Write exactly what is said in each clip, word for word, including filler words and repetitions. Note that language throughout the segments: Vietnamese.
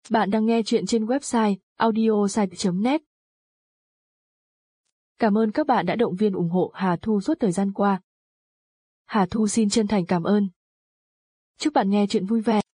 Bạn đang nghe chuyện trên website audiosite chấm net. Cảm ơn các bạn đã động viên ủng hộ Hà Thu suốt thời gian qua. Hà Thu xin chân thành cảm ơn. Chúc bạn nghe chuyện vui vẻ.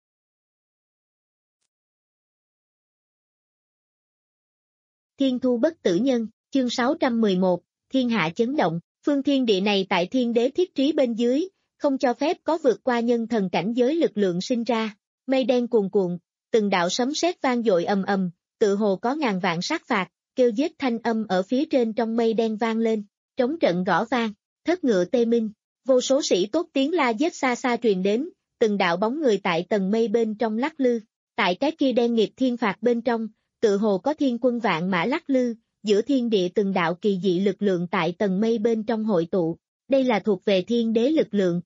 Thiên thu bất tử nhân, chương sáu trăm mười một, thiên hạ chấn động, phương thiên địa này tại thiên đế thiết trí bên dưới, không cho phép có vượt qua nhân thần cảnh giới lực lượng sinh ra, mây đen cuồn cuộn, từng đạo sấm sét vang dội ầm ầm, tự hồ có ngàn vạn sát phạt, kêu giết thanh âm ở phía trên trong mây đen vang lên, trống trận gõ vang, thất ngựa tê minh, vô số sĩ tốt tiếng la giết xa xa truyền đến, từng đạo bóng người tại tầng mây bên trong lắc lư, tại cái kia đen nghịt thiên phạt bên trong, tự hồ có thiên quân vạn mã lắc lư, giữa thiên địa từng đạo kỳ dị lực lượng tại tầng mây bên trong hội tụ, đây là thuộc về thiên đế lực lượng.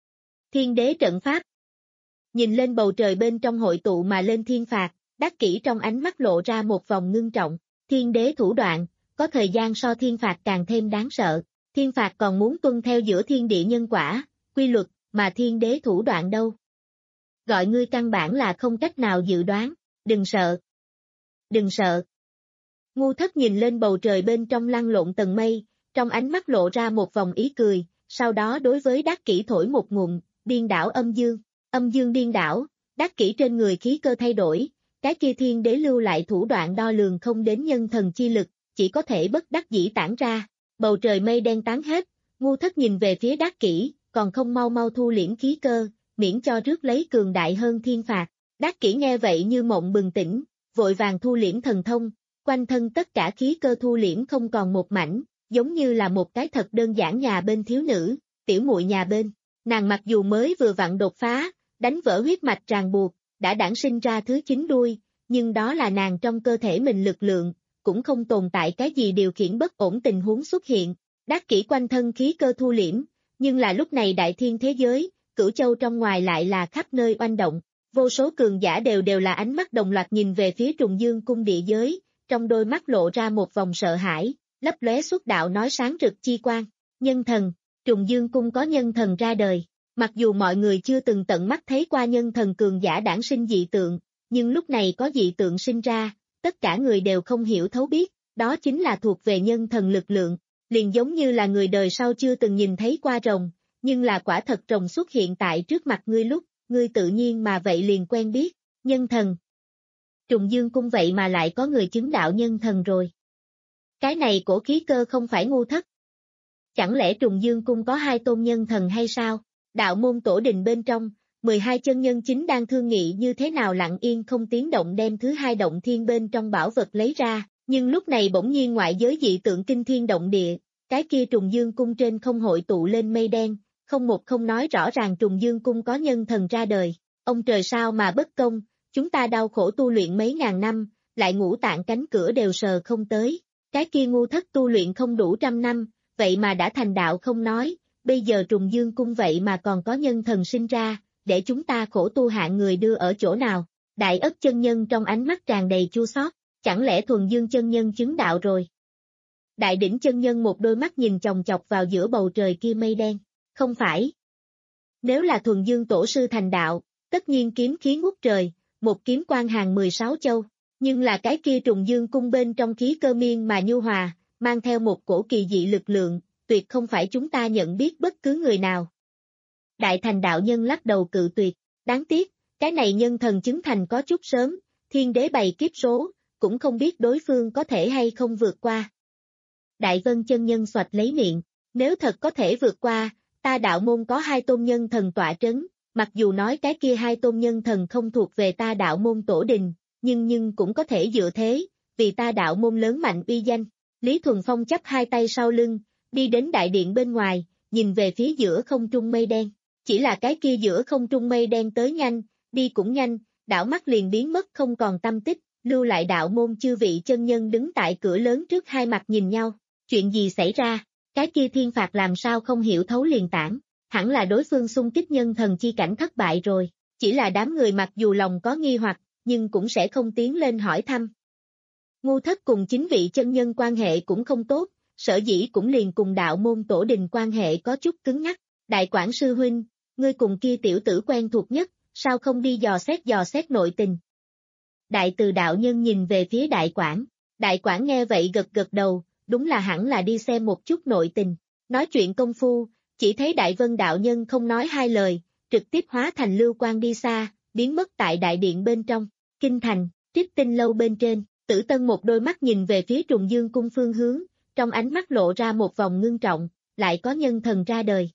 Thiên đế trận pháp. Nhìn lên bầu trời bên trong hội tụ mà lên thiên phạt, Đắc Kỷ trong ánh mắt lộ ra một vòng ngưng trọng, thiên đế thủ đoạn, có thời gian so thiên phạt càng thêm đáng sợ, thiên phạt còn muốn tuân theo giữa thiên địa nhân quả, quy luật, mà thiên đế thủ đoạn đâu? Gọi ngươi căn bản là không cách nào dự đoán, đừng sợ. Đừng sợ. Ngu Thất nhìn lên bầu trời bên trong lăn lộn tầng mây, trong ánh mắt lộ ra một vòng ý cười, sau đó đối với Đắc Kỷ thổi một ngụm, điên đảo âm dương, âm dương điên đảo, Đắc Kỷ trên người khí cơ thay đổi, cái kia thiên đế lưu lại thủ đoạn đo lường không đến nhân thần chi lực, chỉ có thể bất đắc dĩ tản ra, bầu trời mây đen tán hết, Ngu Thất nhìn về phía Đắc Kỷ, còn không mau mau thu liễm khí cơ, miễn cho rước lấy cường đại hơn thiên phạt, Đắc Kỷ nghe vậy như mộng bừng tỉnh, vội vàng thu liễm thần thông, quanh thân tất cả khí cơ thu liễm không còn một mảnh, giống như là một cái thật đơn giản nhà bên thiếu nữ, tiểu muội nhà bên, nàng mặc dù mới vừa vặn đột phá, đánh vỡ huyết mạch ràng buộc, đã đản sinh ra thứ chín đuôi, nhưng đó là nàng trong cơ thể mình lực lượng, cũng không tồn tại cái gì điều khiển bất ổn tình huống xuất hiện, Đắc Kỷ quanh thân khí cơ thu liễm, nhưng là lúc này đại thiên thế giới, cửu châu trong ngoài lại là khắp nơi oanh động, vô số cường giả đều đều là ánh mắt đồng loạt nhìn về phía Trùng Dương cung địa giới, trong đôi mắt lộ ra một vòng sợ hãi, lấp lóe xuất đạo nói sáng rực chi quang, nhân thần, Trùng Dương cung có nhân thần ra đời. Mặc dù mọi người chưa từng tận mắt thấy qua nhân thần cường giả đản sinh dị tượng, nhưng lúc này có dị tượng sinh ra, tất cả người đều không hiểu thấu biết, đó chính là thuộc về nhân thần lực lượng, liền giống như là người đời sau chưa từng nhìn thấy qua rồng, nhưng là quả thật rồng xuất hiện tại trước mặt ngươi lúc, ngươi tự nhiên mà vậy liền quen biết, nhân thần. Trùng Dương cung vậy mà lại có người chứng đạo nhân thần rồi. Cái này cổ khí cơ không phải ngu thất. Chẳng lẽ Trùng Dương cung có hai tôn nhân thần hay sao? Đạo môn tổ đình bên trong, mười hai chân nhân chính đang thương nghị như thế nào lặng yên không tiếng động đem thứ hai động thiên bên trong bảo vật lấy ra, nhưng lúc này bỗng nhiên ngoại giới dị tượng kinh thiên động địa, cái kia Trùng Dương cung trên không hội tụ lên mây đen, không một không nói rõ ràng Trùng Dương cung có nhân thần ra đời, ông trời sao mà bất công, chúng ta đau khổ tu luyện mấy ngàn năm, lại ngũ tạng cánh cửa đều sờ không tới, cái kia ngu thất tu luyện không đủ trăm năm, vậy mà đã thành đạo không nói. Bây giờ Trùng Dương cung vậy mà còn có nhân thần sinh ra, để chúng ta khổ tu hạng người đưa ở chỗ nào? Đại Ất chân nhân trong ánh mắt tràn đầy chua xót, chẳng lẽ Thuần Dương chân nhân chứng đạo rồi? Đại Đỉnh chân nhân một đôi mắt nhìn chòng chọc vào giữa bầu trời kia mây đen, không phải. Nếu là Thuần Dương tổ sư thành đạo, tất nhiên kiếm khí ngút trời, một kiếm quang hàng mười sáu châu, nhưng là cái kia Trùng Dương cung bên trong khí cơ miên mà nhu hòa, mang theo một cổ kỳ dị lực lượng, tuyệt không phải chúng ta nhận biết bất cứ người nào. Đại Thành đạo nhân lắc đầu cự tuyệt, đáng tiếc, cái này nhân thần chứng thành có chút sớm, thiên đế bày kiếp số, cũng không biết đối phương có thể hay không vượt qua. Đại Vân chân nhân xoạch lấy miệng, nếu thật có thể vượt qua, ta đạo môn có hai tôn nhân thần tọa trấn, mặc dù nói cái kia hai tôn nhân thần không thuộc về ta đạo môn tổ đình, nhưng nhưng cũng có thể dựa thế, vì ta đạo môn lớn mạnh uy danh. Lý Thuần Phong chắp hai tay sau lưng, đi đến đại điện bên ngoài, nhìn về phía giữa không trung mây đen. Chỉ là cái kia giữa không trung mây đen tới nhanh, đi cũng nhanh, đảo mắt liền biến mất không còn tâm tích, lưu lại đạo môn chư vị chân nhân đứng tại cửa lớn trước hai mặt nhìn nhau. Chuyện gì xảy ra? Cái kia thiên phạt làm sao không hiểu thấu liền tản, hẳn là đối phương xung kích nhân thần chi cảnh thất bại rồi. Chỉ là đám người mặc dù lòng có nghi hoặc, nhưng cũng sẽ không tiến lên hỏi thăm. Ngu Thất cùng chính vị chân nhân quan hệ cũng không tốt, sở dĩ cũng liền cùng đạo môn tổ đình quan hệ có chút cứng nhắc. Đại Quảng sư huynh, ngươi cùng kia tiểu tử quen thuộc nhất, sao không đi dò xét dò xét nội tình? Đại Từ đạo nhân nhìn về phía Đại Quảng. Đại Quảng nghe vậy gật gật đầu, đúng là hẳn là đi xem một chút nội tình. Nói chuyện công phu, chỉ thấy Đại Vân đạo nhân không nói hai lời, trực tiếp hóa thành lưu quang đi xa, biến mất tại đại điện bên trong. Kinh thành, Trích Tinh lâu bên trên, Tử Tân một đôi mắt nhìn về phía Trùng Dương cung phương hướng, trong ánh mắt lộ ra một vòng ngưng trọng, lại có nhân thần ra đời.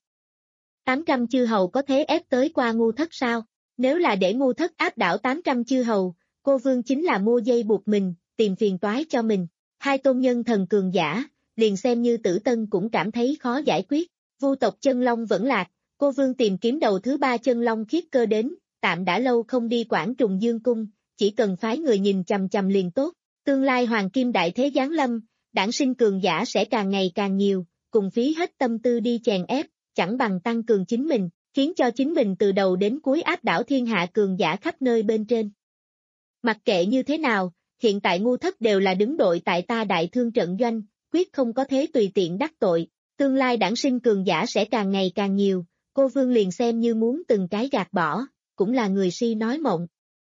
tám trăm chư hầu có thế ép tới qua Ngu Thất sao? Nếu là để Ngu Thất áp đảo tám trăm chư hầu, cô vương chính là mua dây buộc mình, tìm phiền toái cho mình. Hai tôn nhân thần cường giả, liền xem như Tử Tân cũng cảm thấy khó giải quyết. Vu tộc chân long vẫn lạc, cô vương tìm kiếm đầu thứ ba chân long khiết cơ đến, tạm đã lâu không đi quản Trùng Dương cung, chỉ cần phái người nhìn chằm chằm liền tốt. Tương lai hoàng kim đại thế giáng lâm, đản sinh cường giả sẽ càng ngày càng nhiều, cùng phí hết tâm tư đi chèn ép, chẳng bằng tăng cường chính mình, khiến cho chính mình từ đầu đến cuối áp đảo thiên hạ cường giả khắp nơi bên trên. Mặc kệ như thế nào, hiện tại Ngu Thất đều là đứng đội tại ta đại thương trận doanh, quyết không có thế tùy tiện đắc tội, tương lai đản sinh cường giả sẽ càng ngày càng nhiều, cô vương liền xem như muốn từng cái gạt bỏ, cũng là người si nói mộng.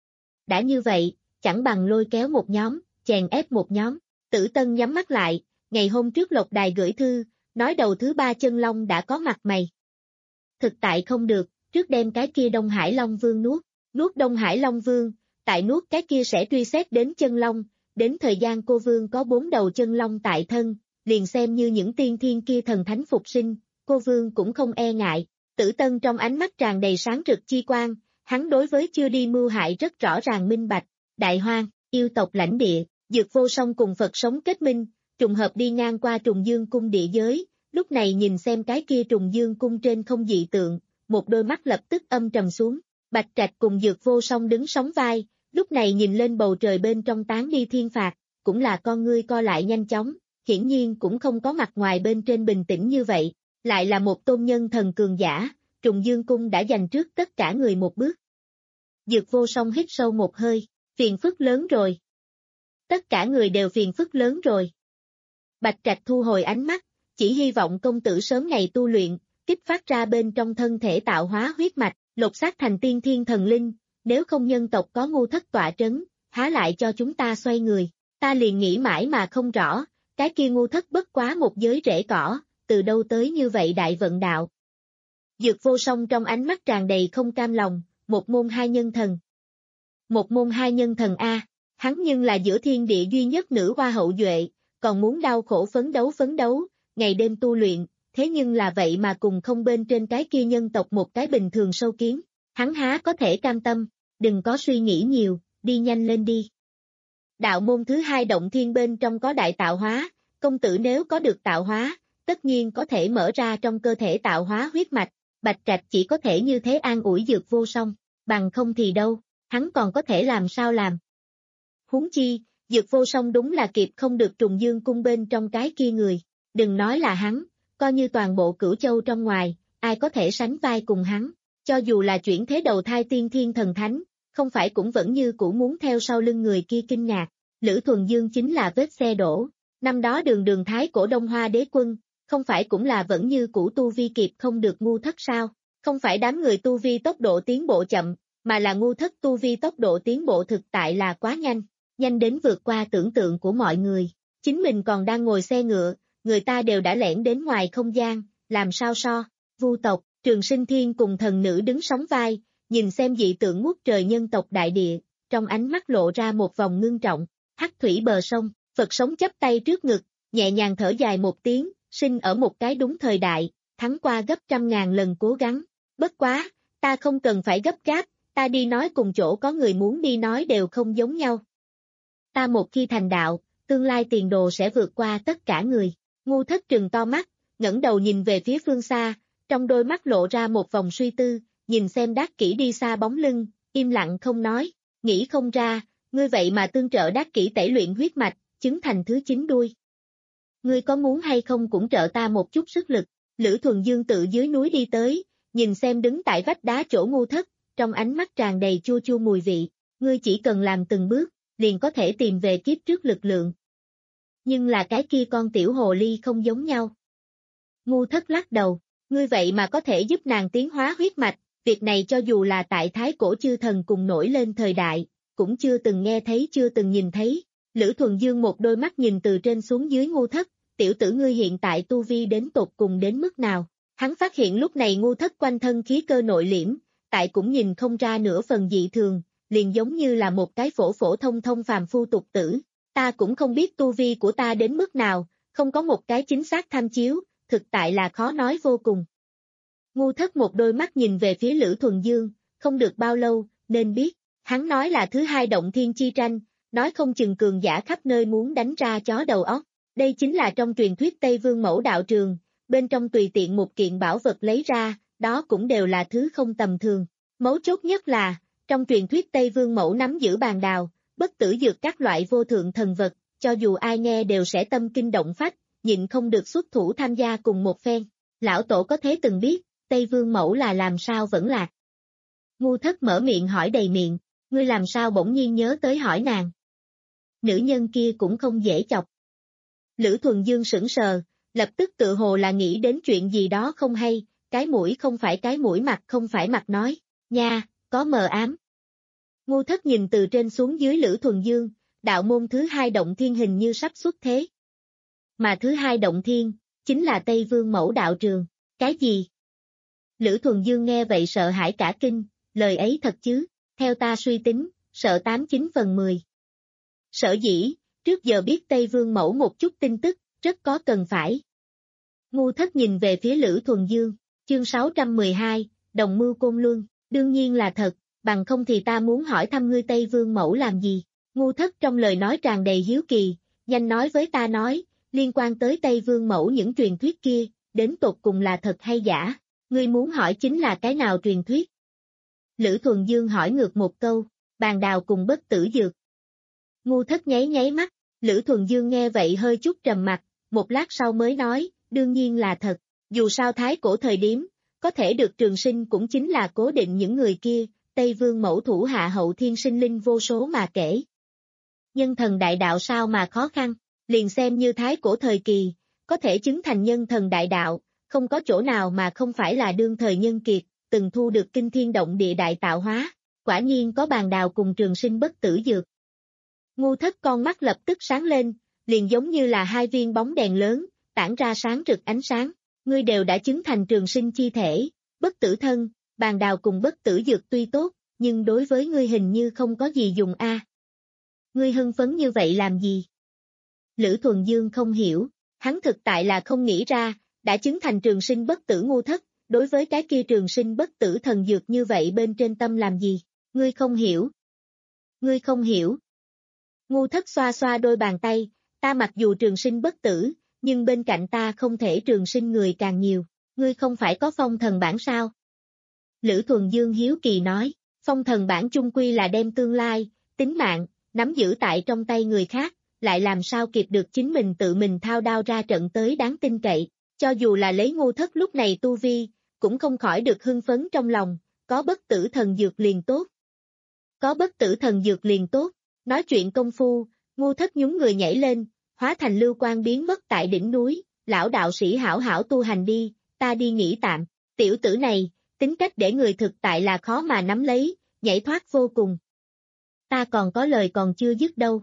Đã như vậy, chẳng bằng lôi kéo một nhóm, chèn ép một nhóm. Tử Tân nhắm mắt lại, ngày hôm trước Lộc Đài gửi thư, nói đầu thứ ba chân long đã có mặt mày. Thực tại không được, trước đem cái kia Đông Hải Long Vương nuốt, nuốt Đông Hải Long Vương, tại nuốt cái kia sẽ truy xét đến chân long, đến thời gian cô vương có bốn đầu chân long tại thân, liền xem như những tiên thiên kia thần thánh phục sinh, cô vương cũng không e ngại. Tử Tân trong ánh mắt tràn đầy sáng rực chi quang, hắn đối với chưa đi mưu hại rất rõ ràng minh bạch. Đại Hoang, yêu tộc lãnh địa, Dược Vô Song cùng Phật sống kết minh, trùng hợp đi ngang qua Trùng Dương cung địa giới, lúc này nhìn xem cái kia Trùng Dương cung trên không dị tượng, một đôi mắt lập tức âm trầm xuống. Bạch Trạch cùng Dược Vô Song đứng sóng vai, lúc này nhìn lên bầu trời bên trong tán đi thiên phạt, cũng là con ngươi co lại nhanh chóng, hiển nhiên cũng không có mặt ngoài bên trên bình tĩnh như vậy, lại là một tôn nhân thần cường giả, Trùng Dương cung đã giành trước tất cả người một bước. Dược Vô Song hít sâu một hơi, phiền phức lớn rồi. Tất cả người đều phiền phức lớn rồi. Bạch Trạch thu hồi ánh mắt, chỉ hy vọng công tử sớm ngày tu luyện, kích phát ra bên trong thân thể tạo hóa huyết mạch, lột xác thành tiên thiên thần linh, nếu không nhân tộc có Ngu Thất tọa trấn, há lại cho chúng ta xoay người, ta liền nghĩ mãi mà không rõ, cái kia Ngu Thất bất quá một giới rễ cỏ, từ đâu tới như vậy đại vận đạo. Dược Vô Song trong ánh mắt tràn đầy không cam lòng, một môn hai nhân thần. Một môn hai nhân thần A, hắn nhưng là giữa thiên địa duy nhất nữ hoa hậu duệ, còn muốn đau khổ phấn đấu phấn đấu, ngày đêm tu luyện, thế nhưng là vậy mà cùng không bên trên cái kia nhân tộc một cái bình thường sâu kiến, hắn há có thể cam tâm, đừng có suy nghĩ nhiều, đi nhanh lên đi. Đạo môn thứ hai động thiên bên trong có đại tạo hóa, công tử nếu có được tạo hóa, tất nhiên có thể mở ra trong cơ thể tạo hóa huyết mạch, Bạch Trạch chỉ có thể như thế an ủi Dược Vô Song, bằng không thì đâu, hắn còn có thể làm sao làm. Huống chi, Dược Vô Song đúng là kịp không được Trùng Dương cung bên trong cái kia người, đừng nói là hắn, coi như toàn bộ Cửu Châu trong ngoài, ai có thể sánh vai cùng hắn, cho dù là chuyển thế đầu thai tiên thiên thần thánh, không phải cũng vẫn như cũ muốn theo sau lưng người kia kinh ngạc. Lữ Thuần Dương chính là vết xe đổ, năm đó đường đường thái cổ Đông Hoa đế quân, không phải cũng là vẫn như cũ tu vi kịp không được Ngu Thất sao, không phải đám người tu vi tốc độ tiến bộ chậm, mà là Ngu Thất tu vi tốc độ tiến bộ thực tại là quá nhanh, nhanh đến vượt qua tưởng tượng của mọi người, chính mình còn đang ngồi xe ngựa, người ta đều đã lẻn đến ngoài không gian, làm sao so. Vu tộc, Trường Sinh Thiên cùng thần nữ đứng sóng vai, nhìn xem dị tượng ngút trời nhân tộc đại địa, trong ánh mắt lộ ra một vòng ngưng trọng. Hắc thủy bờ sông, Phật sống chắp tay trước ngực, nhẹ nhàng thở dài một tiếng, sinh ở một cái đúng thời đại, thắng qua gấp trăm ngàn lần cố gắng. Bất quá, ta không cần phải gấp gáp, ta đi nói cùng chỗ có người muốn đi nói đều không giống nhau. Ta một khi thành đạo, tương lai tiền đồ sẽ vượt qua tất cả người. Ngu Thất trừng to mắt, ngẩng đầu nhìn về phía phương xa, trong đôi mắt lộ ra một vòng suy tư, nhìn xem Đát Kỷ đi xa bóng lưng, im lặng không nói, nghĩ không ra, ngươi vậy mà tương trợ Đát Kỷ tẩy luyện huyết mạch, chứng thành thứ chín đuôi. Ngươi có muốn hay không cũng trợ ta một chút sức lực. Lữ Thuần Dương tự dưới núi đi tới, nhìn xem đứng tại vách đá chỗ Ngu Thất, trong ánh mắt tràn đầy chua chua mùi vị, ngươi chỉ cần làm từng bước, liền có thể tìm về kiếp trước lực lượng. Nhưng là cái kia con tiểu hồ ly không giống nhau. Ngu Thất lắc đầu, ngươi vậy mà có thể giúp nàng tiến hóa huyết mạch, việc này cho dù là tại thái cổ chư thần cùng nổi lên thời đại, cũng chưa từng nghe thấy chưa từng nhìn thấy. Lữ Thuần Dương một đôi mắt nhìn từ trên xuống dưới Ngu Thất, tiểu tử ngươi hiện tại tu vi đến tột cùng đến mức nào. Hắn phát hiện lúc này Ngu Thất quanh thân khí cơ nội liễm, tại cũng nhìn không ra nửa phần dị thường, liền giống như là một cái phổ phổ thông thông phàm phu tục tử. Ta cũng không biết tu vi của ta đến mức nào, không có một cái chính xác tham chiếu, thực tại là khó nói vô cùng. Ngu Thất một đôi mắt nhìn về phía Lữ Thuần Dương, không được bao lâu, nên biết, hắn nói là thứ hai động thiên chi tranh, nói không chừng cường giả khắp nơi muốn đánh ra chó đầu óc. Đây chính là trong truyền thuyết Tây Vương Mẫu đạo trường, bên trong tùy tiện một kiện bảo vật lấy ra, đó cũng đều là thứ không tầm thường. Mấu chốt nhất là, trong truyền thuyết Tây Vương Mẫu nắm giữ bàn đào, bất tử dược các loại vô thượng thần vật, cho dù ai nghe đều sẽ tâm kinh động phách, nhịn không được xuất thủ tham gia cùng một phen. Lão Tổ có thế từng biết, Tây Vương Mẫu là làm sao vẫn lạc. Ngu Thất mở miệng hỏi đầy miệng, ngươi làm sao bỗng nhiên nhớ tới hỏi nàng. Nữ nhân kia cũng không dễ chọc. Lữ Thuần Dương sững sờ, lập tức tự hồ là nghĩ đến chuyện gì đó không hay, cái mũi không phải cái mũi mặt không phải mặt nói, nha, có mờ ám. Ngu Thất nhìn từ trên xuống dưới Lữ Thuần Dương, đạo môn thứ hai động thiên hình như sắp xuất thế. Mà thứ hai động thiên, chính là Tây Vương Mẫu đạo trường, cái gì? Lữ Thuần Dương nghe vậy sợ hãi cả kinh, lời ấy thật chứ, theo ta suy tính, sợ tám chín phần mười. Sở dĩ, trước giờ biết Tây Vương Mẫu một chút tin tức, rất có cần phải. Ngu Thất nhìn về phía Lữ Thuần Dương, chương sáu trăm mười hai, đồng mưu Côn Luân, đương nhiên là thật, bằng không thì ta muốn hỏi thăm ngươi Tây Vương Mẫu làm gì. Ngu Thất trong lời nói tràn đầy hiếu kỳ, nhanh nói với ta nói, liên quan tới Tây Vương Mẫu những truyền thuyết kia, đến tột cùng là thật hay giả, ngươi muốn hỏi chính là cái nào truyền thuyết. Lữ Thuần Dương hỏi ngược một câu, bàn đào cùng bất tử dược. Ngu Thất nháy nháy mắt, Lữ Thuần Dương nghe vậy hơi chút trầm mặt, một lát sau mới nói, đương nhiên là thật, dù sao thái cổ thời điếm, có thể được trường sinh cũng chính là cố định những người kia, Tây Vương Mẫu thủ hạ hậu thiên sinh linh vô số mà kể. Nhân thần đại đạo sao mà khó khăn, liền xem như thái cổ thời kỳ, có thể chứng thành nhân thần đại đạo, không có chỗ nào mà không phải là đương thời nhân kiệt, từng thu được kinh thiên động địa đại tạo hóa, quả nhiên có bàn đào cùng trường sinh bất tử dược. Ngu Thất con mắt lập tức sáng lên, liền giống như là hai viên bóng đèn lớn, tản ra sáng rực ánh sáng, ngươi đều đã chứng thành trường sinh chi thể, bất tử thân, bàn đào cùng bất tử dược tuy tốt, nhưng đối với ngươi hình như không có gì dùng a. À. Ngươi hưng phấn như vậy làm gì? Lữ Thuần Dương không hiểu, hắn thực tại là không nghĩ ra, đã chứng thành trường sinh bất tử Ngu Thất, đối với cái kia trường sinh bất tử thần dược như vậy bên trên tâm làm gì? Ngươi không hiểu. Ngươi không hiểu. Ngu Thất xoa xoa đôi bàn tay, ta mặc dù trường sinh bất tử, nhưng bên cạnh ta không thể trường sinh người càng nhiều, ngươi không phải có phong thần bản sao? Lữ Thuần Dương hiếu kỳ nói, phong thần bản chung quy là đem tương lai, tính mạng, nắm giữ tại trong tay người khác, lại làm sao kịp được chính mình tự mình thao đao ra trận tới đáng tin cậy, cho dù là lấy Ngu Thất lúc này tu vi, cũng không khỏi được hưng phấn trong lòng, có bất tử thần dược liền tốt. Có bất tử thần dược liền tốt, nói chuyện công phu, Ngu Thất nhún người nhảy lên, hóa thành lưu quang biến mất tại đỉnh núi, lão đạo sĩ hảo hảo tu hành đi, ta đi nghỉ tạm, tiểu tử này, tính cách để người thực tại là khó mà nắm lấy, nhảy thoát vô cùng. Ta còn có lời còn chưa dứt đâu.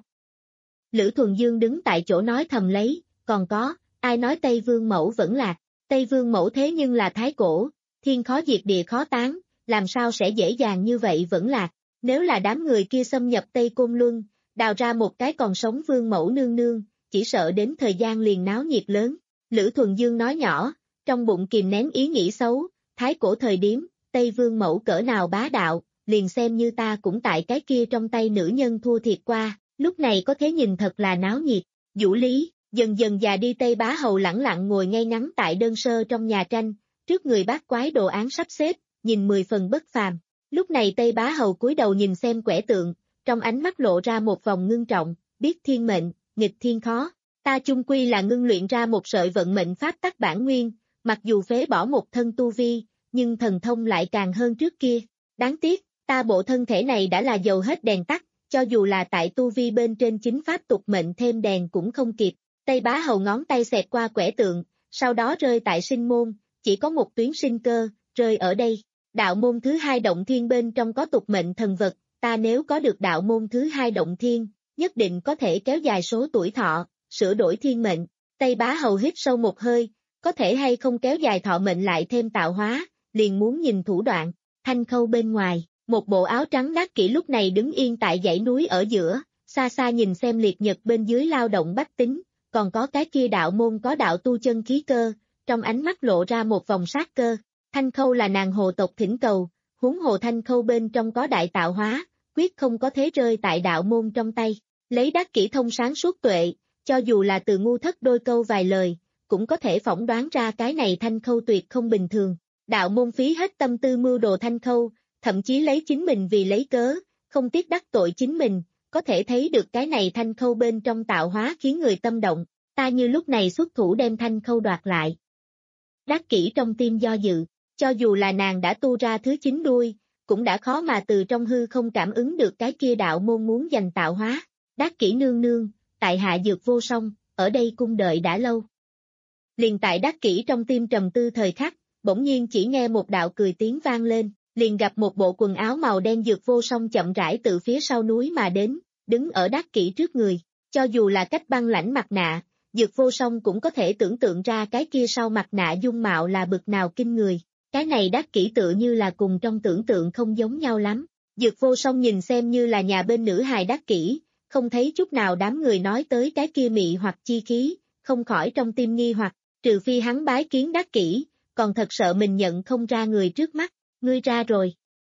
Lữ Thuần Dương đứng tại chỗ nói thầm lấy, còn có, ai nói Tây Vương Mẫu vẫn lạc, Tây Vương Mẫu thế nhưng là thái cổ, thiên khó diệt địa khó tán, làm sao sẽ dễ dàng như vậy vẫn lạc, nếu là đám người kia xâm nhập Tây Côn Luân, đào ra một cái còn sống Vương Mẫu nương nương, chỉ sợ đến thời gian liền náo nhiệt lớn. Lữ Thuần Dương nói nhỏ, trong bụng kìm nén ý nghĩ xấu, thái cổ thời điếm, Tây Vương Mẫu cỡ nào bá đạo, liền xem như ta cũng tại cái kia trong tay nữ nhân thua thiệt qua, lúc này có thế nhìn thật là náo nhiệt. Vũ Lý, dần dần già đi Tây Bá Hầu lẳng lặng ngồi ngay ngắn tại đơn sơ trong nhà tranh, trước người bát quái đồ án sắp xếp, nhìn mười phần bất phàm. Lúc này Tây Bá Hầu cúi đầu nhìn xem quẻ tượng, trong ánh mắt lộ ra một vòng ngưng trọng, biết thiên mệnh, nghịch thiên khó, ta chung quy là ngưng luyện ra một sợi vận mệnh pháp tắc bản nguyên, mặc dù phế bỏ một thân tu vi, nhưng thần thông lại càng hơn trước kia. Đáng tiếc, ta bộ thân thể này đã là dầu hết đèn tắt, cho dù là tại tu vi bên trên chính pháp tục mệnh thêm đèn cũng không kịp. Tây Bá Hầu ngón tay xẹt qua quẻ tượng, sau đó rơi tại sinh môn, chỉ có một tuyến sinh cơ, rơi ở đây. Đạo môn thứ hai động thiên bên trong có tục mệnh thần vật, ta nếu có được đạo môn thứ hai động thiên, nhất định có thể kéo dài số tuổi thọ, sửa đổi thiên mệnh. Tây Bá Hầu hít sâu một hơi, có thể hay không kéo dài thọ mệnh lại thêm tạo hóa, liền muốn nhìn thủ đoạn. Thanh Khâu bên ngoài, một bộ áo trắng Đắc Kỷ lúc này đứng yên tại dãy núi ở giữa, xa xa nhìn xem liệt nhật bên dưới lao động bách tính, còn có cái kia đạo môn có đạo tu chân khí cơ, trong ánh mắt lộ ra một vòng sát cơ. Thanh Khâu là nàng hồ tộc thỉnh cầu, huống hồ Thanh Khâu bên trong có đại tạo hóa, quyết không có thế rơi tại đạo môn trong tay. Lấy Đắc Kỷ thông sáng suốt tuệ, cho dù là từ ngu thất đôi câu vài lời, cũng có thể phỏng đoán ra cái này Thanh Khâu tuyệt không bình thường. Đạo môn phí hết tâm tư mưu đồ Thanh Khâu, thậm chí lấy chính mình vì lấy cớ, không tiếc đắc tội chính mình, có thể thấy được cái này Thanh Khâu bên trong tạo hóa khiến người tâm động, ta như lúc này xuất thủ đem Thanh Khâu đoạt lại. Đắc Kỷ trong tim do dự, cho dù là nàng đã tu ra thứ chín đuôi, cũng đã khó mà từ trong hư không cảm ứng được cái kia đạo môn muốn giành tạo hóa. Đắc Kỷ nương nương, tại hạ Dược Vô Song, ở đây cung đợi đã lâu. Liền tại Đắc Kỷ trong tim trầm tư thời khắc, bỗng nhiên chỉ nghe một đạo cười tiếng vang lên, liền gặp một bộ quần áo màu đen Dược Vô Song chậm rãi từ phía sau núi mà đến, đứng ở Đắc Kỷ trước người, cho dù là cách băng lãnh mặt nạ, Dược Vô Song cũng có thể tưởng tượng ra cái kia sau mặt nạ dung mạo là bực nào kinh người, cái này Đắc Kỷ tựa như là cùng trong tưởng tượng không giống nhau lắm. Dược Vô Song nhìn xem như là nhà bên nữ hài Đắc Kỷ, không thấy chút nào đám người nói tới cái kia mị hoặc chi khí, không khỏi trong tim nghi hoặc, trừ phi hắn bái kiến Đắc Kỷ, còn thật sợ mình nhận không ra người trước mắt, ngươi ra rồi.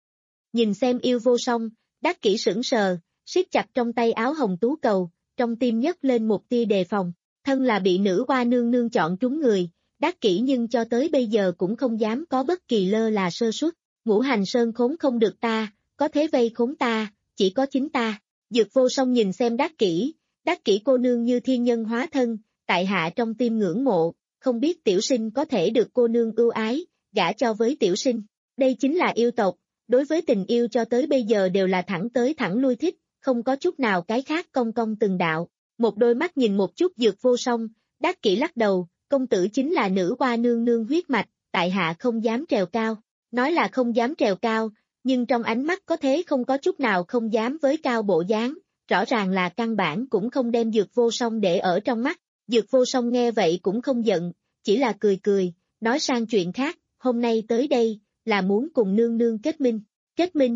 Nhìn xem yêu Vô Song, Đắc Kỷ sững sờ, siết chặt trong tay áo hồng tú cầu, trong tim nhấc lên một tia đề phòng, thân là bị nữ hoa nương nương chọn trúng người, Đắc Kỷ nhưng cho tới bây giờ cũng không dám có bất kỳ lơ là sơ suất, ngũ hành sơn khốn không được ta, có thế vây khốn ta, chỉ có chính ta. Dược Vô Song nhìn xem Đắc Kỷ, Đắc Kỷ cô nương như thiên nhân hóa thân, tại hạ trong tim ngưỡng mộ, không biết tiểu sinh có thể được cô nương ưu ái, gả cho với tiểu sinh. Đây chính là yêu tộc, đối với tình yêu cho tới bây giờ đều là thẳng tới thẳng lui thích, không có chút nào cái khác cong cong từng đạo. Một đôi mắt nhìn một chút Dược Vô Song, Đắc Kỷ lắc đầu, công tử chính là nữ hoa nương nương huyết mạch, tại hạ không dám trèo cao. Nói là không dám trèo cao, nhưng trong ánh mắt có thế không có chút nào không dám với cao bộ dáng, rõ ràng là căn bản cũng không đem Dược Vô Song để ở trong mắt. Dược Vô Song nghe vậy cũng không giận, chỉ là cười cười, nói sang chuyện khác, hôm nay tới đây, là muốn cùng nương nương kết minh. Kết minh?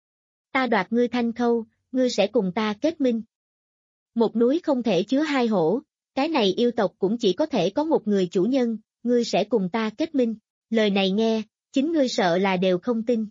Ta đoạt ngươi Thanh Khâu, ngươi sẽ cùng ta kết minh. Một núi không thể chứa hai hổ, cái này yêu tộc cũng chỉ có thể có một người chủ nhân, ngươi sẽ cùng ta kết minh. Lời này nghe, chính ngươi sợ là đều không tin.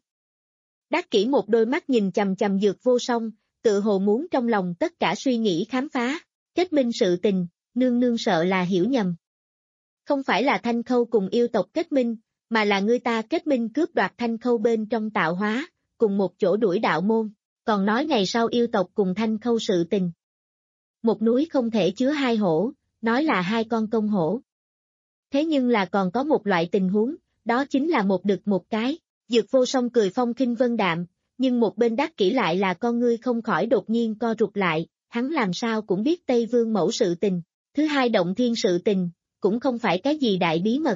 Đắc Kỷ một đôi mắt nhìn chằm chằm Dược Vô Song, tự hồ muốn trong lòng tất cả suy nghĩ khám phá, kết minh sự tình, nương nương sợ là hiểu nhầm. Không phải là Thanh Khâu cùng yêu tộc kết minh, mà là ngươi ta kết minh cướp đoạt Thanh Khâu bên trong tạo hóa, cùng một chỗ đuổi đạo môn, còn nói ngày sau yêu tộc cùng Thanh Khâu sự tình. Một núi không thể chứa hai hổ, nói là hai con công hổ. Thế nhưng là còn có một loại tình huống, đó chính là một đực một cái. Dược Vô Song cười phong khinh vân đạm, nhưng một bên Đắc Kỷ lại là con ngươi không khỏi đột nhiên co rụt lại, hắn làm sao cũng biết Tây Vương mẫu sự tình, thứ hai động thiên sự tình, cũng không phải cái gì đại bí mật.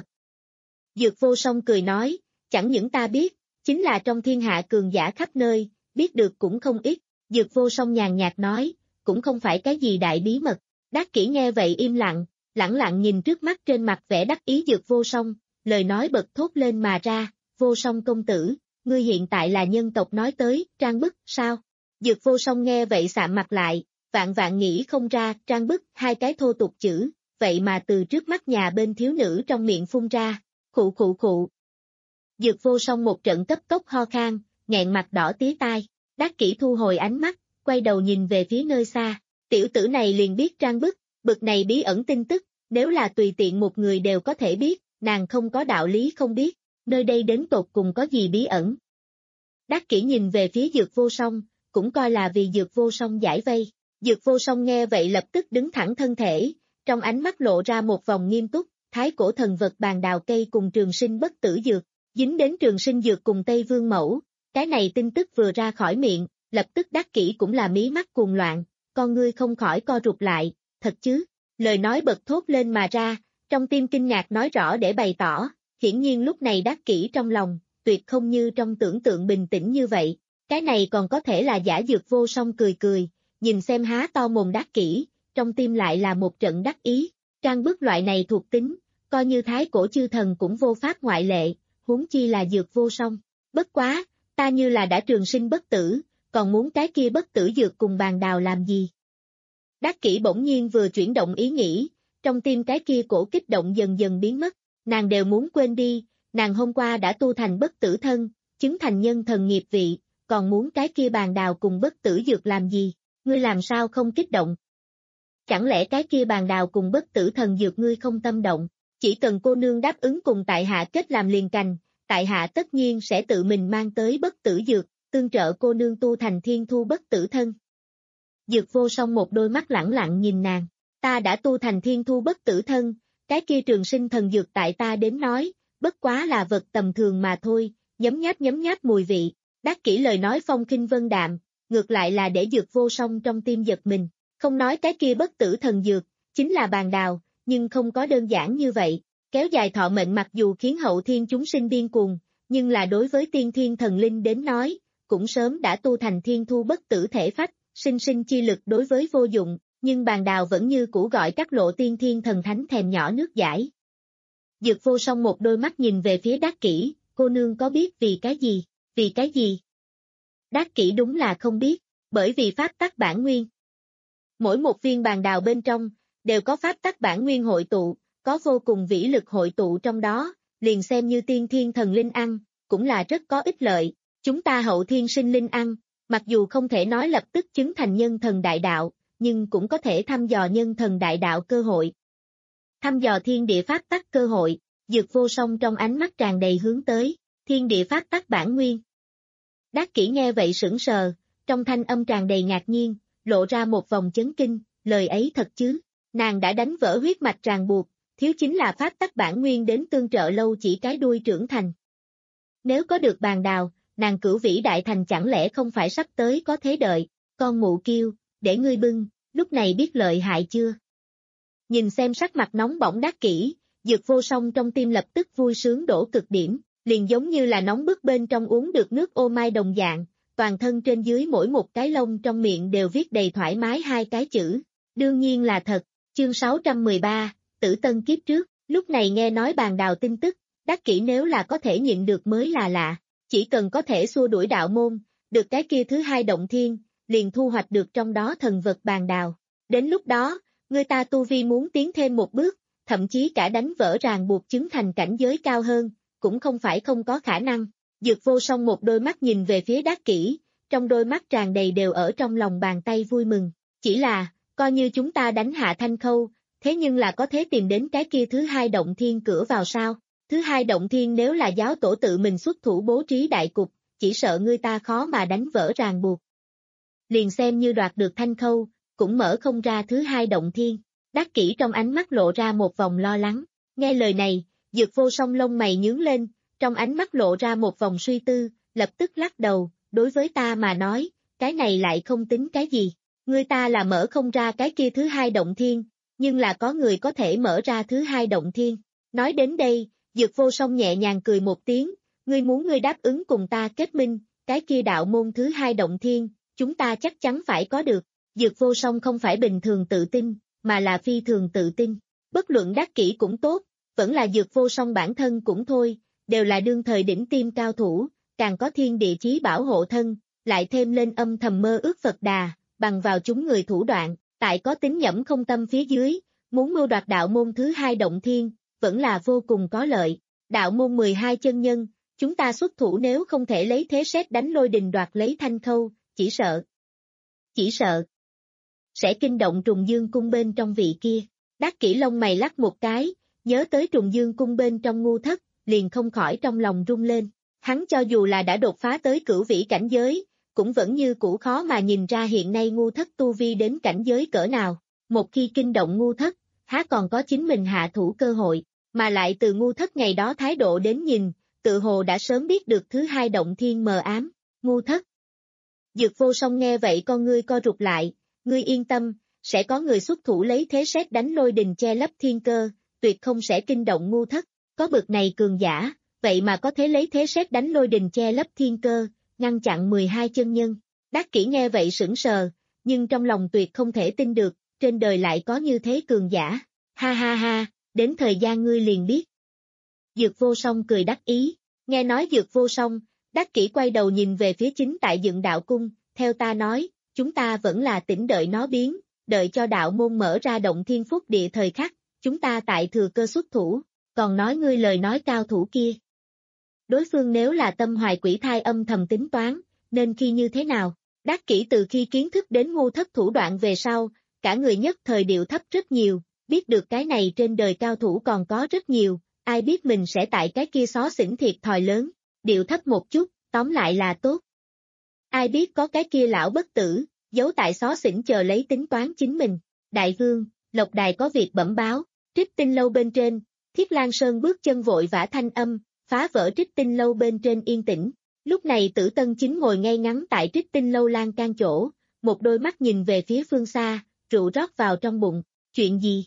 Dược Vô Song cười nói, chẳng những ta biết, chính là trong thiên hạ cường giả khắp nơi, biết được cũng không ít. Dược Vô Song nhàn nhạt nói, cũng không phải cái gì đại bí mật. Đắc Kỷ nghe vậy im lặng, lẳng lặng nhìn trước mắt trên mặt vẻ đắc ý Dược Vô Song, lời nói bật thốt lên mà ra, Vô Song công tử, ngươi hiện tại là nhân tộc nói tới, trang bức, sao? Dược Vô Song nghe vậy sạm mặt lại, vạn vạn nghĩ không ra, trang bức, hai cái thô tục chữ, vậy mà từ trước mắt nhà bên thiếu nữ trong miệng phun ra, khụ khụ khụ. Dược Vô Song một trận cấp tốc ho khan, nghẹn mặt đỏ tía tai, Đắc Kỷ thu hồi ánh mắt, quay đầu nhìn về phía nơi xa, tiểu tử này liền biết trang bức, bực này bí ẩn tin tức, nếu là tùy tiện một người đều có thể biết, nàng không có đạo lý không biết, nơi đây đến tột cùng có gì bí ẩn. Đắc Kỷ nhìn về phía Dược Vô Song, cũng coi là vì Dược Vô Song giải vây, Dược Vô Song nghe vậy lập tức đứng thẳng thân thể, trong ánh mắt lộ ra một vòng nghiêm túc, thái cổ thần vật bàn đào cây cùng trường sinh bất tử dược, dính đến trường sinh dược cùng Tây Vương mẫu, cái này tin tức vừa ra khỏi miệng, lập tức Đắc Kỷ cũng là mí mắt cuồng loạn, con ngươi không khỏi co rụt lại, thật chứ, lời nói bật thốt lên mà ra, trong tim kinh ngạc nói rõ để bày tỏ, hiển nhiên lúc này Đắc Kỷ trong lòng, tuyệt không như trong tưởng tượng bình tĩnh như vậy, Cái này còn có thể là giả Dược Vô Song cười cười, nhìn xem há to mồm Đắc Kỷ, trong tim lại là một trận đắc ý. Trang bức loại này thuộc tính, coi như thái cổ chư thần cũng vô pháp ngoại lệ, huống chi là Dược Vô Song. Bất quá, ta như là đã trường sinh bất tử, còn muốn cái kia bất tử dược cùng bàn đào làm gì? Đắc Kỷ bỗng nhiên vừa chuyển động ý nghĩ, trong tim cái kia cổ kích động dần dần biến mất, nàng đều muốn quên đi, nàng hôm qua đã tu thành bất tử thân, chứng thành nhân thần nghiệp vị, còn muốn cái kia bàn đào cùng bất tử dược làm gì? Ngươi làm sao không kích động? Chẳng lẽ cái kia bàn đào cùng bất tử thần dược ngươi không tâm động? Chỉ cần cô nương đáp ứng cùng tại hạ kết làm liền cành, tại hạ tất nhiên sẽ tự mình mang tới bất tử dược, tương trợ cô nương tu thành thiên thu bất tử thân. Dược Vô Song một đôi mắt lẳng lặng nhìn nàng, ta đã tu thành thiên thu bất tử thân, cái kia trường sinh thần dược tại ta đến nói, bất quá là vật tầm thường mà thôi, nhấm nháp nhấm nháp mùi vị. Đắc Kỷ lời nói phong khinh vân đạm, ngược lại là để Dược Vô Song trong tim giật mình, không nói cái kia bất tử thần dược, chính là bàn đào, nhưng không có đơn giản như vậy, kéo dài thọ mệnh mặc dù khiến hậu thiên chúng sinh điên cuồng, nhưng là đối với tiên thiên thần linh đến nói, cũng sớm đã tu thành thiên thu bất tử thể phách, sinh sinh chi lực đối với vô dụng, nhưng bàn đào vẫn như cũ gọi các lộ tiên thiên thần thánh thèm nhỏ nước giải. Dược Vô Song một đôi mắt nhìn về phía Đắc Kỷ, cô nương có biết vì cái gì, vì cái gì? Đắc Kỷ đúng là không biết, bởi vì pháp tắc bản nguyên. Mỗi một viên bàn đào bên trong, đều có pháp tắc bản nguyên hội tụ, có vô cùng vĩ lực hội tụ trong đó, liền xem như tiên thiên thần linh ăn, cũng là rất có ích lợi. Chúng ta hậu thiên sinh linh ăn, mặc dù không thể nói lập tức chứng thành nhân thần đại đạo, nhưng cũng có thể thăm dò nhân thần đại đạo cơ hội. Thăm dò thiên địa pháp tắc cơ hội, Dược Vô Song trong ánh mắt tràn đầy hướng tới, thiên địa pháp tắc bản nguyên. Đắc Kỷ nghe vậy sững sờ, trong thanh âm tràn đầy ngạc nhiên, lộ ra một vòng chấn kinh, lời ấy thật chứ, nàng đã đánh vỡ huyết mạch ràng buộc, thiếu chính là pháp tắc bản nguyên đến tương trợ lâu chỉ cái đuôi trưởng thành. Nếu có được bàn đào, nàng cửu vĩ đại thành chẳng lẽ không phải sắp tới có thế đợi, con mụ kiêu, để ngươi bưng, lúc này biết lợi hại chưa? Nhìn xem sắc mặt nóng bỏng Đắc Kỷ, Dược Vô Song trong tim lập tức vui sướng đổ cực điểm, liền giống như là nóng bức bên trong uống được nước ô mai đồng dạng, toàn thân trên dưới mỗi một cái lông trong miệng đều viết đầy thoải mái hai cái chữ, đương nhiên là thật. Chương sáu trăm mười ba, Tử Tân kiếp trước, lúc này nghe nói bàn đào tin tức, Đắc Kỷ nếu là có thể nhịn được mới là lạ, chỉ cần có thể xua đuổi đạo môn, được cái kia thứ hai động thiên, liền thu hoạch được trong đó thần vật bàn đào. Đến lúc đó, người ta tu vi muốn tiến thêm một bước, thậm chí cả đánh vỡ ràng buộc chứng thành cảnh giới cao hơn, cũng không phải không có khả năng. Dược Vô Song một đôi mắt nhìn về phía Đắc Kỷ, trong đôi mắt tràn đầy đều ở trong lòng bàn tay vui mừng, chỉ là, coi như chúng ta đánh hạ Thanh Khâu, thế nhưng là có thể tìm đến cái kia thứ hai động thiên cửa vào sao? Thứ hai động thiên nếu là giáo tổ tự mình xuất thủ bố trí đại cục, chỉ sợ người ta khó mà đánh vỡ ràng buộc. Liền xem như đoạt được Thanh Khâu, cũng mở không ra thứ hai động thiên. Đắc Kỷ trong ánh mắt lộ ra một vòng lo lắng. Nghe lời này, Dược Vô Song lông mày nhướng lên, trong ánh mắt lộ ra một vòng suy tư, lập tức lắc đầu, đối với ta mà nói, cái này lại không tính cái gì. Người ta là mở không ra cái kia thứ hai động thiên, nhưng là có người có thể mở ra thứ hai động thiên. Nói đến đây, Dược Vô Song nhẹ nhàng cười một tiếng, ngươi muốn ngươi đáp ứng cùng ta kết minh, cái kia đạo môn thứ hai động thiên, chúng ta chắc chắn phải có được. Dược Vô Song không phải bình thường tự tin, mà là phi thường tự tin. Bất luận Đắc Kỷ cũng tốt, vẫn là Dược Vô Song bản thân cũng thôi, đều là đương thời đỉnh tiêm cao thủ, càng có thiên địa chí bảo hộ thân, lại thêm lên âm thầm mơ ước Phật Đà, bằng vào chúng người thủ đoạn, tại có tính nhẫm không tâm phía dưới, muốn mưu đoạt đạo môn thứ hai động thiên, vẫn là vô cùng có lợi. Đạo môn mười hai chân nhân, chúng ta xuất thủ nếu không thể lấy thế sét đánh lôi đình đoạt lấy Thanh Khâu, chỉ sợ. Chỉ sợ. Sẽ kinh động Trùng Dương cung bên trong vị kia. Đắc Kỷ lông mày lắc một cái, nhớ tới Trùng Dương cung bên trong ngu thất, liền không khỏi trong lòng rung lên. Hắn cho dù là đã đột phá tới cửu vĩ cảnh giới, cũng vẫn như cũ khó mà nhìn ra hiện nay ngu thất tu vi đến cảnh giới cỡ nào. Một khi kinh động ngu thất, há còn có chính mình hạ thủ cơ hội, mà lại từ ngu thất ngày đó thái độ đến nhìn, tự hồ đã sớm biết được thứ hai động thiên mờ ám. Ngu thất. Dược Vô Song nghe vậy con ngươi co rụt lại, ngươi yên tâm, sẽ có người xuất thủ lấy thế sét đánh lôi đình che lấp thiên cơ, tuyệt không sẽ kinh động ngu thất. Có bực này cường giả, vậy mà có thể lấy thế sét đánh lôi đình che lấp thiên cơ, ngăn chặn mười hai chân nhân. Đắc Kỷ nghe vậy sững sờ, nhưng trong lòng tuyệt không thể tin được, trên đời lại có như thế cường giả. Ha ha ha, đến thời gian ngươi liền biết. Dược Vô Song cười đắc ý, nghe nói Dược Vô Song, Đắc Kỷ quay đầu nhìn về phía chính tại Dựng Đạo Cung, theo ta nói, chúng ta vẫn là tĩnh đợi nó biến, đợi cho đạo môn mở ra động thiên phúc địa thời khắc, chúng ta tại thừa cơ xuất thủ, còn nói ngươi lời nói cao thủ kia. Đối phương nếu là tâm hoài quỷ thai âm thầm tính toán, nên khi như thế nào? Đắc Kỷ từ khi kiến thức đến ngu thất thủ đoạn về sau, cả người nhất thời điệu thấp rất nhiều, biết được cái này trên đời cao thủ còn có rất nhiều, ai biết mình sẽ tại cái kia xó xỉnh thiệt thòi lớn, điệu thấp một chút, tóm lại là tốt. Ai biết có cái kia lão bất tử, giấu tại xó xỉnh chờ lấy tính toán chính mình. Đại vương, Lộc Đài có việc bẩm báo, Trích Tinh lâu bên trên, Thiết Lang Sơn bước chân vội vã thanh âm, phá vỡ Trích Tinh lâu bên trên yên tĩnh. Lúc này Tử Tân chính ngồi ngay ngắn tại Trích Tinh lâu lan can chỗ, một đôi mắt nhìn về phía phương xa, rượu rót vào trong bụng, chuyện gì?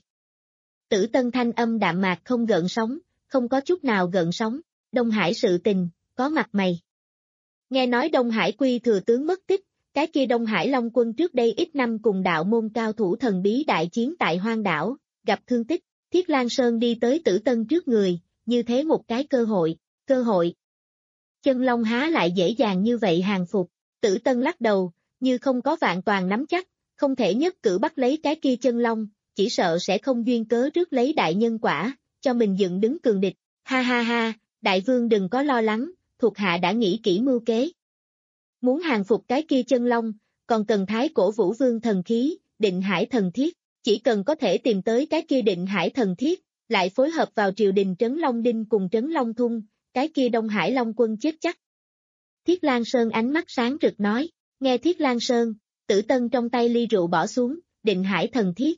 Tử Tân thanh âm đạm mạc không gợn sóng, không có chút nào gợn sóng, Đông Hải sự tình, có mặt mày. Nghe nói Đông Hải quy thừa tướng mất tích, cái kia Đông Hải Long quân trước đây ít năm cùng đạo môn cao thủ thần bí đại chiến tại hoang đảo, gặp thương tích, Thiết Lang Sơn đi tới Tử Tân trước người, như thế một cái cơ hội, cơ hội. Chân Long há lại dễ dàng như vậy hàng phục, Tử Tân lắc đầu, như không có vạn toàn nắm chắc, không thể nhất cử bắt lấy cái kia Chân Long, chỉ sợ sẽ không duyên cớ rước lấy đại nhân quả, cho mình dựng đứng cường địch, ha ha ha, đại vương đừng có lo lắng, thuộc hạ đã nghĩ kỹ mưu kế. Muốn hàng phục cái kia Chân Long, còn cần thái cổ vũ vương thần khí, Định Hải thần thiết, chỉ cần có thể tìm tới cái kia Định Hải thần thiết, lại phối hợp vào triều đình Trấn Long Đinh cùng Trấn Long Thung, cái kia Đông Hải Long quân chết chắc. Thiết Lang Sơn ánh mắt sáng rực nói, nghe Thiết Lang Sơn, Tử Tân trong tay ly rượu bỏ xuống, Định Hải thần thiết.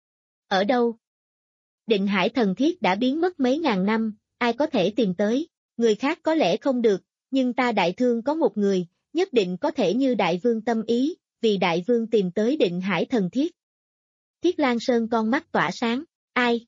Ở đâu? Định Hải thần thiết đã biến mất mấy ngàn năm, ai có thể tìm tới, người khác có lẽ không được, nhưng ta đại thương có một người, nhất định có thể như đại vương tâm ý, vì đại vương tìm tới Định Hải thần thiết. Thiết Lang Sơn con mắt tỏa sáng, ai?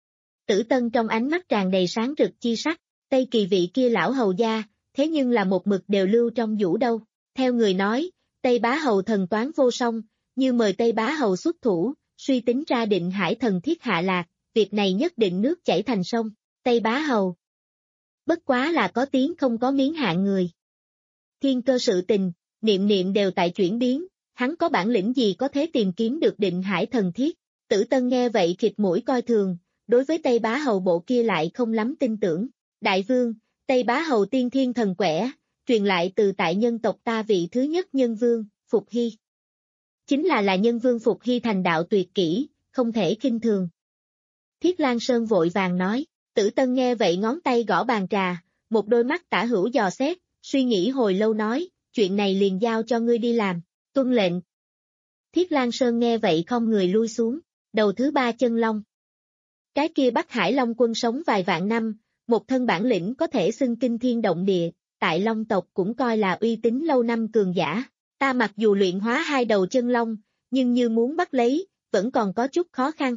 Tử Tân trong ánh mắt tràn đầy sáng rực chi sắc, Tây Kỳ vị kia lão hầu gia, thế nhưng là một mực đều lưu trong vũ đâu. Theo người nói, Tây Bá Hầu thần toán vô song, như mời Tây Bá Hầu xuất thủ, suy tính ra Định Hải thần thiết hạ lạc, việc này nhất định nước chảy thành sông, Tây Bá Hầu. Bất quá là có tiếng không có miếng hạng người. Thiên cơ sự tình, niệm niệm đều tại chuyển biến, hắn có bản lĩnh gì có thể tìm kiếm được Định Hải thần thiết. Tử Tân nghe vậy khịt mũi coi thường, đối với Tây Bá Hầu bộ kia lại không lắm tin tưởng. Đại vương, Tây Bá Hầu tiên thiên thần quẻ, truyền lại từ tại nhân tộc ta vị thứ nhất nhân vương, Phục Hy. Chính là là nhân vương Phục Hy thành đạo tuyệt kỹ, không thể khinh thường. Thiết Lang Sơn vội vàng nói, Tử Tân nghe vậy ngón tay gõ bàn trà, một đôi mắt tả hữu dò xét, suy nghĩ hồi lâu nói, chuyện này liền giao cho ngươi đi làm, tuân lệnh. Thiết Lang Sơn nghe vậy không người lui xuống, đầu thứ ba Chân Long. Cái kia Bắc Hải Long quân sống vài vạn năm, một thân bản lĩnh có thể xưng kinh thiên động địa, tại Long tộc cũng coi là uy tín lâu năm cường giả. Ta mặc dù luyện hóa hai đầu Chân Long, nhưng như muốn bắt lấy, vẫn còn có chút khó khăn.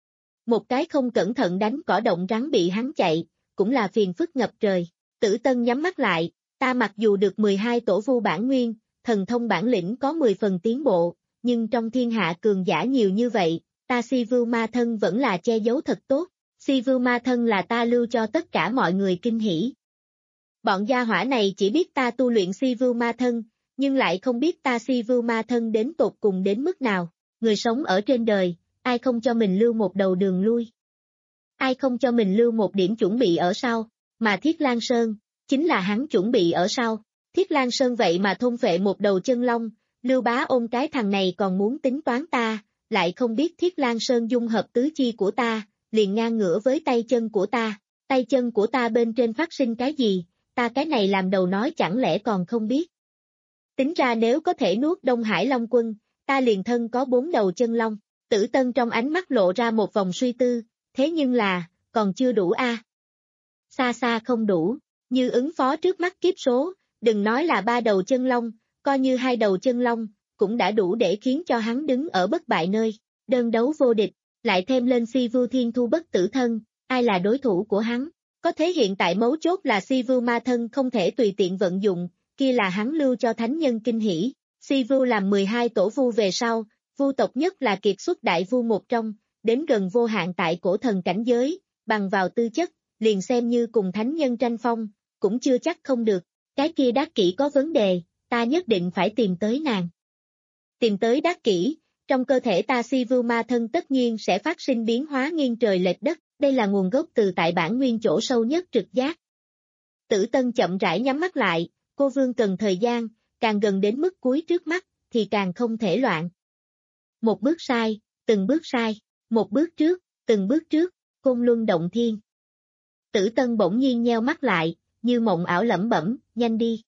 Một cái không cẩn thận đánh cỏ động rắn bị hắn chạy, cũng là phiền phức ngập trời. Tử Tân nhắm mắt lại, ta mặc dù được mười hai tổ vu bản nguyên, thần thông bản lĩnh có mười phần tiến bộ, nhưng trong thiên hạ cường giả nhiều như vậy, ta si vưu ma thân vẫn là che giấu thật tốt. Si vưu ma thân là ta lưu cho tất cả mọi người kinh hỉ. Bọn gia hỏa này chỉ biết ta tu luyện si vưu ma thân, nhưng lại không biết ta si vưu ma thân đến tột cùng đến mức nào. Người sống ở trên đời, ai không cho mình lưu một đầu đường lui? Ai không cho mình lưu một điểm chuẩn bị ở sau, mà Thiết Lang Sơn, chính là hắn chuẩn bị ở sau. Thiết Lang Sơn vậy mà thôn phệ một đầu Chân Long, Lưu Bá ôm cái thằng này còn muốn tính toán ta, lại không biết Thiết Lang Sơn dung hợp tứ chi của ta, liền ngang ngửa với tay chân của ta, tay chân của ta bên trên phát sinh cái gì, ta cái này làm đầu nói chẳng lẽ còn không biết. Tính ra nếu có thể nuốt Đông Hải Long quân, ta liền thân có bốn đầu chân long. Tử Tân trong ánh mắt lộ ra một vòng suy tư, thế nhưng là, còn chưa đủ a. À? Xa xa không đủ, như ứng phó trước mắt kiếp số, đừng nói là ba đầu chân long, coi như hai đầu chân long, cũng đã đủ để khiến cho hắn đứng ở bất bại nơi, đơn đấu vô địch, lại thêm lên Si Vưu Thiên Thu bất tử thân, ai là đối thủ của hắn. Có thế hiện tại mấu chốt là Si Vưu ma thân không thể tùy tiện vận dụng, kia là hắn lưu cho thánh nhân kinh hỉ. Si Vu làm mười hai tổ vu về sau, vu tộc nhất là kiệt xuất đại vu một trong, đến gần vô hạn tại cổ thần cảnh giới, bằng vào tư chất, liền xem như cùng thánh nhân tranh phong, cũng chưa chắc không được. Cái kia Đắc Kỷ có vấn đề, ta nhất định phải tìm tới nàng. Tìm tới Đắc Kỷ, trong cơ thể ta Si Vu ma thân tất nhiên sẽ phát sinh biến hóa nghiêng trời lệch đất, đây là nguồn gốc từ tại bản nguyên chỗ sâu nhất trực giác. Tử Tân chậm rãi nhắm mắt lại, cô vương cần thời gian, càng gần đến mức cuối trước mắt, thì càng không thể loạn. Một bước sai, từng bước sai, một bước trước, từng bước trước, Côn Luân động thiên. Tử Tân bỗng nhiên nheo mắt lại, như mộng ảo lẩm bẩm, nhanh đi.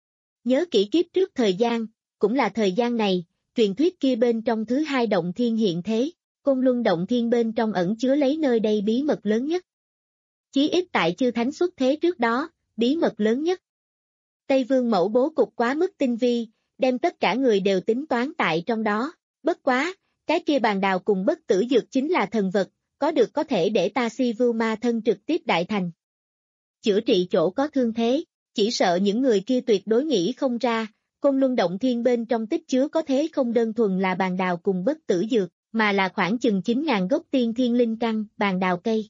Nhớ kỹ kiếp trước thời gian, cũng là thời gian này, truyền thuyết kia bên trong thứ hai động thiên hiện thế, Côn Luân động thiên bên trong ẩn chứa lấy nơi đây bí mật lớn nhất. Chí ít tại chư thánh xuất thế trước đó, bí mật lớn nhất. Tây Vương mẫu bố cục quá mức tinh vi, đem tất cả người đều tính toán tại trong đó, bất quá, cái kia bàn đào cùng bất tử dược chính là thần vật, có được có thể để ta Si Vu ma thân trực tiếp đại thành. Chữa trị chỗ có thương thế, chỉ sợ những người kia tuyệt đối nghĩ không ra, Côn Luân động thiên bên trong tích chứa có thế không đơn thuần là bàn đào cùng bất tử dược, mà là khoảng chừng chín nghìn gốc tiên thiên linh căn, bàn đào cây.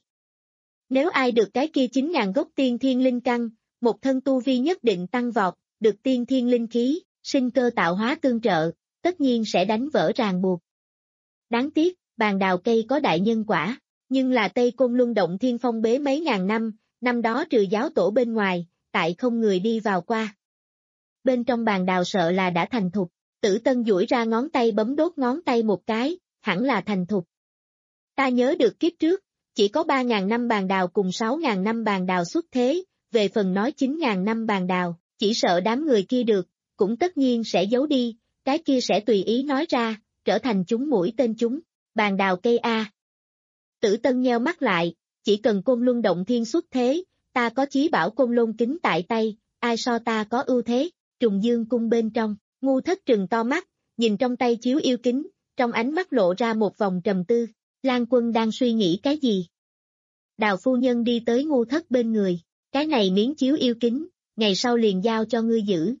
Nếu ai được cái kia chín nghìn gốc tiên thiên linh căn, một thân tu vi nhất định tăng vọt, được tiên thiên linh khí, sinh cơ tạo hóa tương trợ, tất nhiên sẽ đánh vỡ ràng buộc. Đáng tiếc, bàn đào cây có đại nhân quả, nhưng là Tây Côn Luân động thiên phong bế mấy ngàn năm, năm đó trừ giáo tổ bên ngoài, tại không người đi vào qua. Bên trong bàn đào sợ là đã thành thục, Tử Tân duỗi ra ngón tay bấm đốt ngón tay một cái, hẳn là thành thục. Ta nhớ được kiếp trước, chỉ có ba nghìn năm bàn đào cùng sáu nghìn năm bàn đào xuất thế, về phần nói chín nghìn năm bàn đào, chỉ sợ đám người kia được, cũng tất nhiên sẽ giấu đi, cái kia sẽ tùy ý nói ra, trở thành chúng mũi tên chúng, bàn đào cây A. Tử Tân nheo mắt lại, chỉ cần Côn Luân động thiên xuất thế, ta có chí bảo Côn Lôn kính tại tay, ai so ta có ưu thế, Trùng Dương cung bên trong, Ngu Thất trừng to mắt, nhìn trong tay chiếu yêu kính, trong ánh mắt lộ ra một vòng trầm tư, Lan Quân đang suy nghĩ cái gì? Đào phu nhân đi tới Ngu Thất bên người, cái này miếng chiếu yêu kính, ngày sau liền giao cho ngươi giữ.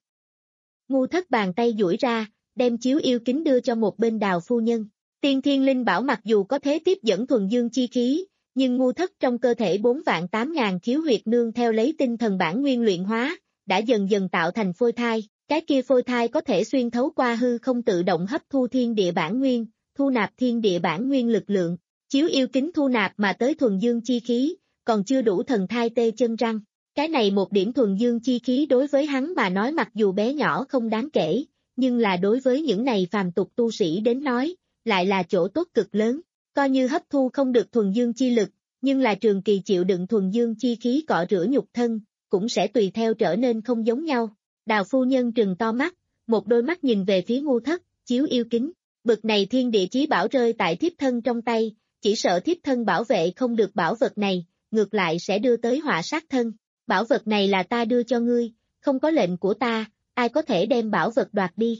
Ngu Thất bàn tay duỗi ra, đem chiếu yêu kính đưa cho một bên Đào phu nhân. Tiên Thiên Linh Bảo mặc dù có thế tiếp dẫn thuần dương chi khí, nhưng Ngu Thất trong cơ thể bốn vạn tám ngàn khiếu huyệt nương theo lấy tinh thần bản nguyên luyện hóa, đã dần dần tạo thành phôi thai, cái kia phôi thai có thể xuyên thấu qua hư không tự động hấp thu thiên địa bản nguyên, thu nạp thiên địa bản nguyên lực lượng, chiếu yêu kính thu nạp mà tới thuần dương chi khí, còn chưa đủ thần thai tê chân răng. Cái này một điểm thuần dương chi khí đối với hắn mà nói mặc dù bé nhỏ không đáng kể, nhưng là đối với những này phàm tục tu sĩ đến nói, lại là chỗ tốt cực lớn, coi như hấp thu không được thuần dương chi lực, nhưng là trường kỳ chịu đựng thuần dương chi khí cọ rửa nhục thân, cũng sẽ tùy theo trở nên không giống nhau. Đào phu nhân trừng to mắt, một đôi mắt nhìn về phía Ngu Thất, chiếu yêu kính, bực này thiên địa chí bảo rơi tại thiếp thân trong tay, chỉ sợ thiếp thân bảo vệ không được bảo vật này, ngược lại sẽ đưa tới họa sát thân. Bảo vật này là ta đưa cho ngươi, không có lệnh của ta, ai có thể đem bảo vật đoạt đi.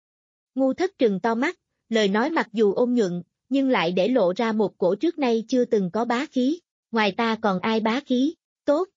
Ngu Thất trừng to mắt, lời nói mặc dù ôn nhuận, nhưng lại để lộ ra một cổ trước nay chưa từng có bá khí, ngoài ta còn ai bá khí, tốt.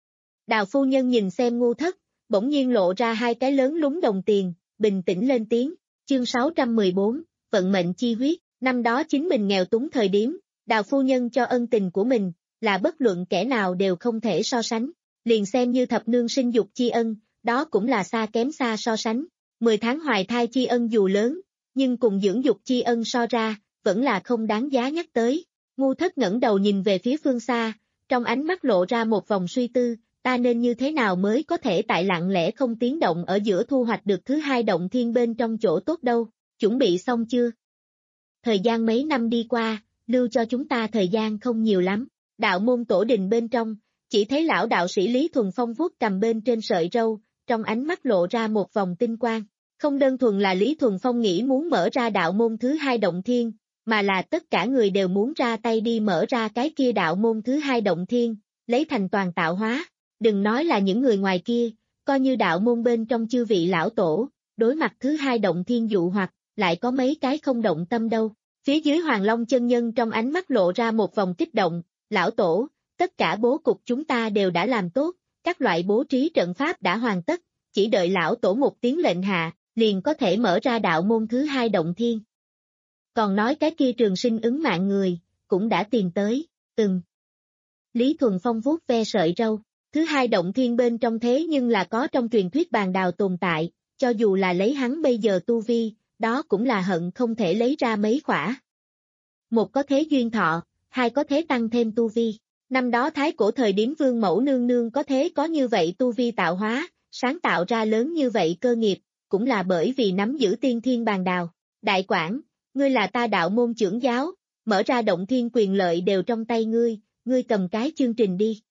Đào phu nhân nhìn xem Ngu Thất, bỗng nhiên lộ ra hai cái lớn lúng đồng tiền, bình tĩnh lên tiếng, chương sáu trăm mười bốn, vận mệnh chi huyết, năm đó chính mình nghèo túng thời điểm, Đào phu nhân cho ân tình của mình, là bất luận kẻ nào đều không thể so sánh, liền xem như thập nương sinh dục chi ân, đó cũng là xa kém xa so sánh, mười tháng hoài thai chi ân dù lớn, nhưng cùng dưỡng dục chi ân so ra, vẫn là không đáng giá nhắc tới. Ngu Thất ngẩng đầu nhìn về phía phương xa, trong ánh mắt lộ ra một vòng suy tư, ta nên như thế nào mới có thể tại lặng lẽ không tiếng động ở giữa thu hoạch được thứ hai động thiên bên trong chỗ tốt đâu, chuẩn bị xong chưa? Thời gian mấy năm đi qua, lưu cho chúng ta thời gian không nhiều lắm, đạo môn tổ đình bên trong, chỉ thấy lão đạo sĩ Lý Thuần Phong vuốt cầm bên trên sợi râu, trong ánh mắt lộ ra một vòng tinh quang. Không đơn thuần là Lý Thuần Phong nghĩ muốn mở ra đạo môn thứ hai động thiên, mà là tất cả người đều muốn ra tay đi mở ra cái kia đạo môn thứ hai động thiên, lấy thành toàn tạo hóa. Đừng nói là những người ngoài kia, coi như đạo môn bên trong chư vị lão tổ, đối mặt thứ hai động thiên dụ hoặc, lại có mấy cái không động tâm đâu. Phía dưới Hoàng Long chân nhân trong ánh mắt lộ ra một vòng kích động, lão tổ, tất cả bố cục chúng ta đều đã làm tốt, các loại bố trí trận pháp đã hoàn tất, chỉ đợi lão tổ một tiếng lệnh hạ, liền có thể mở ra đạo môn thứ hai động thiên. Còn nói cái kia trường sinh ứng mạng người, cũng đã tìm tới, ừm. Lý Thuần Phong vuốt ve sợi râu, thứ hai động thiên bên trong thế nhưng là có trong truyền thuyết bàn đào tồn tại, cho dù là lấy hắn bây giờ tu vi, đó cũng là hận không thể lấy ra mấy khỏa. Một có thế duyên thọ, hai có thế tăng thêm tu vi. Năm đó thái cổ thời điểm vương mẫu nương nương có thế có như vậy tu vi tạo hóa, sáng tạo ra lớn như vậy cơ nghiệp, cũng là bởi vì nắm giữ tiên thiên bàn đào. Đại quản, ngươi là ta đạo môn trưởng giáo, mở ra động thiên quyền lợi đều trong tay ngươi, ngươi cầm cái chương trình đi.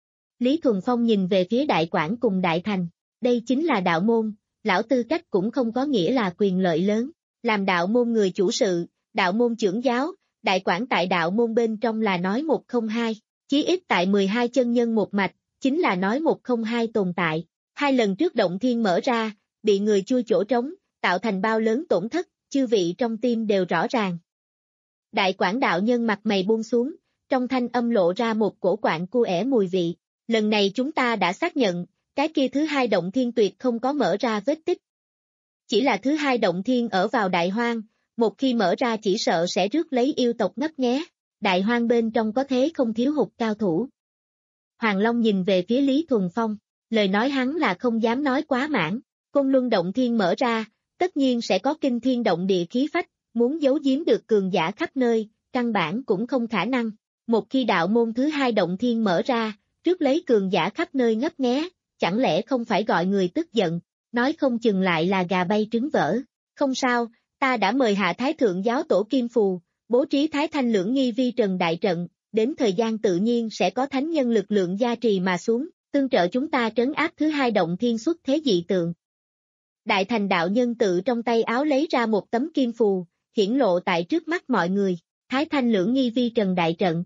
Lý Thuần Phong nhìn về phía đại quản cùng đại thành, đây chính là đạo môn, lão tư cách cũng không có nghĩa là quyền lợi lớn, làm đạo môn người chủ sự, đạo môn trưởng giáo, đại quản tại đạo môn bên trong là nói một không hai, chí ít tại mười hai chân nhân một mạch, chính là nói một không hai tồn tại, hai lần trước động thiên mở ra, bị người chui chỗ trống, tạo thành bao lớn tổn thất, chư vị trong tim đều rõ ràng. Đại quản đạo nhân mặt mày buông xuống, trong thanh âm lộ ra một cổ quạng cua ẻ mùi vị, lần này chúng ta đã xác nhận, cái kia thứ hai động thiên tuyệt không có mở ra vết tích. Chỉ là thứ hai động thiên ở vào đại hoang, một khi mở ra chỉ sợ sẽ rước lấy yêu tộc ngấp nghé, đại hoang bên trong có thế không thiếu hụt cao thủ. Hoàng Long nhìn về phía Lý Thuần Phong, lời nói hắn là không dám nói quá mãn, Côn Luân động thiên mở ra, tất nhiên sẽ có kinh thiên động địa khí phách, muốn giấu giếm được cường giả khắp nơi, căn bản cũng không khả năng. Một khi đạo môn thứ hai động thiên mở ra, rước lấy cường giả khắp nơi ngấp nghé, chẳng lẽ không phải gọi người tức giận, nói không chừng lại là gà bay trứng vỡ. Không sao, ta đã mời hạ thái thượng giáo tổ Kim Phù, bố trí thái thanh lưỡng nghi vi trần đại trận, đến thời gian tự nhiên sẽ có thánh nhân lực lượng gia trì mà xuống, tương trợ chúng ta trấn áp thứ hai động thiên xuất thế dị tượng. Đại thành đạo nhân tự trong tay áo lấy ra một tấm kim phù, hiển lộ tại trước mắt mọi người, thái thanh lưỡng nghi vi trần đại trận.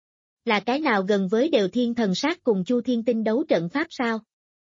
Là cái nào gần với đều thiên thần sát cùng chu thiên tinh đấu trận pháp sao?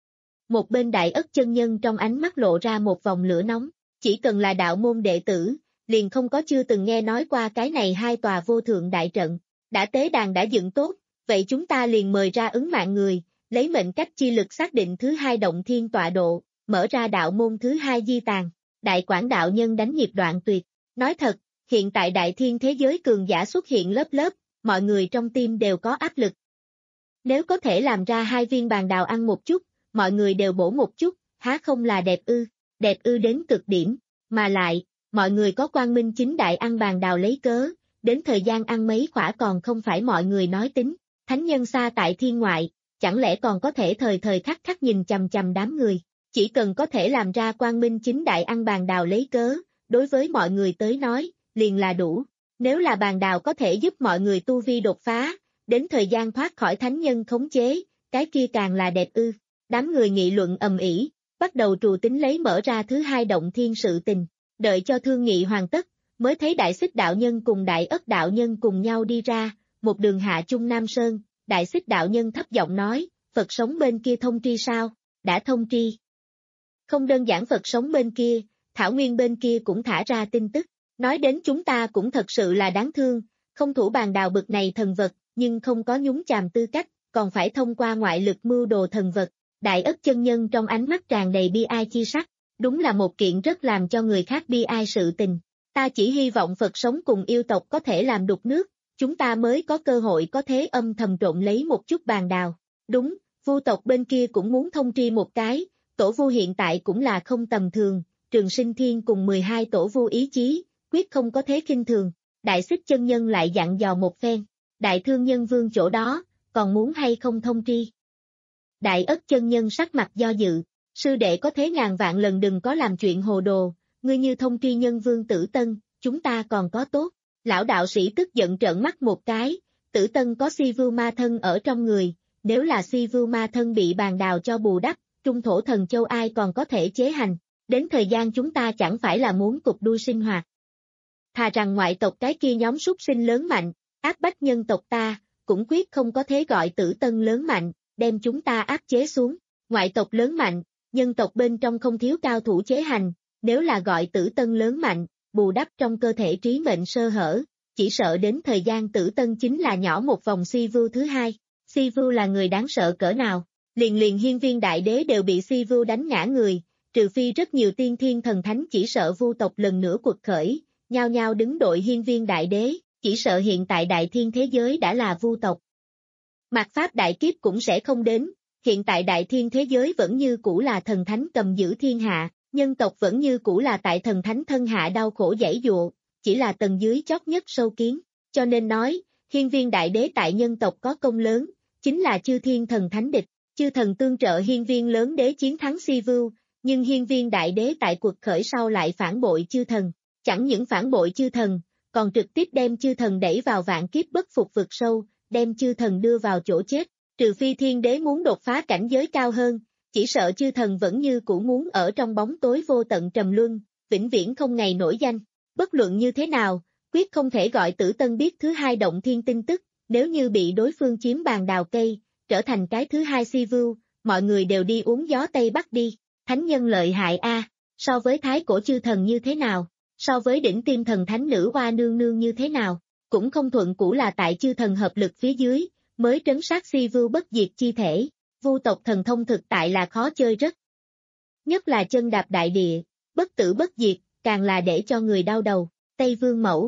Một bên đại ất chân nhân trong ánh mắt lộ ra một vòng lửa nóng, chỉ cần là đạo môn đệ tử, liền không có chưa từng nghe nói qua cái này hai tòa vô thượng đại trận, đã tế đàn đã dựng tốt, vậy chúng ta liền mời ra ứng mạng người, lấy mệnh cách chi lực xác định thứ hai động thiên tọa độ, mở ra đạo môn thứ hai di tàng. Đại quản đạo nhân đánh nhịp đoạn tuyệt, nói thật, hiện tại đại thiên thế giới cường giả xuất hiện lớp lớp, mọi người trong tim đều có áp lực. Nếu có thể làm ra hai viên bàn đào ăn một chút, mọi người đều bổ một chút, há không là đẹp ư, đẹp ư đến cực điểm, mà lại, mọi người có quang minh chính đại ăn bàn đào lấy cớ, đến thời gian ăn mấy khỏa còn không phải mọi người nói tính, thánh nhân xa tại thiên ngoại, chẳng lẽ còn có thể thời thời khắc khắc nhìn chằm chằm đám người, chỉ cần có thể làm ra quang minh chính đại ăn bàn đào lấy cớ, đối với mọi người tới nói, liền là đủ, nếu là bàn đào có thể giúp mọi người tu vi đột phá, đến thời gian thoát khỏi thánh nhân khống chế, cái kia càng là đẹp ư, đám người nghị luận ầm ĩ, bắt đầu trù tính lấy mở ra thứ hai động thiên sự tình, đợi cho thương nghị hoàn tất, mới thấy đại xích đạo nhân cùng đại ất đạo nhân cùng nhau đi ra, một đường hạ chung Nam Sơn, đại xích đạo nhân thấp giọng nói, Phật sống bên kia thông tri sao, đã thông tri. Không đơn giản Phật sống bên kia, Thảo Nguyên bên kia cũng thả ra tin tức, nói đến chúng ta cũng thật sự là đáng thương, không thủ bàn đào bực này thần vật, nhưng không có nhúng chàm tư cách, còn phải thông qua ngoại lực mưu đồ thần vật. Đại ất chân nhân trong ánh mắt tràn đầy bi ai chi sắc, đúng là một kiện rất làm cho người khác bi ai sự tình. Ta chỉ hy vọng Phật sống cùng yêu tộc có thể làm đục nước, chúng ta mới có cơ hội có thế âm thầm trộn lấy một chút bàn đào. Đúng, Vu tộc bên kia cũng muốn thông tri một cái, tổ Vu hiện tại cũng là không tầm thường, Trường Sinh Thiên cùng mười hai tổ Vu ý chí, quyết không có thế khinh thường. Đại xích chân nhân lại dặn dò một phen, đại thương nhân vương chỗ đó, còn muốn hay không thông tri. Đại ất chân nhân sắc mặt do dự, sư đệ có thế ngàn vạn lần đừng có làm chuyện hồ đồ, ngươi như thông tri nhân vương Tử Tân, chúng ta còn có tốt. Lão đạo sĩ tức giận trợn mắt một cái, Tử Tân có si vưu ma thân ở trong người, nếu là si vưu ma thân bị bàn đào cho bù đắp, trung thổ thần châu ai còn có thể chế hành, đến thời gian chúng ta chẳng phải là muốn cục đuôi sinh hoạt. Thà rằng ngoại tộc cái kia nhóm súc sinh lớn mạnh, áp bách nhân tộc ta, cũng quyết không có thế gọi Tử Tân lớn mạnh, đem chúng ta áp chế xuống, ngoại tộc lớn mạnh, nhân tộc bên trong không thiếu cao thủ chế hành, nếu là gọi Tử Tân lớn mạnh, bù đắp trong cơ thể trí mệnh sơ hở, chỉ sợ đến thời gian Tử Tân chính là nhỏ một vòng si vưu thứ hai, si vưu là người đáng sợ cỡ nào, liền liền hiên viên đại đế đều bị si vưu đánh ngã người, trừ phi rất nhiều tiên thiên thần thánh chỉ sợ vu tộc lần nữa quật khởi, nhao nhao đứng đội hiên viên đại đế, chỉ sợ hiện tại đại thiên thế giới đã là vu tộc. Mạt pháp đại kiếp cũng sẽ không đến, hiện tại đại thiên thế giới vẫn như cũ là thần thánh cầm giữ thiên hạ, nhân tộc vẫn như cũ là tại thần thánh thân hạ đau khổ giãy dụa, chỉ là tầng dưới chót nhất sâu kiến, cho nên nói, hiên viên đại đế tại nhân tộc có công lớn, chính là chư thiên thần thánh địch, chư thần tương trợ hiên viên lớn đế chiến thắng si vưu, nhưng hiên viên đại đế tại cuộc khởi sau lại phản bội chư thần, chẳng những phản bội chư thần, còn trực tiếp đem chư thần đẩy vào vạn kiếp bất phục vực sâu, đem chư thần đưa vào chỗ chết, trừ phi thiên đế muốn đột phá cảnh giới cao hơn, chỉ sợ chư thần vẫn như cũ muốn ở trong bóng tối vô tận trầm luân, vĩnh viễn không ngày nổi danh. Bất luận như thế nào, quyết không thể gọi Tử Tân biết thứ hai động thiên tin tức, nếu như bị đối phương chiếm bàn đào cây, trở thành cái thứ hai si vưu, mọi người đều đi uống gió Tây Bắc đi, thánh nhân lợi hại a, so với thái cổ chư thần như thế nào, so với đỉnh tiêm thần thánh nữ hoa nương nương như thế nào, cũng không thuận cũ là tại chư thần hợp lực phía dưới, mới trấn sát si vưu bất diệt chi thể, vu tộc thần thông thực tại là khó chơi rất. Nhất là chân đạp đại địa, bất tử bất diệt, càng là để cho người đau đầu, Tây Vương Mẫu.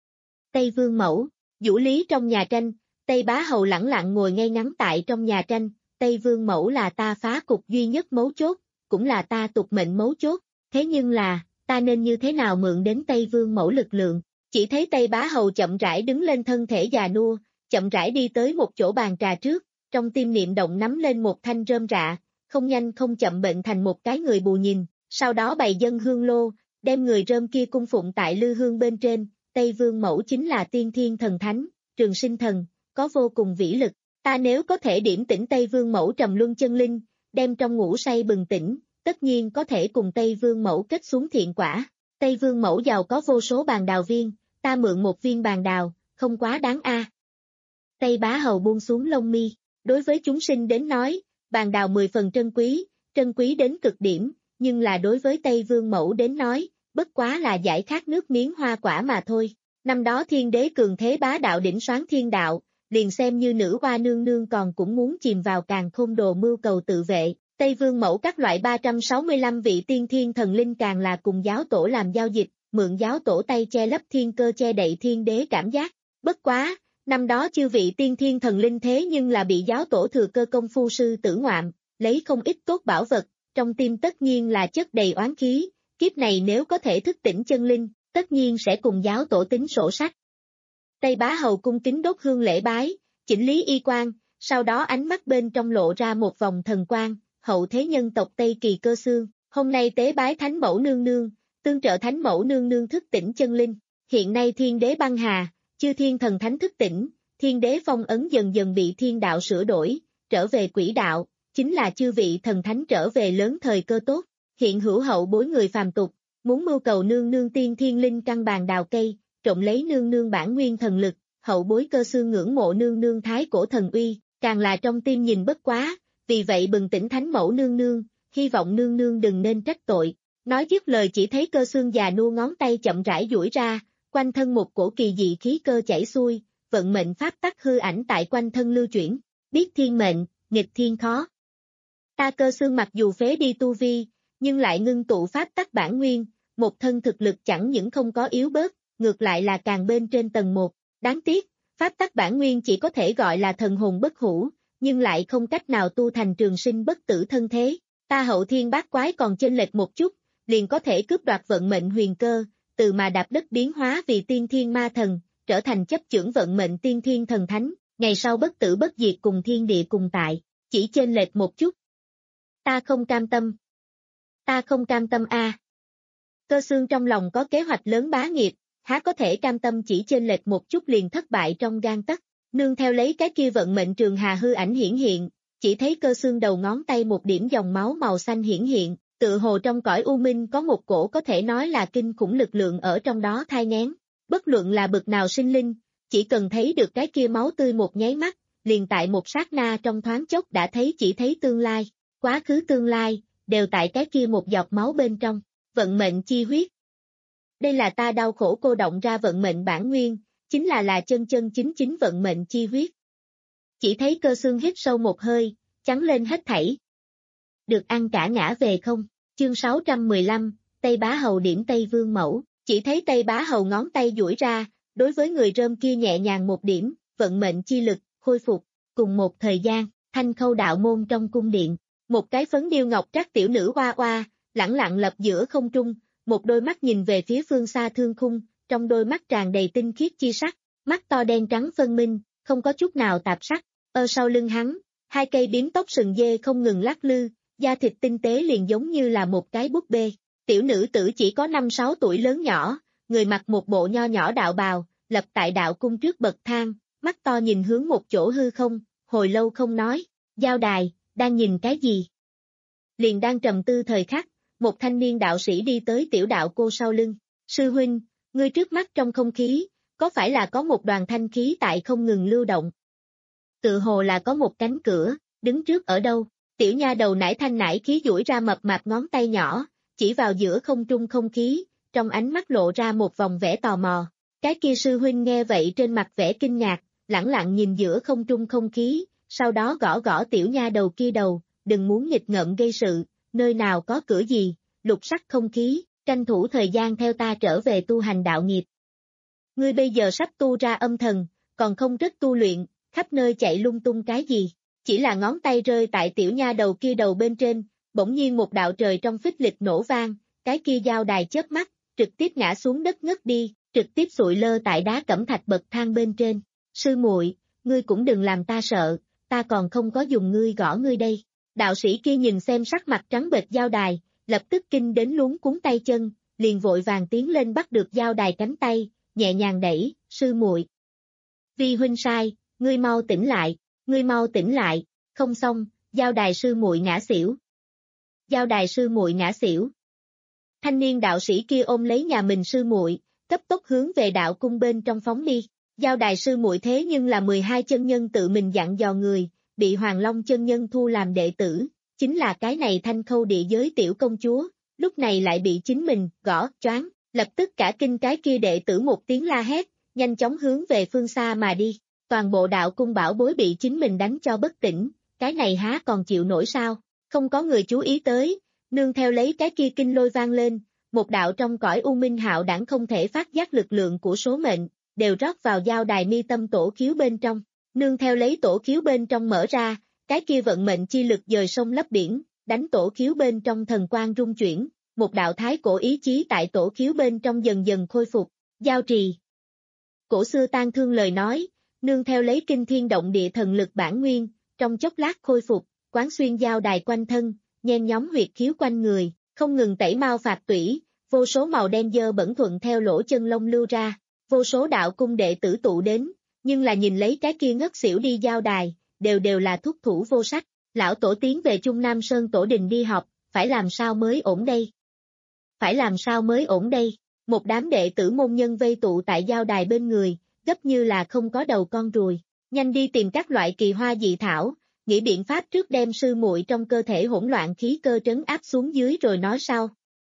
Tây Vương Mẫu, vũ lý trong nhà tranh, Tây Bá Hầu lẳng lặng ngồi ngay ngắn tại trong nhà tranh, Tây Vương Mẫu là ta phá cục duy nhất mấu chốt, cũng là ta tục mệnh mấu chốt, thế nhưng là, ta nên như thế nào mượn đến Tây Vương Mẫu lực lượng, chỉ thấy Tây Bá Hầu chậm rãi đứng lên thân thể già nua, chậm rãi đi tới một chỗ bàn trà trước, trong tim niệm động nắm lên một thanh rơm rạ, không nhanh không chậm bệnh thành một cái người bù nhìn, sau đó bày dân hương lô, đem người rơm kia cung phụng tại lư hương bên trên, Tây Vương Mẫu chính là tiên thiên thần thánh, trường sinh thần, có vô cùng vĩ lực, ta nếu có thể điểm tỉnh Tây Vương Mẫu trầm luân chân linh, đem trong ngủ say bừng tỉnh, tất nhiên có thể cùng Tây Vương Mẫu kết xuống thiện quả, Tây Vương Mẫu giàu có vô số bàn đào viên, ta mượn một viên bàn đào, không quá đáng a. À. Tây Bá Hầu buông xuống lông mi, đối với chúng sinh đến nói, bàn đào mười phần trân quý, trân quý đến cực điểm, nhưng là đối với Tây Vương Mẫu đến nói, bất quá là giải khát nước miếng hoa quả mà thôi. Năm đó thiên đế cường thế bá đạo đỉnh soán thiên đạo, liền xem như nữ hoa nương nương còn cũng muốn chìm vào càn khôn đồ mưu cầu tự vệ. Tây Vương Mẫu các loại ba trăm sáu mươi lăm vị tiên thiên thần linh càng là cùng giáo tổ làm giao dịch, mượn giáo tổ tay che lấp thiên cơ che đậy thiên đế cảm giác. Bất quá, năm đó chư vị tiên thiên thần linh thế nhưng là bị giáo tổ thừa cơ công phu sư tử ngoạm, lấy không ít tốt bảo vật, trong tim tất nhiên là chất đầy oán khí, kiếp này nếu có thể thức tỉnh chân linh, tất nhiên sẽ cùng giáo tổ tính sổ sách. Tây Bá Hầu cung kính đốt hương lễ bái, chỉnh lý y quan, sau đó ánh mắt bên trong lộ ra một vòng thần quang, hậu thế nhân tộc Tây Kỳ Cơ Xương, hôm nay tế bái Thánh Mẫu Nương Nương, tương trợ Thánh Mẫu Nương Nương thức tỉnh chân linh, hiện nay thiên đế băng hà, chư thiên thần thánh thức tỉnh, thiên đế phong ấn dần dần bị thiên đạo sửa đổi, trở về quỹ đạo, chính là chư vị thần thánh trở về lớn thời cơ tốt, hiện hữu hậu bối người phàm tục, muốn mưu cầu nương nương tiên thiên linh căn bàn đào cây, trộm lấy nương nương bản nguyên thần lực, hậu bối Cơ Xương ngưỡng mộ nương nương thái cổ thần uy, càng là trong tim nhìn bất quá, vì vậy bừng tỉnh Thánh Mẫu Nương Nương, hy vọng nương nương đừng nên trách tội. Nói dứt lời chỉ thấy Cơ Xương già nua ngón tay chậm rãi duỗi ra, quanh thân một cổ kỳ dị khí cơ chảy xuôi, vận mệnh pháp tắc hư ảnh tại quanh thân lưu chuyển, biết thiên mệnh, nghịch thiên khó. Ta Cơ Xương mặc dù phế đi tu vi, nhưng lại ngưng tụ pháp tắc bản nguyên, một thân thực lực chẳng những không có yếu bớt, ngược lại là càng bên trên tầng một, đáng tiếc, pháp tắc bản nguyên chỉ có thể gọi là thần hồn bất hủ, nhưng lại không cách nào tu thành trường sinh bất tử thân thế, ta hậu thiên bát quái còn chênh lệch một chút, liền có thể cướp đoạt vận mệnh huyền cơ, từ mà đạp đất biến hóa vì tiên thiên ma thần, trở thành chấp chưởng vận mệnh tiên thiên thần thánh, ngày sau bất tử bất diệt cùng thiên địa cùng tại, chỉ chênh lệch một chút. Ta không cam tâm. Ta không cam tâm a. À. Cơ Xương trong lòng có kế hoạch lớn bá nghiệp, há có thể cam tâm chỉ chênh lệch một chút liền thất bại trong gang tấc. Nương theo lấy cái kia vận mệnh trường hà hư ảnh hiển hiện, chỉ thấy Cơ Xương đầu ngón tay một điểm dòng máu màu xanh hiển hiện, tự hồ trong cõi u minh có một cổ có thể nói là kinh khủng lực lượng ở trong đó thai nghén. Bất luận là bực nào sinh linh, chỉ cần thấy được cái kia máu tươi một nháy mắt, liền tại một sát na trong thoáng chốc đã thấy chỉ thấy tương lai, quá khứ tương lai, đều tại cái kia một giọt máu bên trong, vận mệnh chi huyết. Đây là ta đau khổ cô động ra vận mệnh bản nguyên, chính là là chân chân chính chính vận mệnh chi huyết. Chỉ thấy Cơ Xương hít sâu một hơi, chắn lên hết thảy. Được ăn cả ngã về không? Chương sáu trăm mười lăm, Tây Bá Hầu điểm Tây Vương Mẫu, chỉ thấy Tây Bá Hầu ngón tay duỗi ra, đối với người rơm kia nhẹ nhàng một điểm, vận mệnh chi lực, khôi phục, cùng một thời gian, Thanh Khâu đạo môn trong cung điện, một cái phấn điêu ngọc trác tiểu nữ hoa hoa, lẳng lặng lập giữa không trung, một đôi mắt nhìn về phía phương xa thương khung, trong đôi mắt tràn đầy tinh khiết chi sắc, mắt to đen trắng phân minh, không có chút nào tạp sắc, ở sau lưng hắn, hai cây bím tóc sừng dê không ngừng lắc lư, da thịt tinh tế liền giống như là một cái búp bê. Tiểu nữ tử chỉ có năm sáu tuổi lớn nhỏ, người mặc một bộ nho nhỏ đạo bào, lập tại đạo cung trước bậc thang, mắt to nhìn hướng một chỗ hư không, hồi lâu không nói, giao đài, đang nhìn cái gì? Liền đang trầm tư thời khắc, một thanh niên đạo sĩ đi tới tiểu đạo cô sau lưng, sư huynh, ngươi trước mắt trong không khí, có phải là có một đoàn thanh khí tại không ngừng lưu động? Tự hồ là có một cánh cửa, đứng trước ở đâu? Tiểu nha đầu nải thanh nải khí duỗi ra mập mạp ngón tay nhỏ, chỉ vào giữa không trung không khí, trong ánh mắt lộ ra một vòng vẻ tò mò. Cái kia sư huynh nghe vậy trên mặt vẻ kinh ngạc, lẳng lặng nhìn giữa không trung không khí, sau đó gõ gõ tiểu nha đầu kia đầu, đừng muốn nghịch ngợm gây sự, nơi nào có cửa gì, lục sắc không khí, tranh thủ thời gian theo ta trở về tu hành đạo nghiệp. Ngươi bây giờ sắp tu ra âm thần, còn không rất tu luyện, khắp nơi chạy lung tung cái gì, chỉ là ngón tay rơi tại tiểu nha đầu kia đầu bên trên, bỗng nhiên một đạo trời trong phích lịch nổ vang, cái kia giao đài chớp mắt, trực tiếp ngã xuống đất ngất đi, trực tiếp sụi lơ tại đá cẩm thạch bậc thang bên trên. Sư muội, ngươi cũng đừng làm ta sợ, ta còn không có dùng ngươi gõ ngươi đây. Đạo sĩ kia nhìn xem sắc mặt trắng bệch giao đài, lập tức kinh đến luống cuống tay chân, liền vội vàng tiến lên bắt được giao đài cánh tay, nhẹ nhàng đẩy, sư muội. Vi huynh sai, ngươi mau tỉnh lại, ngươi mau tỉnh lại, không xong, giao đài sư muội ngã xỉu. Giao đài sư muội ngã xỉu. Thanh niên đạo sĩ kia ôm lấy nhà mình sư muội, cấp tốc hướng về đạo cung bên trong phóng đi. Giao đài sư muội thế nhưng là mười hai chân nhân tự mình dặn dò người, bị Hoàng Long chân nhân thu làm đệ tử, chính là cái này Thanh Khâu địa giới tiểu công chúa, lúc này lại bị chính mình gõ choáng, lập tức cả kinh cái kia đệ tử một tiếng la hét, nhanh chóng hướng về phương xa mà đi. Toàn bộ đạo cung bảo bối bị chính mình đánh cho bất tỉnh, cái này há còn chịu nổi sao? Không có người chú ý tới, nương theo lấy cái kia kinh lôi vang lên, một đạo trong cõi u minh hạo đảng không thể phát giác lực lượng của số mệnh, đều rót vào giao đài mi tâm tổ khiếu bên trong, nương theo lấy tổ khiếu bên trong mở ra, cái kia vận mệnh chi lực dời sông lấp biển, đánh tổ khiếu bên trong thần quang rung chuyển, một đạo thái cổ ý chí tại tổ khiếu bên trong dần dần khôi phục, giao trì. Cổ xưa tan thương lời nói, nương theo lấy kinh thiên động địa thần lực bản nguyên, trong chốc lát khôi phục, quán xuyên giao đài quanh thân, nhen nhóm huyệt khiếu quanh người, không ngừng tẩy mau phạt tủy, vô số màu đen dơ bẩn thuận theo lỗ chân lông lưu ra, vô số đạo cung đệ tử tụ đến, nhưng là nhìn lấy cái kia ngất xỉu đi giao đài, đều đều là thúc thủ vô sách, lão tổ tiến về Trung Nam Sơn tổ đình đi học, phải làm sao mới ổn đây? Phải làm sao mới ổn đây? Một đám đệ tử môn nhân vây tụ tại giao đài bên người, gấp như là không có đầu con ruồi, nhanh đi tìm các loại kỳ hoa dị thảo, nghĩ biện pháp trước đem sư muội trong cơ thể hỗn loạn khí cơ trấn áp xuống dưới rồi nói sau.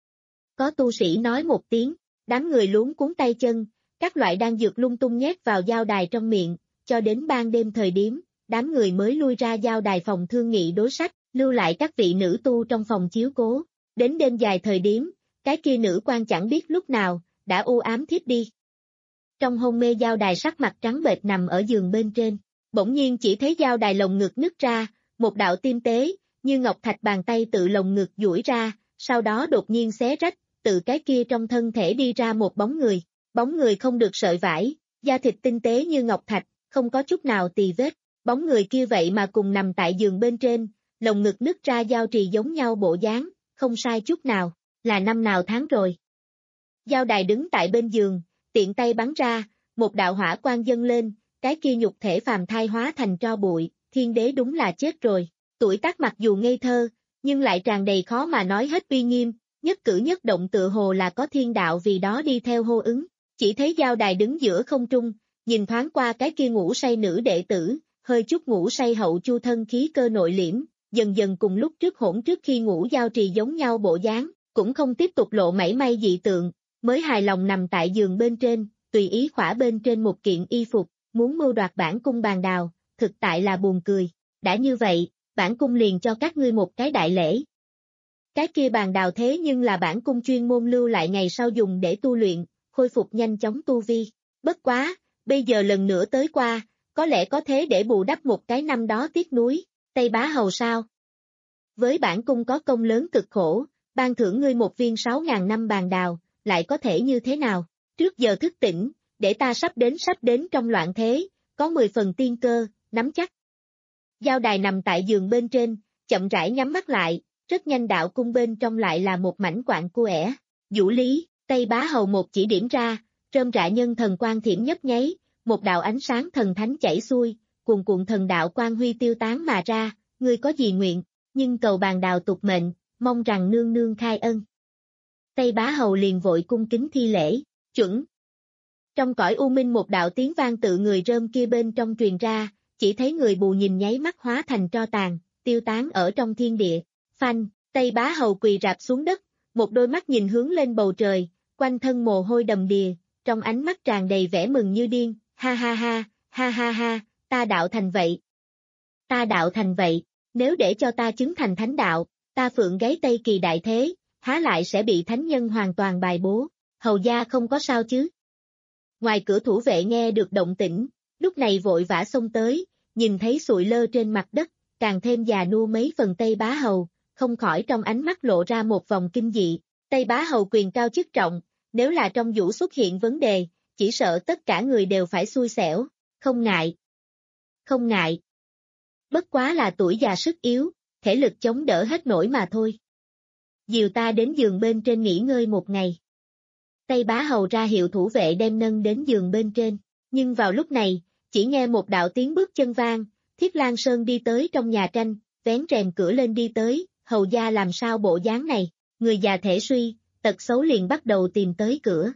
Có tu sĩ nói một tiếng, đám người luống cuống tay chân, các loại đan dược lung tung nhét vào giao đài trong miệng, cho đến ban đêm thời điểm, đám người mới lui ra giao đài phòng thương nghị đối sách, lưu lại các vị nữ tu trong phòng chiếu cố. Đến đêm dài thời điểm, cái kia nữ quan chẳng biết lúc nào, đã u ám thiếp đi. Trong hôn mê giao đài sắc mặt trắng bệch nằm ở giường bên trên, bỗng nhiên chỉ thấy giao đài lồng ngực nứt ra, một đạo tim tế, như ngọc thạch bàn tay tự lồng ngực duỗi ra, sau đó đột nhiên xé rách, từ cái kia trong thân thể đi ra một bóng người, bóng người không được sợi vải, da thịt tinh tế như ngọc thạch, không có chút nào tì vết, bóng người kia vậy mà cùng nằm tại giường bên trên, lồng ngực nứt ra giao trì giống nhau bộ dáng, không sai chút nào, là năm nào tháng rồi. Giao đài đứng tại bên giường, tiện tay bắn ra, một đạo hỏa quang dâng lên, cái kia nhục thể phàm thai hóa thành tro bụi, thiên đế đúng là chết rồi, tuổi tác mặc dù ngây thơ, nhưng lại tràn đầy khó mà nói hết uy nghiêm, nhất cử nhất động tựa hồ là có thiên đạo vì đó đi theo hô ứng, chỉ thấy giao đài đứng giữa không trung, nhìn thoáng qua cái kia ngủ say nữ đệ tử, hơi chút ngủ say hậu chu thân khí cơ nội liễm, dần dần cùng lúc trước hỗn trước khi ngủ giao trì giống nhau bộ dáng, cũng không tiếp tục lộ mảy may dị tượng, mới hài lòng nằm tại giường bên trên, tùy ý khỏa bên trên một kiện y phục, muốn mưu đoạt bản cung bàn đào, thực tại là buồn cười, đã như vậy, bản cung liền cho các ngươi một cái đại lễ. Cái kia bàn đào thế nhưng là bản cung chuyên môn lưu lại ngày sau dùng để tu luyện, khôi phục nhanh chóng tu vi. Bất quá, bây giờ lần nữa tới qua, có lẽ có thế để bù đắp một cái năm đó tiếc nuối. Tây Bá Hầu sao? Với bản cung có công lớn cực khổ, ban thưởng ngươi một viên sáu ngàn năm bàn đào, lại có thể như thế nào? Trước giờ thức tỉnh, để ta sắp đến sắp đến trong loạn thế, có mười phần tiên cơ, nắm chắc. Giao Đài nằm tại giường bên trên, chậm rãi nhắm mắt lại, rất nhanh đạo cung bên trong lại là một mảnh quạng cu ẻ. Vũ Lý, Tây Bá Hầu một chỉ điểm ra, rơm rạ nhân thần quang thiểm nhấp nháy, một đạo ánh sáng thần thánh chảy xuôi, cuồn cuộn thần đạo quang huy tiêu tán mà ra, ngươi có gì nguyện, nhưng cầu bàn đào tục mệnh, mong rằng nương nương khai ân. Tây Bá Hầu liền vội cung kính thi lễ, chuẩn. Trong cõi u minh một đạo tiếng vang tự người rơm kia bên trong truyền ra, chỉ thấy người bù nhìn nháy mắt hóa thành tro tàn, tiêu tán ở trong thiên địa. Phanh, Tây Bá Hầu quỳ rạp xuống đất, một đôi mắt nhìn hướng lên bầu trời, quanh thân mồ hôi đầm đìa, trong ánh mắt tràn đầy vẻ mừng như điên, ha ha ha, ha ha ha, ta đạo thành vậy. Ta đạo thành vậy, nếu để cho ta chứng thành thánh đạo, ta phượng gáy Tây Kỳ đại thế, há lại sẽ bị thánh nhân hoàn toàn bài bố, hầu gia không có sao chứ. Ngoài cửa thủ vệ nghe được động tĩnh, lúc này vội vã xông tới, nhìn thấy sụi lơ trên mặt đất, càng thêm già nua mấy phần Tây Bá Hầu, không khỏi trong ánh mắt lộ ra một vòng kinh dị. Tây Bá Hầu quyền cao chức trọng, nếu là trong vũ xuất hiện vấn đề, chỉ sợ tất cả người đều phải xui xẻo, không ngại. Không ngại. Bất quá là tuổi già sức yếu, thể lực chống đỡ hết nổi mà thôi. Dìu ta đến giường bên trên nghỉ ngơi một ngày. Tây Bá Hầu ra hiệu thủ vệ đem nâng đến giường bên trên, nhưng vào lúc này, chỉ nghe một đạo tiếng bước chân vang, Thiết Lang Sơn đi tới trong nhà tranh, vén rèm cửa lên đi tới, hầu gia làm sao bộ dáng này, người già thể suy, tật xấu liền bắt đầu tìm tới cửa.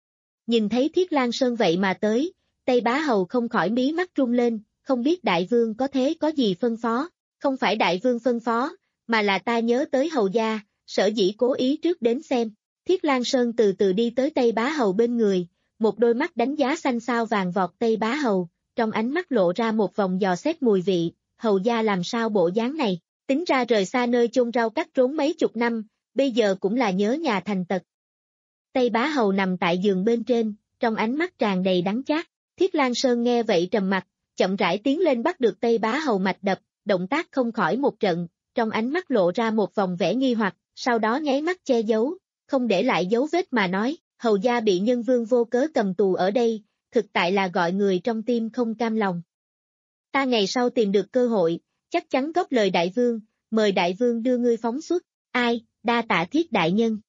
Nhìn thấy Thiết Lang Sơn vậy mà tới, Tây Bá Hầu không khỏi mí mắt rung lên, không biết đại vương có thế có gì phân phó, không phải đại vương phân phó, mà là ta nhớ tới hầu gia, sở dĩ cố ý trước đến xem. Thiết Lang Sơn từ từ đi tới Tây Bá Hầu bên người, một đôi mắt đánh giá xanh xao vàng vọt Tây Bá Hầu, trong ánh mắt lộ ra một vòng dò xét mùi vị, hầu gia làm sao bộ dáng này, tính ra rời xa nơi chôn rau cắt rốn mấy chục năm, bây giờ cũng là nhớ nhà thành tật. Tây Bá Hầu nằm tại giường bên trên, trong ánh mắt tràn đầy đắng chát, Thiết Lang Sơn nghe vậy trầm mặt, chậm rãi tiến lên bắt được Tây Bá Hầu mạch đập, động tác không khỏi một trận, trong ánh mắt lộ ra một vòng vẻ nghi hoặc, sau đó nháy mắt che giấu, không để lại dấu vết mà nói, hầu gia bị nhân vương vô cớ cầm tù ở đây, thực tại là gọi người trong tim không cam lòng. Ta ngày sau tìm được cơ hội, chắc chắn góp lời đại vương, mời đại vương đưa ngươi phóng xuất, ai, đa tạ Thiết đại nhân.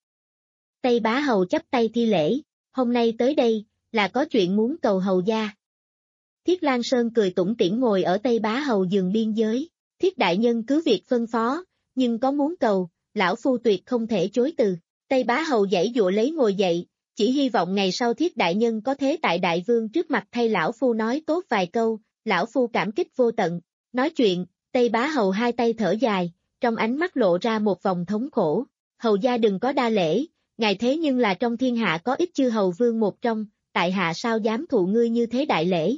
Tây Bá Hầu chắp tay thi lễ, hôm nay tới đây, là có chuyện muốn cầu hầu gia. Thiết Lang Sơn cười tủm tỉm ngồi ở Tây Bá Hầu giường biên giới, Thiết đại nhân cứ việc phân phó, nhưng có muốn cầu, lão phu tuyệt không thể chối từ. Tây Bá Hầu giãy giụa lấy ngồi dậy, chỉ hy vọng ngày sau Thiết đại nhân có thế tại đại vương trước mặt thay lão phu nói tốt vài câu, lão phu cảm kích vô tận. Nói chuyện, Tây Bá Hầu hai tay thở dài, trong ánh mắt lộ ra một vòng thống khổ. Hầu gia đừng có đa lễ, ngài thế nhưng là trong thiên hạ có ít chư hầu vương một trong, tại hạ sao dám thụ ngươi như thế đại lễ.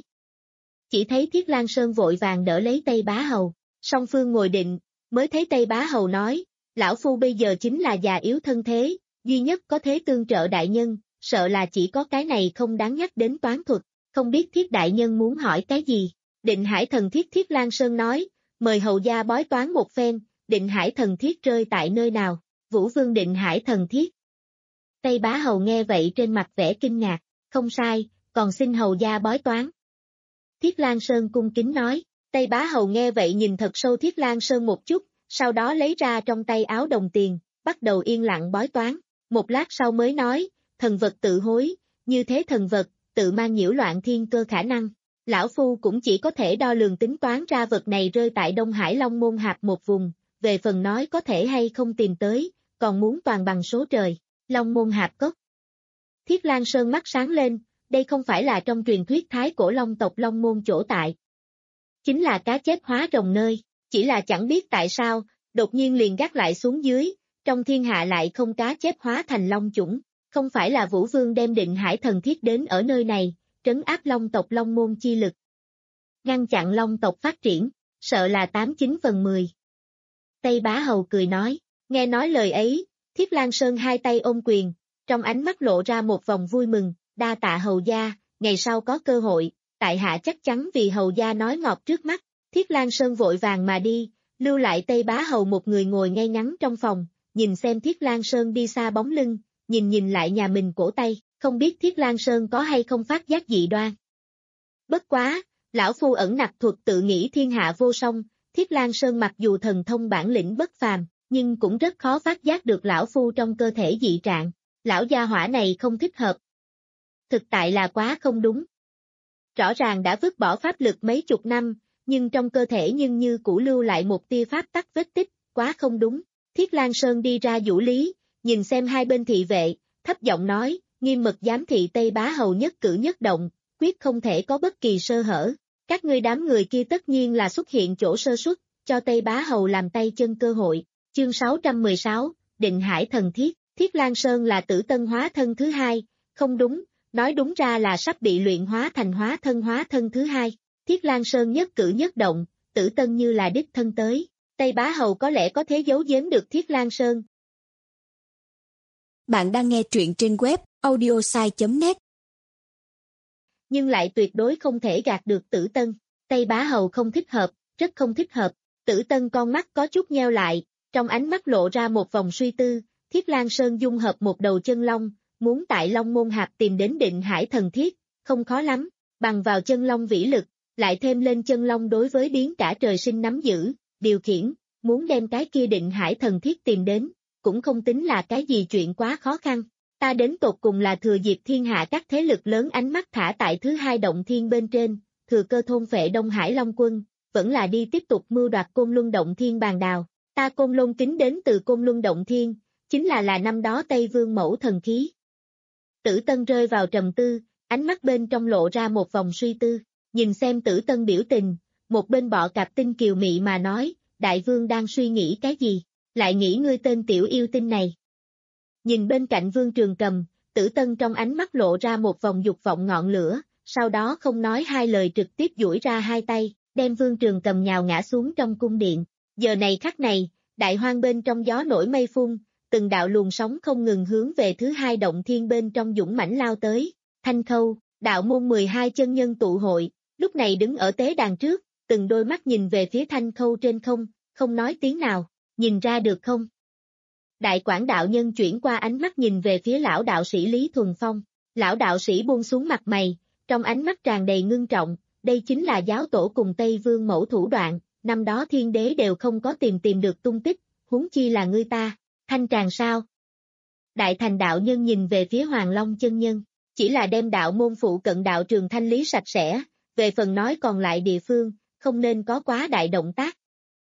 Chỉ thấy Thiết Lang Sơn vội vàng đỡ lấy Tây Bá Hầu, song phương ngồi định, mới thấy Tây Bá Hầu nói, lão phu bây giờ chính là già yếu thân thế, duy nhất có thế tương trợ đại nhân, sợ là chỉ có cái này không đáng nhắc đến toán thuật, không biết Thiết đại nhân muốn hỏi cái gì. Định Hải thần thiết Thiết Lang Sơn nói, mời hầu gia bói toán một phen, Định Hải thần thiết rơi tại nơi nào, Vũ Vương Định Hải thần thiết. Tây Bá Hầu nghe vậy trên mặt vẻ kinh ngạc, không sai, còn xin hầu gia bói toán. Thiết Lang Sơn cung kính nói, Tây Bá Hầu nghe vậy nhìn thật sâu Thiết Lang Sơn một chút, sau đó lấy ra trong tay áo đồng tiền, bắt đầu yên lặng bói toán, một lát sau mới nói, thần vật tự hối, như thế thần vật, tự mang nhiễu loạn thiên cơ khả năng. Lão phu cũng chỉ có thể đo lường tính toán ra vật này rơi tại Đông Hải Long Môn Hạp một vùng, về phần nói có thể hay không tìm tới, còn muốn toàn bằng số trời. Long Môn Hạp Cốc. Thiết Lang Sơn mắt sáng lên, đây không phải là trong truyền thuyết Thái Cổ Long tộc Long Môn chỗ tại. Chính là cá chép hóa rồng nơi, chỉ là chẳng biết tại sao, đột nhiên liền gác lại xuống dưới, trong thiên hạ lại không cá chép hóa thành long chủng, không phải là Vũ Vương đem Định Hải thần thiết đến ở nơi này, trấn áp Long tộc Long Môn chi lực. Ngăn chặn Long tộc phát triển, sợ là tám chín phần mười. Tây Bá Hầu cười nói, nghe nói lời ấy, Thiết Lang Sơn hai tay ôm quyền, trong ánh mắt lộ ra một vòng vui mừng, đa tạ hầu gia, ngày sau có cơ hội, tại hạ chắc chắn vì hầu gia nói ngọt trước mắt. Thiết Lang Sơn vội vàng mà đi, lưu lại Tây Bá Hầu một người ngồi ngay ngắn trong phòng, nhìn xem Thiết Lang Sơn đi xa bóng lưng, nhìn nhìn lại nhà mình cổ tay, không biết Thiết Lang Sơn có hay không phát giác dị đoan. Bất quá, lão phu ẩn nặc thuật tự nghĩ thiên hạ vô song, Thiết Lang Sơn mặc dù thần thông bản lĩnh bất phàm, nhưng cũng rất khó phát giác được lão phu trong cơ thể dị trạng. Lão gia hỏa này không thích hợp. Thực tại là quá không đúng. Rõ ràng đã vứt bỏ pháp lực mấy chục năm, nhưng trong cơ thể nhưng như cũ lưu lại một tia pháp tắc vết tích, quá không đúng. Thiết Lang Sơn đi ra vũ lý, nhìn xem hai bên thị vệ, thấp giọng nói, nghiêm mật giám thị Tây Bá Hầu nhất cử nhất động, quyết không thể có bất kỳ sơ hở. Các ngươi đám người kia tất nhiên là xuất hiện chỗ sơ suất, cho Tây Bá Hầu làm tay chân cơ hội. Chương sáu trăm mười sáu, Định Hải Thần Thiết. Thiết Lang Sơn là tử tân hóa thân thứ hai, không đúng, nói đúng ra là sắp bị luyện hóa thành hóa thân hóa thân thứ hai. Thiết Lang Sơn nhất cử nhất động, tử tân như là đích thân tới, Tây Bá Hầu có lẽ có thể giấu giếm được Thiết Lang Sơn. Bạn đang nghe truyện trên web audiosai chấm net. Nhưng lại tuyệt đối không thể gạt được tử tân, Tây Bá Hầu không thích hợp, rất không thích hợp. Tử tân con mắt có chút nheo lại, trong ánh mắt lộ ra một vòng suy tư. Thiết Lang Sơn dung hợp một đầu chân long, muốn tại Long Môn Hạp tìm đến Định Hải Thần Thiết, không khó lắm, bằng vào chân long vĩ lực, lại thêm lên chân long đối với biến cả trời sinh nắm giữ, điều khiển, muốn đem cái kia Định Hải Thần Thiết tìm đến, cũng không tính là cái gì chuyện quá khó khăn. Ta đến tột cùng là thừa dịp thiên hạ các thế lực lớn ánh mắt thả tại thứ hai động thiên bên trên, thừa cơ thôn phệ Đông Hải Long Quân, vẫn là đi tiếp tục mưu đoạt Côn Luân Động Thiên bàn đào. Ta Côn Luân kính đến từ Côn Luân Động Thiên, chính là là năm đó Tây Vương mẫu thần khí. Tử Tân rơi vào trầm tư, ánh mắt bên trong lộ ra một vòng suy tư, nhìn xem Tử Tân biểu tình, một bên bọ cạp tinh kiều mị mà nói, đại vương đang suy nghĩ cái gì, lại nghĩ ngươi tên tiểu yêu tinh này. Nhìn bên cạnh Vương Trường Cầm, Tử Tân trong ánh mắt lộ ra một vòng dục vọng ngọn lửa, sau đó không nói hai lời trực tiếp duỗi ra hai tay, đem Vương Trường Cầm nhào ngã xuống trong cung điện. Giờ này khắc này, đại hoang bên trong gió nổi mây phun, từng đạo luồng sóng không ngừng hướng về thứ hai động thiên bên trong dũng mãnh lao tới. Thanh Khâu, đạo môn mười hai chân nhân tụ hội, lúc này đứng ở tế đàn trước, từng đôi mắt nhìn về phía Thanh Khâu trên không, không nói tiếng nào, nhìn ra được không? Đại Quảng đạo nhân chuyển qua ánh mắt nhìn về phía lão đạo sĩ Lý Thuần Phong, lão đạo sĩ buông xuống mặt mày, trong ánh mắt tràn đầy ngưng trọng, đây chính là giáo tổ cùng Tây Vương mẫu thủ đoạn, năm đó thiên đế đều không có tìm tìm được tung tích, huống chi là ngươi ta. Thanh tràng sao? Đại Thành đạo nhân nhìn về phía Hoàng Long chân nhân, chỉ là đem đạo môn phụ cận đạo trường thanh lý sạch sẽ, về phần nói còn lại địa phương, không nên có quá đại động tác.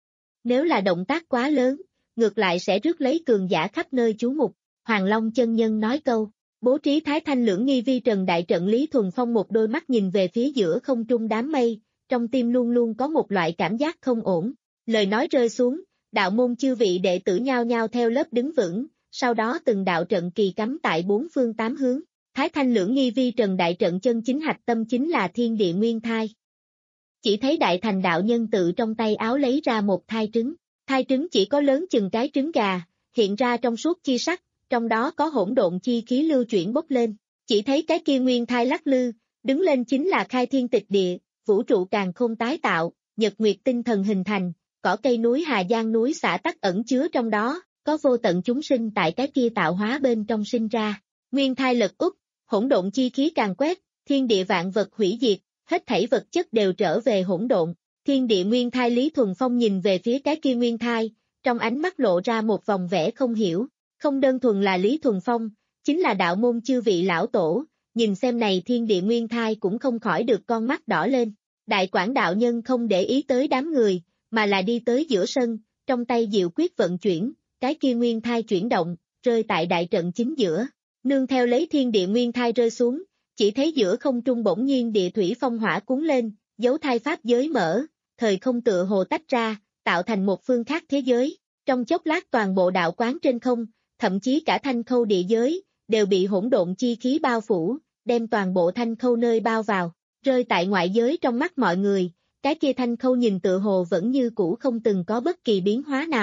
Nếu là động tác quá lớn, ngược lại sẽ rước lấy cường giả khắp nơi chú mục. Hoàng Long chân nhân nói câu, bố trí thái thanh lưỡng nghi vi trần đại trận. Lý Thuần Phong một đôi mắt nhìn về phía giữa không trung đám mây, trong tim luôn luôn có một loại cảm giác không ổn. Lời nói rơi xuống, đạo môn chư vị đệ tử nhao nhao theo lớp đứng vững, sau đó từng đạo trận kỳ cắm tại bốn phương tám hướng. Thái thanh lưỡng nghi vi trần đại trận chân chính hạch tâm chính là thiên địa nguyên thai. Chỉ thấy Đại Thành đạo nhân tự trong tay áo lấy ra một thai trứng, thai trứng chỉ có lớn chừng cái trứng gà, hiện ra trong suốt chi sắc, trong đó có hỗn độn chi khí lưu chuyển bốc lên, chỉ thấy cái kia nguyên thai lắc lư, đứng lên chính là khai thiên tịch địa, vũ trụ càn khôn tái tạo, nhật nguyệt tinh thần hình thành, cỏ cây núi Hà Giang núi xã tắc ẩn chứa trong đó, có vô tận chúng sinh tại cái kia tạo hóa bên trong sinh ra. Nguyên thai lật úp, hỗn độn chi khí càng quét, thiên địa vạn vật hủy diệt, hết thảy vật chất đều trở về hỗn độn. Thiên địa nguyên thai. Lý Thuần Phong nhìn về phía cái kia nguyên thai, trong ánh mắt lộ ra một vòng vẻ không hiểu, không đơn thuần là Lý Thuần Phong, chính là đạo môn chư vị lão tổ, nhìn xem này thiên địa nguyên thai cũng không khỏi được con mắt đỏ lên. Đại Quảng đạo nhân không để ý tới đám người, mà là đi tới giữa sân, trong tay diệu quyết vận chuyển, cái kia nguyên thai chuyển động, rơi tại đại trận chính giữa. Nương theo lấy thiên địa nguyên thai rơi xuống, chỉ thấy giữa không trung bỗng nhiên địa thủy phong hỏa cuốn lên, dấu thai pháp giới mở, thời không tựa hồ tách ra, tạo thành một phương khác thế giới. Trong chốc lát toàn bộ đạo quán trên không, thậm chí cả Thanh Khâu địa giới, đều bị hỗn độn chi khí bao phủ, đem toàn bộ Thanh Khâu nơi bao vào, rơi tại ngoại giới. Trong mắt mọi người, cái kia Thanh Khâu nhìn tựa hồ vẫn như cũ không từng có bất kỳ biến hóa nào,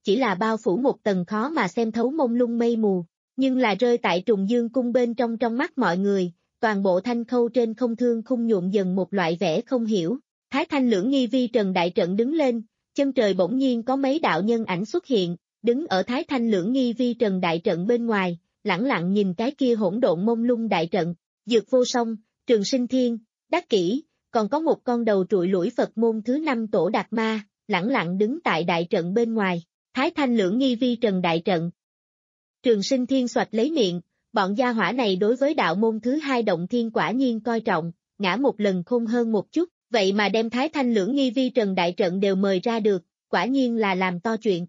chỉ là bao phủ một tầng khó mà xem thấu mông lung mây mù, nhưng là rơi tại Trùng Dương cung bên trong trong mắt mọi người, toàn bộ thanh khâu trên không thương khung nhuộm dần một loại vẻ không hiểu. Thái Thanh Lưỡng Nghi Vi Trần đại trận đứng lên, chân trời bỗng nhiên có mấy đạo nhân ảnh xuất hiện, đứng ở Thái Thanh Lưỡng Nghi Vi Trần đại trận bên ngoài, lẳng lặng nhìn cái kia hỗn độn mông lung đại trận. Dược Vô Song, Trường Sinh Thiên, Đắc Kỷ, còn có một con đầu trụi lũi Phật môn thứ năm Tổ Đạt Ma, lẳng lặng đứng tại đại trận bên ngoài. Thái Thanh Lưỡng Nghi Vi Trần đại trận. Trường Sinh Thiên xoạch lấy miệng, bọn gia hỏa này đối với đạo môn thứ hai động thiên quả nhiên coi trọng, ngã một lần khôn hơn một chút, vậy mà đem Thái Thanh Lưỡng Nghi Vi Trần đại trận đều mời ra được, quả nhiên là làm to chuyện.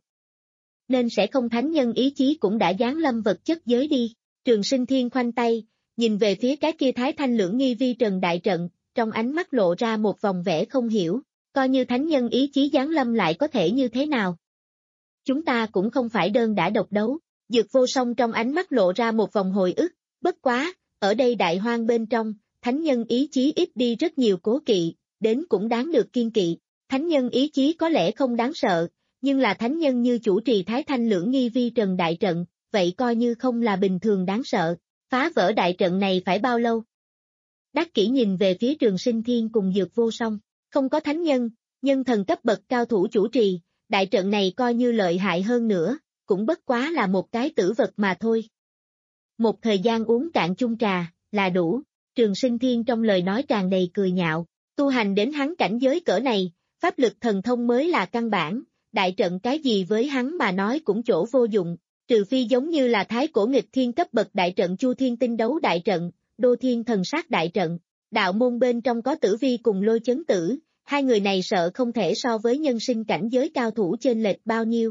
Nên sẽ không thánh nhân ý chí cũng đã giáng lâm vật chất giới đi. Trường Sinh Thiên khoanh tay, nhìn về phía cái kia Thái Thanh Lưỡng Nghi Vi Trần đại trận, trong ánh mắt lộ ra một vòng vẻ không hiểu, coi như thánh nhân ý chí giáng lâm lại có thể như thế nào. Chúng ta cũng không phải đơn đã độc đấu. Dược Vô Song trong ánh mắt lộ ra một vòng hồi ức, bất quá, ở đây đại hoang bên trong, thánh nhân ý chí ít đi rất nhiều cố kỵ, đến cũng đáng được kiên kỵ. Thánh nhân ý chí có lẽ không đáng sợ, nhưng là thánh nhân như chủ trì Thái Thanh Lưỡng Nghi Vi Trần đại trận, vậy coi như không là bình thường đáng sợ. Phá vỡ đại trận này phải bao lâu? Đắc Kỷ nhìn về phía Trường Sinh Thiên cùng Dược Vô Song, không có thánh nhân, nhân thần cấp bậc cao thủ chủ trì, đại trận này coi như lợi hại hơn nữa, cũng bất quá là một cái tử vật mà thôi. Một thời gian uống cạn chung trà, là đủ. Trường Sinh Thiên trong lời nói tràn đầy cười nhạo, tu hành đến hắn cảnh giới cỡ này, pháp lực thần thông mới là căn bản, đại trận cái gì với hắn mà nói cũng chỗ vô dụng, trừ phi giống như là thái cổ nghịch thiên cấp bậc đại trận Chu Thiên Tinh Đấu đại trận, Đô Thiên Thần Sát đại trận. Đạo môn bên trong có Tử Vi cùng Lôi Chấn Tử, hai người này sợ không thể so với nhân sinh cảnh giới cao thủ chênh lệch bao nhiêu.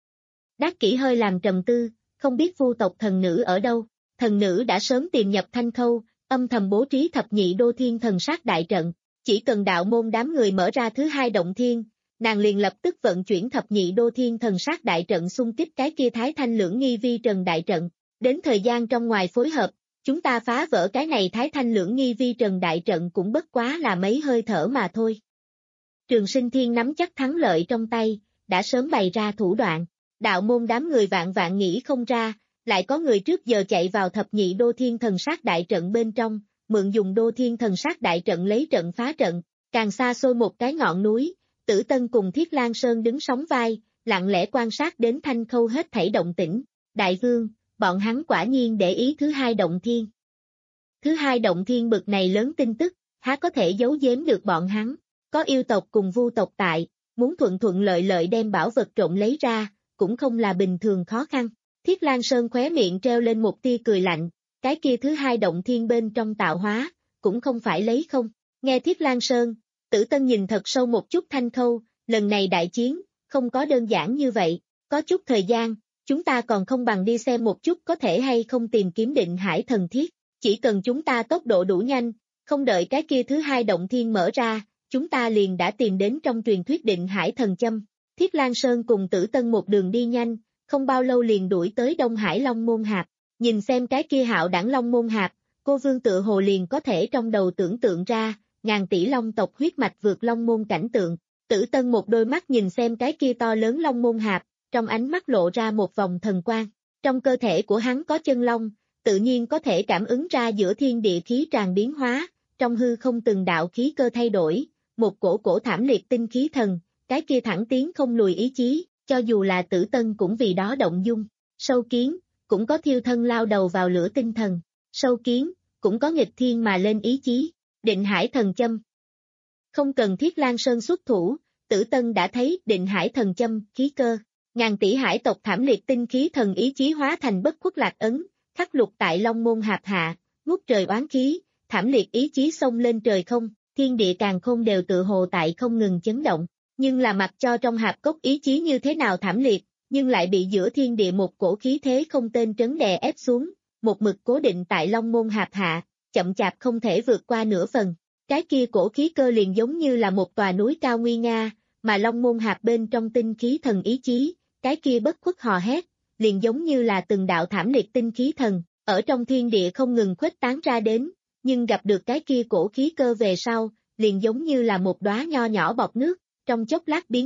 Đắc Kỷ hơi làm trầm tư, không biết vu tộc thần nữ ở đâu. Thần nữ đã sớm tìm nhập thanh khâu, âm thầm bố trí thập nhị Đô Thiên Thần Sát đại trận, chỉ cần đạo môn đám người mở ra thứ hai động thiên, nàng liền lập tức vận chuyển thập nhị Đô Thiên Thần Sát đại trận xung kích cái kia Thái Thanh Lưỡng Nghi Vi Trần đại trận. Đến thời gian trong ngoài phối hợp, chúng ta phá vỡ cái này Thái Thanh Lưỡng Nghi Vi Trần đại trận cũng bất quá là mấy hơi thở mà thôi. Trường Sinh Thiên nắm chắc thắng lợi trong tay, đã sớm bày ra thủ đoạn. Đạo môn đám người vạn vạn nghĩ không ra, lại có người trước giờ chạy vào thập nhị Đô Thiên Thần Sát đại trận bên trong, mượn dùng Đô Thiên Thần Sát đại trận lấy trận phá trận. Càng xa xôi một cái ngọn núi, Tử Tân cùng Thiết Lan Sơn đứng sóng vai, lặng lẽ quan sát đến thanh khâu hết thảy động tĩnh. Đại vương, bọn hắn quả nhiên để ý thứ hai động thiên. Thứ hai động thiên bực này lớn tin tức, há có thể giấu giếm được bọn hắn. Có yêu tộc cùng vu tộc tại, muốn thuận thuận lợi lợi đem bảo vật trộm lấy ra, cũng không là bình thường khó khăn. Thiết Lan Sơn khóe miệng treo lên một tia cười lạnh, cái kia thứ hai động thiên bên trong tạo hóa, cũng không phải lấy không. Nghe Thiết Lan Sơn, Tử Tân nhìn thật sâu một chút thanh khâu, lần này đại chiến, không có đơn giản như vậy, có chút thời gian, chúng ta còn không bằng đi xem một chút có thể hay không tìm kiếm Định Hải thần thiết, chỉ cần chúng ta tốc độ đủ nhanh, không đợi cái kia thứ hai động thiên mở ra, chúng ta liền đã tìm đến trong truyền thuyết Định Hải thần châm. Thiết Lan Sơn cùng Tử Tân một đường đi nhanh, không bao lâu liền đuổi tới Đông Hải Long Môn Hạp, nhìn xem cái kia hạo đẳng Long Môn Hạp, cô vương tự hồ liền có thể trong đầu tưởng tượng ra, ngàn tỷ long tộc huyết mạch vượt Long Môn cảnh tượng. Tử Tân một đôi mắt nhìn xem cái kia to lớn Long Môn Hạp, trong ánh mắt lộ ra một vòng thần quang. Trong cơ thể của hắn có chân long, tự nhiên có thể cảm ứng ra giữa thiên địa khí tràn biến hóa, trong hư không từng đạo khí cơ thay đổi, một cổ cổ thảm liệt tinh khí thần, cái kia thẳng tiến không lùi ý chí, cho dù là Tử Tân cũng vì đó động dung. Sâu kiến, cũng có thiêu thân lao đầu vào lửa tinh thần, sâu kiến, cũng có nghịch thiên mà lên ý chí. Định Hải thần châm. Không cần Thiết Lan Sơn xuất thủ, Tử Tân đã thấy Định Hải thần châm, khí cơ. Ngàn tỷ hải tộc thảm liệt tinh khí thần ý chí hóa thành bất khuất lạc ấn, khắc lục tại Long Môn Hạp hạ, ngút trời oán khí, thảm liệt ý chí xông lên trời không, thiên địa càn khôn đều tự hồ tại không ngừng chấn động. Nhưng là mặc cho trong hạp cốc ý chí như thế nào thảm liệt, nhưng lại bị giữa thiên địa một cổ khí thế không tên trấn đè ép xuống, một mực cố định tại Long Môn Hạp hạ, chậm chạp không thể vượt qua nửa phần. Cái kia cổ khí cơ liền giống như là một tòa núi cao nguy nga, mà Long Môn Hạp bên trong tinh khí thần ý chí, cái kia bất khuất hò hét, liền giống như là từng đạo thảm liệt tinh khí thần, ở trong thiên địa không ngừng khuếch tán ra đến, nhưng gặp được cái kia cổ khí cơ về sau, liền giống như là một đóa nho nhỏ bọt nước, trong chốc lát biến mất.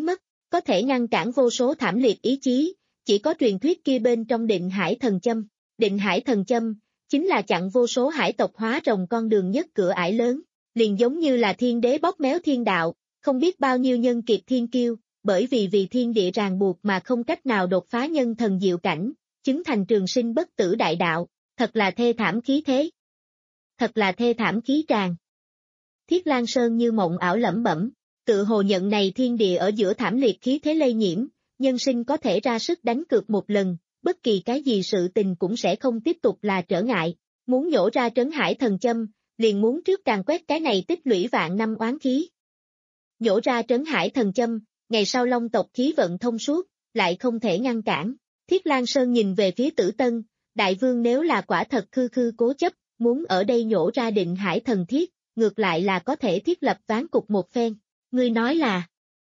có thể ngăn cản vô số thảm liệt ý chí, chỉ có truyền thuyết kia bên trong định hải thần châm. Định hải thần châm, chính là chặn vô số hải tộc hóa rồng con đường nhất cửa ải lớn, liền giống như là thiên đế bóp méo thiên đạo, không biết bao nhiêu nhân kiệt thiên kiêu, bởi vì vì thiên địa ràng buộc mà không cách nào đột phá nhân thần diệu cảnh, chứng thành trường sinh bất tử đại đạo, thật là thê thảm khí thế. Thật là thê thảm khí tràng. Thiết Lan Sơn như mộng ảo lẩm bẩm, tự hồ nhận này thiên địa ở giữa thảm liệt khí thế lây nhiễm, nhân sinh có thể ra sức đánh cược một lần, bất kỳ cái gì sự tình cũng sẽ không tiếp tục là trở ngại, muốn nhổ ra trấn hải thần châm, liền muốn trước càng quét cái này tích lũy vạn năm oán khí. Nhổ ra trấn hải thần châm, ngày sau Long tộc khí vận thông suốt, lại không thể ngăn cản. Thiết Lan Sơn nhìn về phía Tử Tân, đại vương nếu là quả thật khư khư cố chấp, muốn ở đây nhổ ra định hải thần thiết, ngược lại là có thể thiết lập ván cục một phen. Ngươi nói là.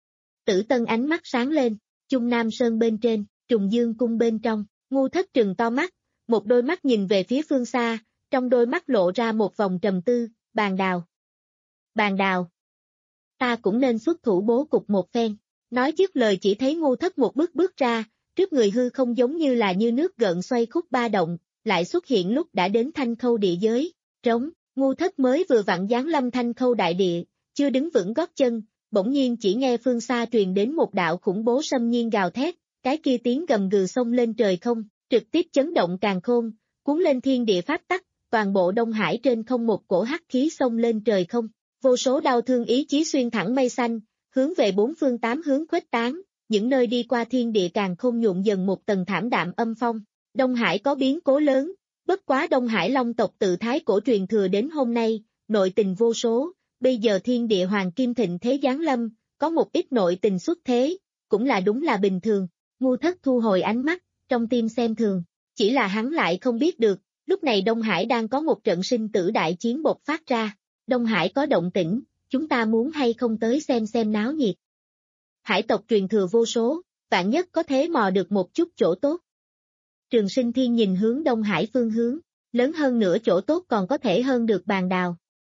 Tử Tân ánh mắt sáng lên, Trung Nam Sơn bên trên, Trùng Dương cung bên trong, Ngu Thất trừng to mắt, một đôi mắt nhìn về phía phương xa, trong đôi mắt lộ ra một vòng trầm tư, Bàn Đào. Bàn Đào. Ta cũng nên xuất thủ bố cục một phen. Nói dứt lời chỉ thấy Ngu Thất một bước bước ra, trước người hư không giống như là như nước gợn xoay khúc ba động, lại xuất hiện lúc đã đến Thanh Khâu địa giới, trống, Ngu Thất mới vừa vặn giáng lâm Thanh Khâu đại địa, chưa đứng vững gót chân, bỗng nhiên chỉ nghe phương xa truyền đến một đạo khủng bố xâm nhiên gào thét, cái kia tiếng gầm gừ xông lên trời không, trực tiếp chấn động càn khôn, cuốn lên thiên địa pháp tắc, toàn bộ Đông Hải trên không một cổ hắc khí xông lên trời không, vô số đau thương ý chí xuyên thẳng mây xanh, hướng về bốn phương tám hướng khuếch tán, những nơi đi qua thiên địa càn khôn nhuộm dần một tầng thảm đạm âm phong. Đông Hải có biến cố lớn, bất quá Đông Hải Long tộc từ thái cổ truyền thừa đến hôm nay, nội tình vô số, bây giờ thiên địa hoàng kim thịnh thế giáng lâm, có một ít nội tình xuất thế, cũng là đúng là bình thường. Ngu Thất thu hồi ánh mắt, trong tim xem thường, chỉ là hắn lại không biết được, lúc này Đông Hải đang có một trận sinh tử đại chiến bộc phát ra. Đông Hải có động tĩnh, chúng ta muốn hay không tới xem xem náo nhiệt. Hải tộc truyền thừa vô số, vạn nhất có thế mò được một chút chỗ tốt. Trường Sinh Thiên nhìn hướng Đông Hải phương hướng, lớn hơn nữa chỗ tốt còn có thể hơn được Bàn Đào.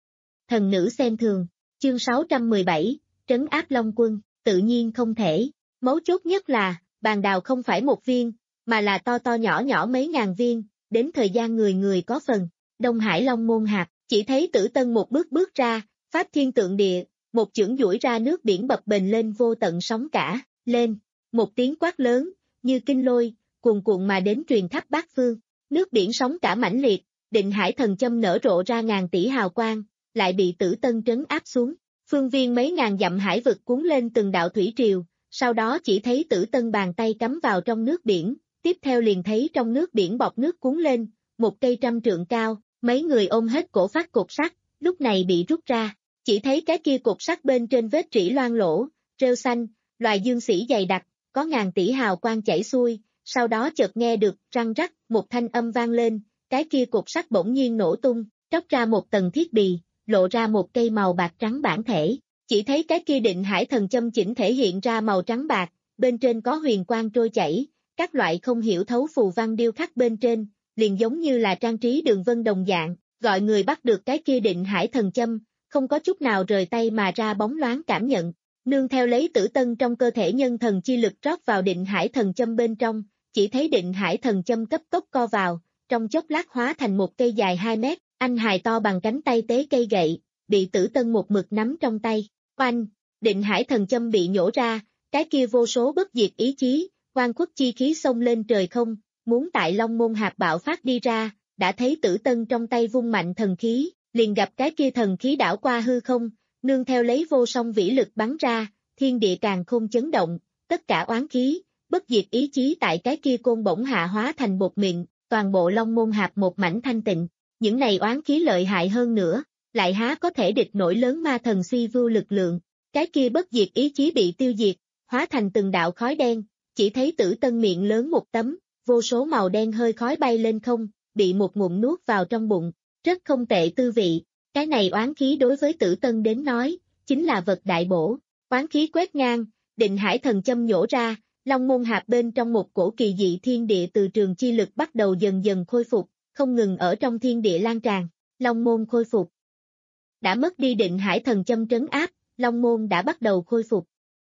Thần nữ xem thường, chương sáu trăm mười bảy, trấn áp Long quân, tự nhiên không thể. Mấu chốt nhất là, Bàn Đào không phải một viên, mà là to to nhỏ nhỏ mấy ngàn viên, đến thời gian người người có phần. Đông Hải Long môn hạt, chỉ thấy Tử Tân một bước bước ra, pháp thiên tượng địa, một chưởng duỗi ra nước biển bập bềnh lên vô tận sóng cả, lên, một tiếng quát lớn, như kinh lôi, cuồn cuộn mà đến truyền khắp bát phương, nước biển sóng cả mãnh liệt, định hải thần châm nở rộ ra ngàn tỷ hào quang, lại bị Tử Tân trấn áp xuống, phương viên mấy ngàn dặm hải vực cuốn lên từng đạo thủy triều, sau đó chỉ thấy Tử Tân bàn tay cắm vào trong nước biển, tiếp theo liền thấy trong nước biển bọt nước cuốn lên, một cây trăm trượng cao, mấy người ôm hết cổ phát cột sắt, lúc này bị rút ra, chỉ thấy cái kia cột sắt bên trên vết rỉ loang lỗ, rêu xanh, loài dương sĩ dày đặc, có ngàn tỷ hào quang chảy xuôi, sau đó chợt nghe được răng rắc, một thanh âm vang lên, cái kia cột sắt bỗng nhiên nổ tung, tróc ra một tầng thiết bì, lộ ra một cây màu bạc trắng bản thể, chỉ thấy cái kia định hải thần châm chỉnh thể hiện ra màu trắng bạc, bên trên có huyền quang trôi chảy, các loại không hiểu thấu phù văn điêu khắc bên trên, liền giống như là trang trí đường vân đồng dạng, gọi người bắt được cái kia định hải thần châm, không có chút nào rời tay mà ra bóng loáng cảm nhận, nương theo lấy Tử Tân trong cơ thể nhân thần chi lực rót vào định hải thần châm bên trong, chỉ thấy định hải thần châm cấp tốc co vào, trong chốc lát hóa thành một cây dài hai mét, anh hài to bằng cánh tay tế cây gậy, bị Tử Tân một mực nắm trong tay, oanh, định hải thần châm bị nhổ ra, cái kia vô số bất diệt ý chí, oan khuất chi khí xông lên trời không, muốn tại Long môn hạp bạo phát đi ra, đã thấy Tử Tân trong tay vung mạnh thần khí, liền gặp cái kia thần khí đảo qua hư không, nương theo lấy vô song vĩ lực bắn ra, thiên địa càng khôn chấn động, tất cả oán khí, bất diệt ý chí tại cái kia côn bổng hạ hóa thành bột mịn, toàn bộ Long môn hạp một mảnh thanh tịnh, những này oán khí lợi hại hơn nữa, lại há có thể địch nổi lớn ma thần suy vưu lực lượng, cái kia bất diệt ý chí bị tiêu diệt, hóa thành từng đạo khói đen, chỉ thấy Tử Tân miệng lớn một tấm, vô số màu đen hơi khói bay lên không, bị một ngụm nuốt vào trong bụng, rất không tệ tư vị, cái này oán khí đối với Tử Tân đến nói, chính là vật đại bổ, oán khí quét ngang, định hải thần châm nhổ ra, Long môn hạp bên trong một cổ kỳ dị thiên địa từ trường chi lực bắt đầu dần dần khôi phục, không ngừng ở trong thiên địa lan tràn, Long môn khôi phục. Đã mất đi định hải thần châm trấn áp, Long môn đã bắt đầu khôi phục.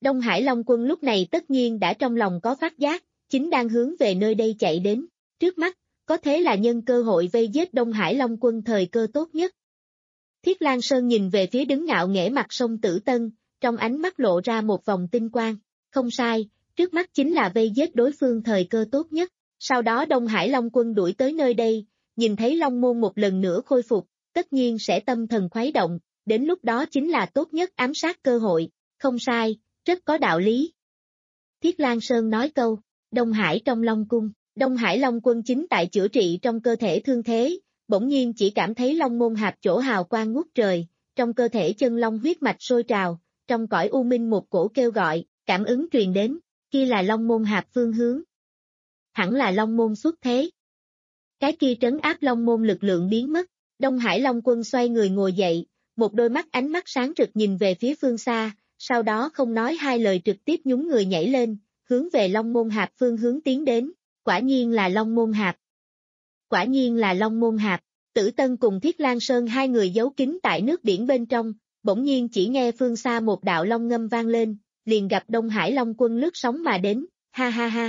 Đông Hải Long Quân lúc này tất nhiên đã trong lòng có phát giác, chính đang hướng về nơi đây chạy đến. Trước mắt, có thế là nhân cơ hội vây giết Đông Hải Long Quân thời cơ tốt nhất. Thiết Lang Sơn nhìn về phía đứng ngạo nghễ mặt sông Tử Tân, trong ánh mắt lộ ra một vòng tinh quang. Không sai, trước mắt chính là vây giết đối phương thời cơ tốt nhất. Sau đó Đông Hải Long Quân đuổi tới nơi đây, nhìn thấy Long Môn một lần nữa khôi phục, tất nhiên sẽ tâm thần khuấy động, đến lúc đó chính là tốt nhất ám sát cơ hội. Không sai, rất có đạo lý. Thiết Lang Sơn nói câu, Đông Hải trong Long Cung, Đông Hải Long Quân chính tại chữa trị trong cơ thể thương thế, bỗng nhiên chỉ cảm thấy Long Môn hạp chỗ hào quang ngút trời, trong cơ thể chân long huyết mạch sôi trào, trong cõi u minh một cổ kêu gọi, cảm ứng truyền đến, kia là Long Môn hạp phương hướng. Hẳn là Long Môn xuất thế. Cái kia trấn áp Long Môn lực lượng biến mất, Đông Hải Long Quân xoay người ngồi dậy, một đôi mắt ánh mắt sáng rực nhìn về phía phương xa, sau đó không nói hai lời trực tiếp nhún người nhảy lên, hướng về Long Môn hạp phương hướng tiến đến, quả nhiên là Long Môn hạp. Quả nhiên là Long Môn hạp, Tử Tân cùng Thiết Lang Sơn hai người giấu kín tại nước biển bên trong, bỗng nhiên chỉ nghe phương xa một đạo long ngâm vang lên, liền gặp Đông Hải Long Quân lướt sóng mà đến, ha ha ha.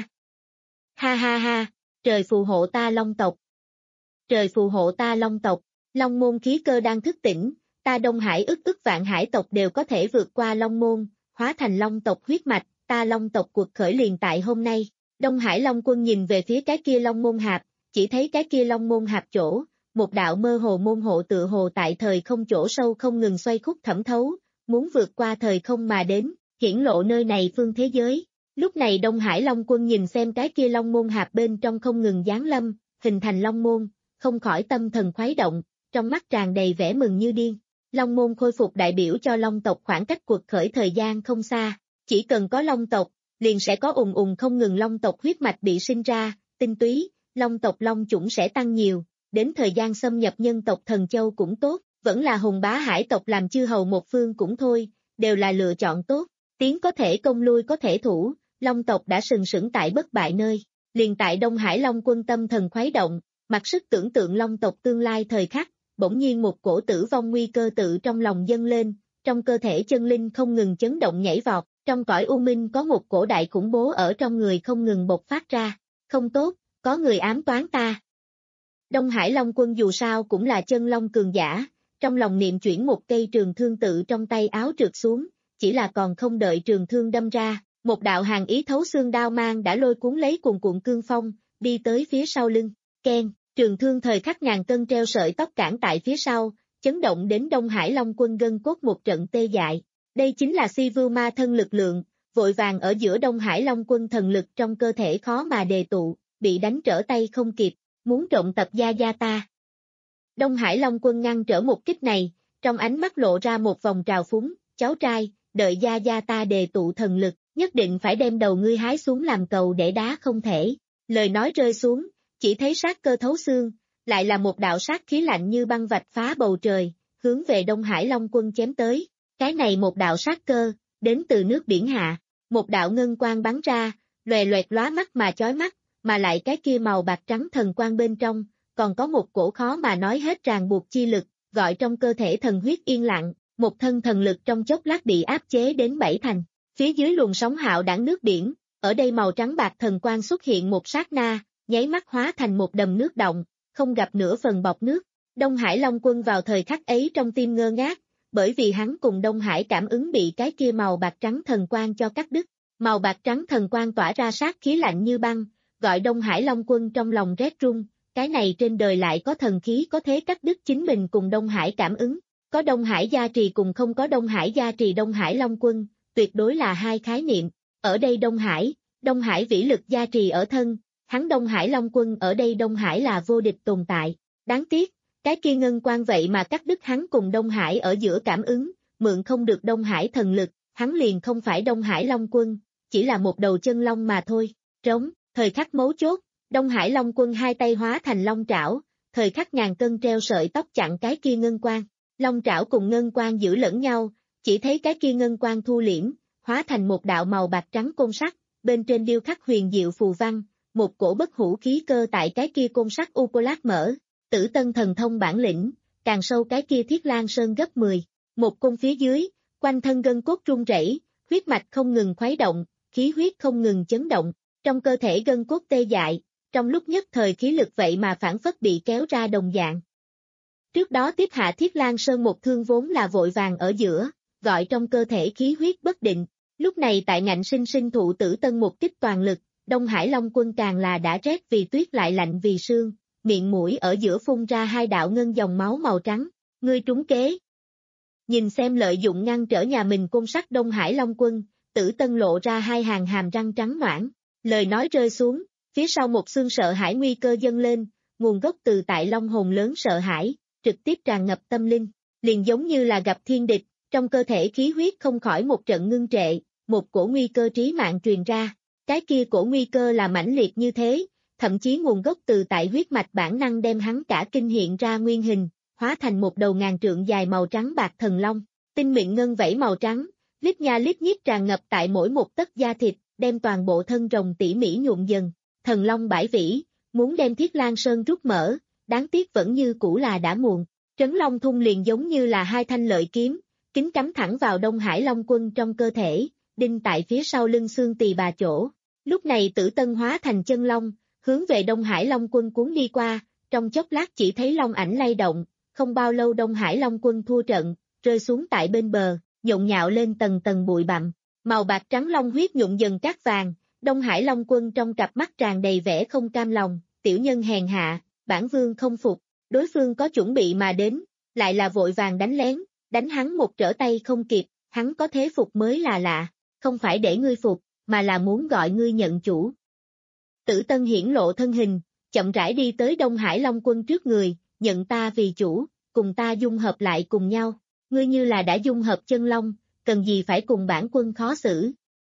Ha ha ha, trời phù hộ ta Long tộc. Trời phù hộ ta Long tộc, Long môn khí cơ đang thức tỉnh, ta Đông Hải ức ức vạn hải tộc đều có thể vượt qua Long môn, hóa thành Long tộc huyết mạch, ta Long tộc cuộc khởi liền tại hôm nay. Đông Hải Long Quân nhìn về phía cái kia Long môn hạp, chỉ thấy cái kia Long môn hạp chỗ, một đạo mơ hồ môn hộ tựa hồ tại thời không chỗ sâu không ngừng xoay khúc thẩm thấu, muốn vượt qua thời không mà đến, hiển lộ nơi này phương thế giới. Lúc này Đông Hải Long Quân nhìn xem cái kia Long môn hạp bên trong không ngừng giáng lâm, hình thành Long môn, không khỏi tâm thần khuấy động, trong mắt tràn đầy vẻ mừng như điên. Long môn khôi phục đại biểu cho Long tộc khoảng cách cuộc khởi thời gian không xa, chỉ cần có Long tộc, liền sẽ có ùng ùng không ngừng Long tộc huyết mạch bị sinh ra, tinh túy, Long tộc Long chủng sẽ tăng nhiều, đến thời gian xâm nhập nhân tộc Thần Châu cũng tốt, vẫn là hùng bá hải tộc làm chư hầu một phương cũng thôi, đều là lựa chọn tốt, tiến có thể công lui có thể thủ, Long tộc đã sừng sững tại bất bại nơi, liền tại Đông Hải Long Quân tâm thần khuấy động, mặc sức tưởng tượng Long tộc tương lai thời khắc, bỗng nhiên một cổ tử vong nguy cơ tự trong lòng dâng lên, trong cơ thể chân linh không ngừng chấn động nhảy vọt, trong cõi u minh có một cổ đại khủng bố ở trong người không ngừng bộc phát ra, không tốt, có người ám toán ta. Đông Hải Long Quân dù sao cũng là chân long cường giả, trong lòng niệm chuyển một cây trường thương tự trong tay áo trượt xuống, chỉ là còn không đợi trường thương đâm ra, một đạo hàn ý thấu xương đao mang đã lôi cuốn lấy cuồn cuộn cương phong, đi tới phía sau lưng, keng, trường thương thời khắc ngàn cân treo sợi tóc cản tại phía sau, chấn động đến Đông Hải Long Quân gân cốt một trận tê dại. Đây chính là Si Vưu Ma thân lực lượng, vội vàng ở giữa Đông Hải Long Quân thần lực trong cơ thể khó mà đề tụ, bị đánh trở tay không kịp, muốn trộn tập gia gia ta. Đông Hải Long Quân ngăn trở một kích này, trong ánh mắt lộ ra một vòng trào phúng, cháu trai, đợi gia gia ta đề tụ thần lực, nhất định phải đem đầu ngươi hái xuống làm cầu để đá không thể. Lời nói rơi xuống, chỉ thấy sát cơ thấu xương, lại là một đạo sát khí lạnh như băng vạch phá bầu trời, hướng về Đông Hải Long Quân chém tới. Cái này một đạo sát cơ, đến từ nước biển hạ, một đạo ngân quang bắn ra, loè loẹt lóa mắt mà chói mắt, mà lại cái kia màu bạc trắng thần quang bên trong, còn có một cổ khó mà nói hết ràng buộc chi lực, gọi trong cơ thể thần huyết yên lặng, một thân thần lực trong chốc lát bị áp chế đến bảy thành. Phía dưới luồng sóng hạo đảng nước biển, ở đây màu trắng bạc thần quang xuất hiện một sát na, nháy mắt hóa thành một đầm nước động, không gặp nửa phần bọt nước. Đông Hải Long Quân vào thời khắc ấy trong tim ngơ ngác, bởi vì hắn cùng Đông Hải cảm ứng bị cái kia màu bạc trắng thần quang cho cắt đứt. Màu bạc trắng thần quang tỏa ra sát khí lạnh như băng, gọi Đông Hải Long Quân trong lòng rét run, cái này trên đời lại có thần khí có thế cắt đứt chính mình cùng Đông Hải cảm ứng. Có Đông Hải gia trì cùng không có Đông Hải gia trì Đông Hải Long Quân, tuyệt đối là hai khái niệm. Ở đây Đông Hải, Đông Hải vĩ lực gia trì ở thân, hắn Đông Hải Long Quân ở đây Đông Hải là vô địch tồn tại. Đáng tiếc, cái kia ngân quang vậy mà cắt đứt hắn cùng Đông Hải ở giữa cảm ứng, mượn không được Đông Hải thần lực, hắn liền không phải Đông Hải Long Quân, chỉ là một đầu chân long mà thôi. Trống, thời khắc mấu chốt, Đông Hải Long Quân hai tay hóa thành long trảo, thời khắc ngàn cân treo sợi tóc chặn cái kia ngân quang. Long trảo cùng ngân quang giữ lẫn nhau, chỉ thấy cái kia ngân quang thu liễm, hóa thành một đạo màu bạc trắng côn sắt, bên trên điêu khắc huyền diệu phù văn, một cổ bất hủ khí cơ tại cái kia côn sắt u cô lát mở. Tử Tân thần thông bản lĩnh, càng sâu cái kia Thiết Lang Sơn gấp mười, một cung phía dưới, quanh thân gân cốt rung rẩy, huyết mạch không ngừng khuấy động, khí huyết không ngừng chấn động, trong cơ thể gân cốt tê dại, trong lúc nhất thời khí lực vậy mà phản phất bị kéo ra đồng dạng. Trước đó tiếp hạ Thiết Lang Sơn một thương vốn là vội vàng ở giữa, gọi trong cơ thể khí huyết bất định, lúc này tại ngạnh sinh sinh thụ Tử Tân một kích toàn lực, Đông Hải Long Quân càng là đã rét vì tuyết lại lạnh vì sương, miệng mũi ở giữa phun ra hai đạo ngân dòng máu màu trắng, ngươi trúng kế. Nhìn xem lợi dụng ngăn trở nhà mình côn sắt Đông Hải Long Quân, Tử Tân lộ ra hai hàng hàm răng trắng noãn, lời nói rơi xuống, phía sau một xương sợ hãi nguy cơ dâng lên, nguồn gốc từ tại long hồn lớn sợ hãi, trực tiếp tràn ngập tâm linh, liền giống như là gặp thiên địch, trong cơ thể khí huyết không khỏi một trận ngưng trệ, một cổ nguy cơ trí mạng truyền ra, cái kia cổ nguy cơ là mãnh liệt như thế, thậm chí nguồn gốc từ tại huyết mạch bản năng đem hắn cả kinh hiện ra nguyên hình, hóa thành một đầu ngàn trượng dài màu trắng bạc thần long, tinh mịn ngân vảy màu trắng, lít nha lít nhít tràn ngập tại mỗi một tấc da thịt, đem toàn bộ thân rồng tỉ mỉ nhuộm dần, thần long bãi vĩ, muốn đem Thiết Lang Sơn rút mở, đáng tiếc vẫn như cũ là đã muộn, trấn long thung liền giống như là hai thanh lợi kiếm, kính cắm thẳng vào Đông Hải Long Quân trong cơ thể, đinh tại phía sau lưng xương tỳ bà chỗ, lúc này Tử Tân hóa thành chân long, hướng về Đông Hải Long Quân cuốn đi qua, trong chốc lát chỉ thấy long ảnh lay động, không bao lâu Đông Hải Long Quân thua trận, rơi xuống tại bên bờ, nhộn nhạo lên tầng tầng bụi bặm, màu bạc trắng long huyết nhuộm dần cát vàng, Đông Hải Long Quân trong cặp mắt tràn đầy vẻ không cam lòng, tiểu nhân hèn hạ, bản vương không phục, đối phương có chuẩn bị mà đến, lại là vội vàng đánh lén, đánh hắn một trở tay không kịp, hắn có thế phục mới là lạ, không phải để ngươi phục, mà là muốn gọi ngươi nhận chủ. Tử Tân hiển lộ thân hình, chậm rãi đi tới Đông Hải Long Quân trước người, nhận ta vì chủ, cùng ta dung hợp lại cùng nhau, ngươi như là đã dung hợp chân long, cần gì phải cùng bản quân khó xử.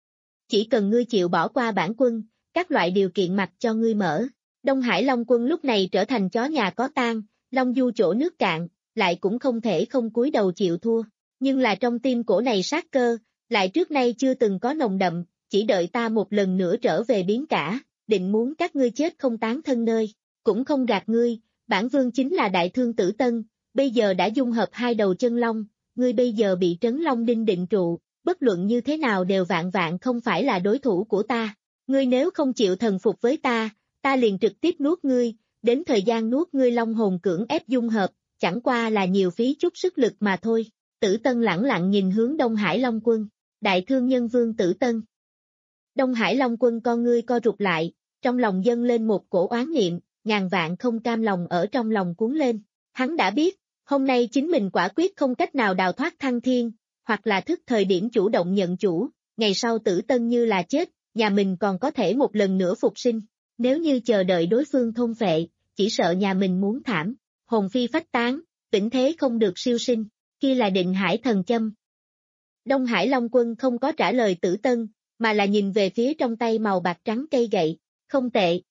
Chỉ cần ngươi chịu bỏ qua bản quân, các loại điều kiện mặc cho ngươi mở. Đông Hải Long Quân lúc này trở thành chó nhà có tang, long du chỗ nước cạn, lại cũng không thể không cúi đầu chịu thua, nhưng là trong tim cổ này sát cơ, lại trước nay chưa từng có nồng đậm, chỉ đợi ta một lần nữa trở về biến cả, định muốn các ngươi chết không tán thân nơi, cũng không gạt ngươi, bản vương chính là đại thương Tử Tân, bây giờ đã dung hợp hai đầu chân long, ngươi bây giờ bị trấn long đinh định trụ, bất luận như thế nào đều vạn vạn không phải là đối thủ của ta, ngươi nếu không chịu thần phục với ta, ta liền trực tiếp nuốt ngươi, đến thời gian nuốt ngươi long hồn cưỡng ép dung hợp, chẳng qua là nhiều phí chút sức lực mà thôi. Tử Tân lẳng lặng nhìn hướng Đông Hải Long Quân, đại thương nhân vương Tử Tân. Đông Hải Long Quân con ngươi co rụt lại, trong lòng dâng lên một cổ oán niệm, ngàn vạn không cam lòng ở trong lòng cuốn lên. Hắn đã biết, hôm nay chính mình quả quyết không cách nào đào thoát thăng thiên, hoặc là thức thời điểm chủ động nhận chủ, ngày sau Tử Tân như là chết, nhà mình còn có thể một lần nữa phục sinh. Nếu như chờ đợi đối phương thôn phệ, chỉ sợ nhà mình muốn thảm, hồn phi phách tán, vĩnh thế không được siêu sinh, kia là định hải thần châm. Đông Hải Long Quân không có trả lời Tử Tân, mà là nhìn về phía trong tay màu bạc trắng cây gậy, không tệ.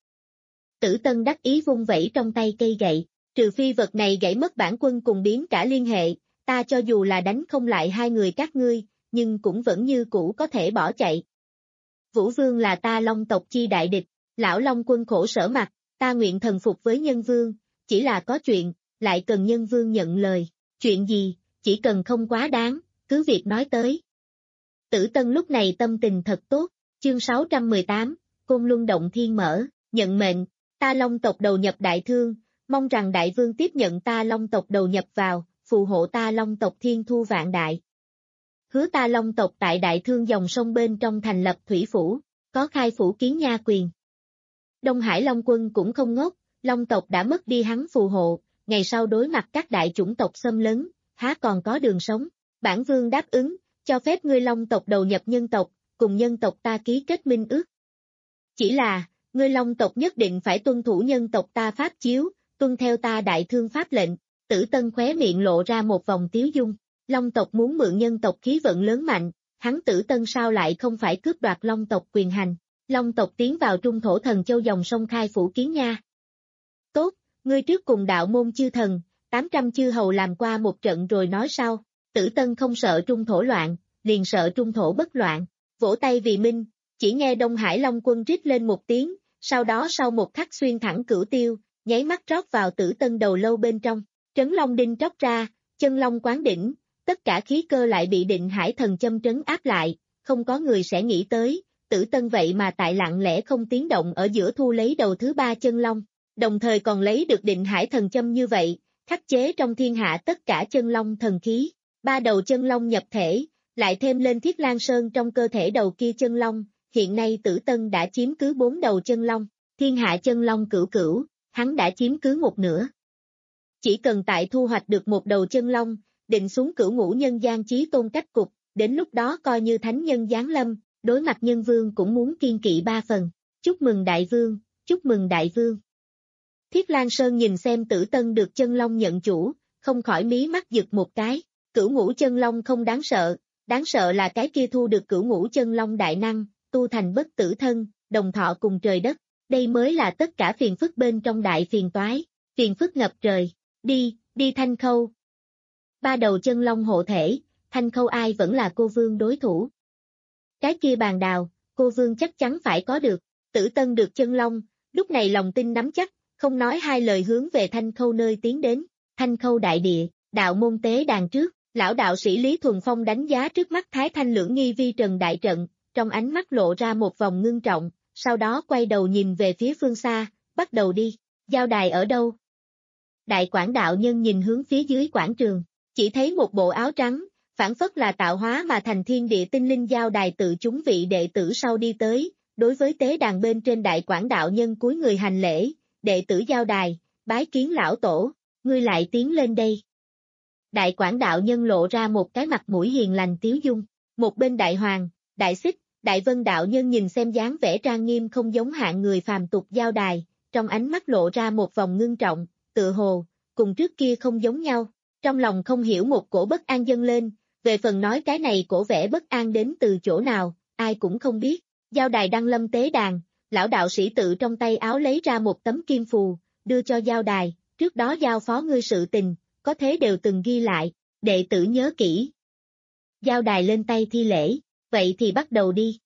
Tử Tân đắc ý vung vẩy trong tay cây gậy, trừ phi vật này gãy mất bản quân cùng biến cả liên hệ, ta cho dù là đánh không lại hai người các ngươi, nhưng cũng vẫn như cũ có thể bỏ chạy. Vũ Vương là ta Long tộc chi đại địch, lão Long Quân khổ sở mặt, ta nguyện thần phục với Nhân Vương, chỉ là có chuyện, lại cần Nhân Vương nhận lời, chuyện gì, chỉ cần không quá đáng, cứ việc nói tới. Tử Tân lúc này tâm tình thật tốt, chương sáu trăm mười tám, Côn Luân Động Thiên mở, nhận mệnh, ta Long tộc đầu nhập đại thương, mong rằng đại vương tiếp nhận ta Long tộc đầu nhập vào, phù hộ ta Long tộc thiên thu vạn đại. Hứa ta Long tộc tại đại thương dòng sông bên trong thành lập thủy phủ, có khai phủ kiến nha quyền. Đông Hải Long Quân cũng không ngốc, Long tộc đã mất đi hắn phù hộ, ngày sau đối mặt các đại chủng tộc xâm lấn, há còn có đường sống. Bản vương đáp ứng, cho phép ngươi Long tộc đầu nhập nhân tộc, cùng nhân tộc ta ký kết minh ước. Chỉ là, ngươi Long tộc nhất định phải tuân thủ nhân tộc ta pháp chiếu, tuân theo ta đại thương pháp lệnh. Tử Tân khóe miệng lộ ra một vòng tiếu dung, Long tộc muốn mượn nhân tộc khí vận lớn mạnh, hắn Tử Tân sao lại không phải cướp đoạt Long tộc quyền hành. Long tộc tiến vào trung thổ thần châu dòng sông khai phủ kiến nha. Tốt, ngươi trước cùng đạo môn chư thần, tám trăm chư hầu làm qua một trận rồi nói sau. Tử Tân không sợ trung thổ loạn, liền sợ trung thổ bất loạn, vỗ tay vì minh, chỉ nghe Đông Hải Long Quân rít lên một tiếng, sau đó sau một khắc xuyên thẳng cửu tiêu, nháy mắt rót vào Tử Tân đầu lâu bên trong, trấn long đinh tróc ra, chân long quán đỉnh, tất cả khí cơ lại bị định hải thần châm trấn áp lại, không có người sẽ nghĩ tới, Tử Tân vậy mà tại lặng lẽ không tiếng động ở giữa thu lấy đầu thứ ba chân long, đồng thời còn lấy được Định Hải thần châm như vậy, khắc chế trong thiên hạ tất cả chân long thần khí, ba đầu chân long nhập thể, lại thêm lên Thiết Lan Sơn trong cơ thể đầu kia chân long, hiện nay Tử Tân đã chiếm cứ bốn đầu chân long, thiên hạ chân long cửu cửu, hắn đã chiếm cứ một nửa. Chỉ cần tại thu hoạch được một đầu chân long, định xuống cửu ngũ nhân gian chí tôn cách cục, đến lúc đó coi như thánh nhân giáng lâm, đối mặt nhân vương cũng muốn kiên kỵ ba phần. Chúc mừng đại vương, chúc mừng đại vương. Thiết Lan Sơn nhìn xem Tử Tân được chân long nhận chủ, không khỏi mí mắt giật một cái, cửu ngũ chân long không đáng sợ, đáng sợ là cái kia thu được cửu ngũ chân long đại năng, tu thành bất tử thân, đồng thọ cùng trời đất, đây mới là tất cả phiền phức bên trong đại phiền toái, phiền phức ngập trời, đi, đi Thanh Khâu. Ba đầu chân long hộ thể, Thanh Khâu ai vẫn là cô vương đối thủ. Cái kia bàn đào, cô vương chắc chắn phải có được, Tử Tân được chân long, lúc này lòng tin nắm chắc, không nói hai lời hướng về Thanh Khâu nơi tiến đến, Thanh Khâu đại địa, đạo môn tế đàn trước, lão đạo sĩ Lý Thuần Phong đánh giá trước mắt Thái Thanh Lưỡng Nghi Vi Trần đại trận, trong ánh mắt lộ ra một vòng ngưng trọng, sau đó quay đầu nhìn về phía phương xa, bắt đầu đi, giao đài ở đâu? Đại Quảng đạo nhân nhìn hướng phía dưới quảng trường, chỉ thấy một bộ áo trắng, phản phất là tạo hóa mà thành thiên địa tinh linh giao đài tự chúng vị đệ tử sau đi tới, đối với tế đàn bên trên Đại Quảng đạo nhân cúi người hành lễ, đệ tử giao đài, bái kiến lão tổ, ngươi lại tiến lên đây. Đại Quảng đạo nhân lộ ra một cái mặt mũi hiền lành tiếu dung, một bên Đại Hoàng, Đại Xích, Đại Vân đạo nhân nhìn xem dáng vẻ trang nghiêm không giống hạng người phàm tục giao đài, trong ánh mắt lộ ra một vòng ngưng trọng, tựa hồ, cùng trước kia không giống nhau, trong lòng không hiểu một cổ bất an dâng lên, về phần nói cái này cổ vẻ bất an đến từ chỗ nào, ai cũng không biết, giao đài đăng lâm tế đàn, lão đạo sĩ tự trong tay áo lấy ra một tấm kim phù, đưa cho giao đài, trước đó giao phó ngươi sự tình, có thế đều từng ghi lại, đệ tử nhớ kỹ. Giao đài lên tay thi lễ, vậy thì bắt đầu đi.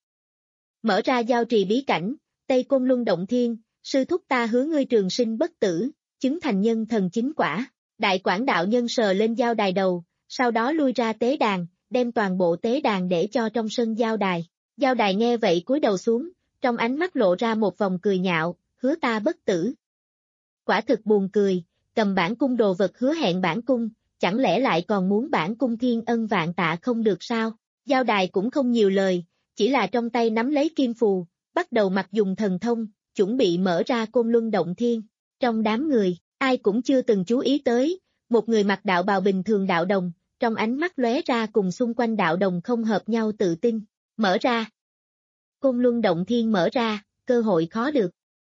Mở ra giao trì bí cảnh, Tây Côn Luân Động Thiên, sư thúc ta hứa ngươi trường sinh bất tử, chứng thành nhân thần chính quả. Đại Quảng đạo nhân sờ lên giao đài đầu, sau đó lui ra tế đàn, đem toàn bộ tế đàn để cho trong sân giao đài. Giao đài nghe vậy cúi đầu xuống, trong ánh mắt lộ ra một vòng cười nhạo, hứa ta bất tử. Quả thực buồn cười, cầm bản cung đồ vật hứa hẹn bản cung, chẳng lẽ lại còn muốn bản cung thiên ân vạn tạ không được sao? Giao đài cũng không nhiều lời, chỉ là trong tay nắm lấy kim phù, bắt đầu mặc dùng thần thông, chuẩn bị mở ra Côn Luân Động Thiên. Trong đám người, ai cũng chưa từng chú ý tới, một người mặc đạo bào bình thường đạo đồng, trong ánh mắt lóe ra cùng xung quanh đạo đồng không hợp nhau tự tin, mở ra. Côn Luân Động Thiên mở ra, cơ hội khó được.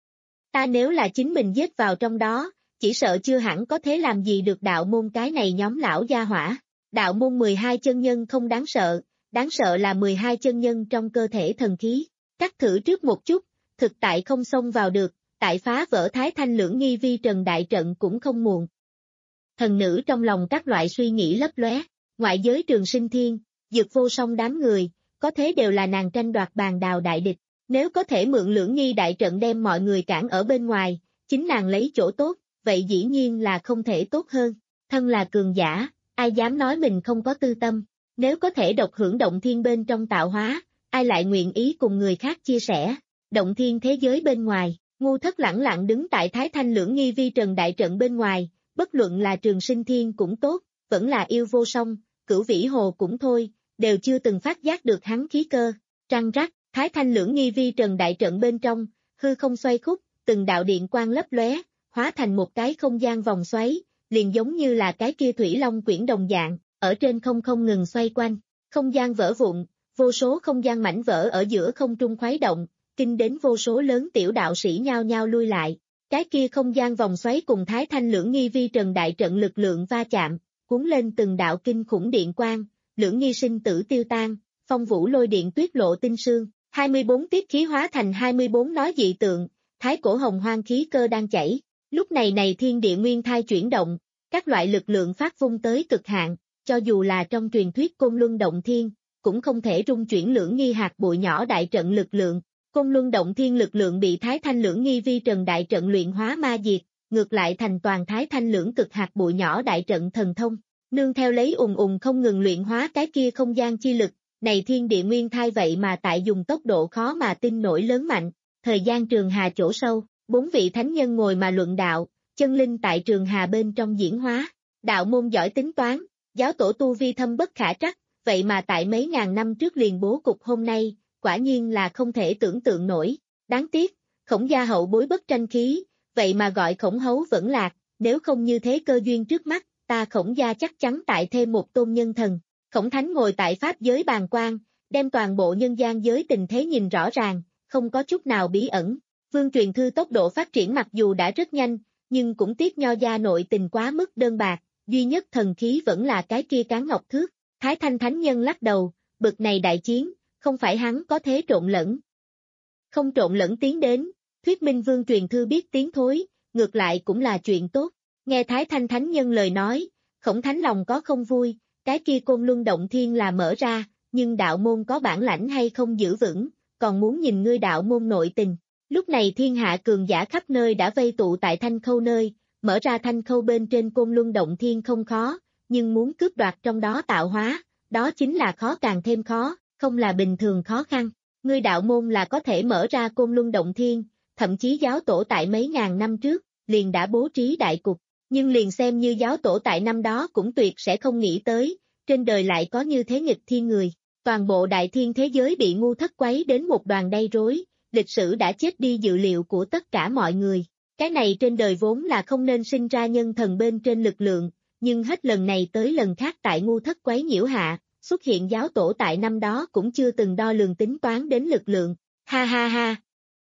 Ta nếu là chính mình giết vào trong đó, chỉ sợ chưa hẳn có thể làm gì được đạo môn cái này nhóm lão gia hỏa. Đạo môn mười hai chân nhân không đáng sợ, đáng sợ là mười hai chân nhân trong cơ thể thần khí. Cắt thử trước một chút, thực tại không xông vào được, tại phá vỡ Thái Thanh Lưỡng Nghi Vi Trần đại trận cũng không muộn. Thần nữ trong lòng các loại suy nghĩ lấp lóe, ngoại giới Trường Sinh Thiên, Dược Vô Song đám người, có thế đều là nàng tranh đoạt bàn đào đại địch. Nếu có thể mượn Lưỡng Nghi đại trận đem mọi người cản ở bên ngoài, chính nàng lấy chỗ tốt, vậy dĩ nhiên là không thể tốt hơn. Thân là cường giả, ai dám nói mình không có tư tâm, nếu có thể độc hưởng động thiên bên trong tạo hóa, ai lại nguyện ý cùng người khác chia sẻ. Động thiên thế giới bên ngoài, ngu thất lẳng lặng đứng tại Thái Thanh Lưỡng Nghi Vi Trần đại trận bên ngoài, bất luận là Trường Sinh Thiên cũng tốt, vẫn là Yêu Vô Song, Cửu Vĩ Hồ cũng thôi, đều chưa từng phát giác được hắn khí cơ. Trăng rắc, Thái Thanh Lưỡng Nghi Vi Trần đại trận bên trong, hư không xoay khúc, từng đạo điện quang lấp lóe, hóa thành một cái không gian vòng xoáy, liền giống như là cái kia thủy long quyển đồng dạng, ở trên không không ngừng xoay quanh, không gian vỡ vụn, vô số không gian mảnh vỡ ở giữa không trung khuấy động, kinh đến vô số lớn tiểu đạo sĩ nhao nhao lui lại. Cái kia không gian vòng xoáy cùng Thái Thanh Lưỡng Nghi Vi Trần đại trận lực lượng va chạm, cuốn lên từng đạo kinh khủng điện quang, Lưỡng Nghi sinh tử tiêu tan, phong vũ lôi điện tuyết lộ tinh sương, hai mươi bốn tiết khí hóa thành hai mươi bốn nói dị tượng, thái cổ hồng hoang khí cơ đang chảy. Lúc này này thiên địa nguyên thai chuyển động, các loại lực lượng phát vung tới cực hạn, cho dù là trong truyền thuyết Côn Luân Động Thiên, cũng không thể rung chuyển Lưỡng Nghi hạt bụi nhỏ đại trận lực lượng. Côn Luân Động Thiên lực lượng bị Thái Thanh Lưỡng Nghi Vi Trần đại trận luyện hóa ma diệt, ngược lại thành toàn Thái Thanh Lưỡng cực hạt bụi nhỏ đại trận thần thông. Nương theo lấy ùng ùng không ngừng luyện hóa cái kia không gian chi lực, này thiên địa nguyên thai vậy mà tại dùng tốc độ khó mà tin nổi lớn mạnh, thời gian trường hà chỗ sâu, bốn vị thánh nhân ngồi mà luận đạo, chân linh tại trường hà bên trong diễn hóa, đạo môn giỏi tính toán, giáo tổ tu vi thâm bất khả trắc, vậy mà tại mấy ngàn năm trước liền bố cục hôm nay, quả nhiên là không thể tưởng tượng nổi, đáng tiếc, Khổng gia hậu bối bất tranh khí, vậy mà gọi Khổng hấu vẫn lạc, nếu không như thế cơ duyên trước mắt, ta Khổng gia chắc chắn tại thêm một tôn nhân thần. Khổng Thánh ngồi tại pháp giới bàn quan, đem toàn bộ nhân gian giới tình thế nhìn rõ ràng, không có chút nào bí ẩn. Vương truyền thư tốc độ phát triển mặc dù đã rất nhanh, nhưng cũng tiếc nho gia nội tình quá mức đơn bạc, duy nhất thần khí vẫn là cái kia cán ngọc thước. Thái Thanh Thánh Nhân lắc đầu, bực này đại chiến, không phải hắn có thế trộn lẫn. Không trộn lẫn tiến đến, thuyết minh vương truyền thư biết tiến thối, ngược lại cũng là chuyện tốt. Nghe Thái Thanh Thánh Nhân lời nói, Khổng Thánh lòng có không vui, cái kia Côn Luân Động Thiên là mở ra, nhưng đạo môn có bản lãnh hay không giữ vững, còn muốn nhìn ngươi đạo môn nội tình. Lúc này thiên hạ cường giả khắp nơi đã vây tụ tại Thanh Khâu nơi, mở ra Thanh Khâu bên trên Côn Luân Động Thiên không khó, nhưng muốn cướp đoạt trong đó tạo hóa, đó chính là khó càng thêm khó, không là bình thường khó khăn. Ngươi đạo môn là có thể mở ra Côn Luân Động Thiên, thậm chí giáo tổ tại mấy ngàn năm trước, liền đã bố trí đại cục, nhưng liền xem như giáo tổ tại năm đó cũng tuyệt sẽ không nghĩ tới, trên đời lại có như thế nghịch thiên người. Toàn bộ đại thiên thế giới bị ngu thất quấy đến một đoàn đầy rối, lịch sử đã chết đi dự liệu của tất cả mọi người. Cái này trên đời vốn là không nên sinh ra nhân thần bên trên lực lượng, nhưng hết lần này tới lần khác tại ngu thất quấy nhiễu hạ, xuất hiện giáo tổ tại năm đó cũng chưa từng đo lường tính toán đến lực lượng. Ha ha ha!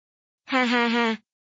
Ha ha ha!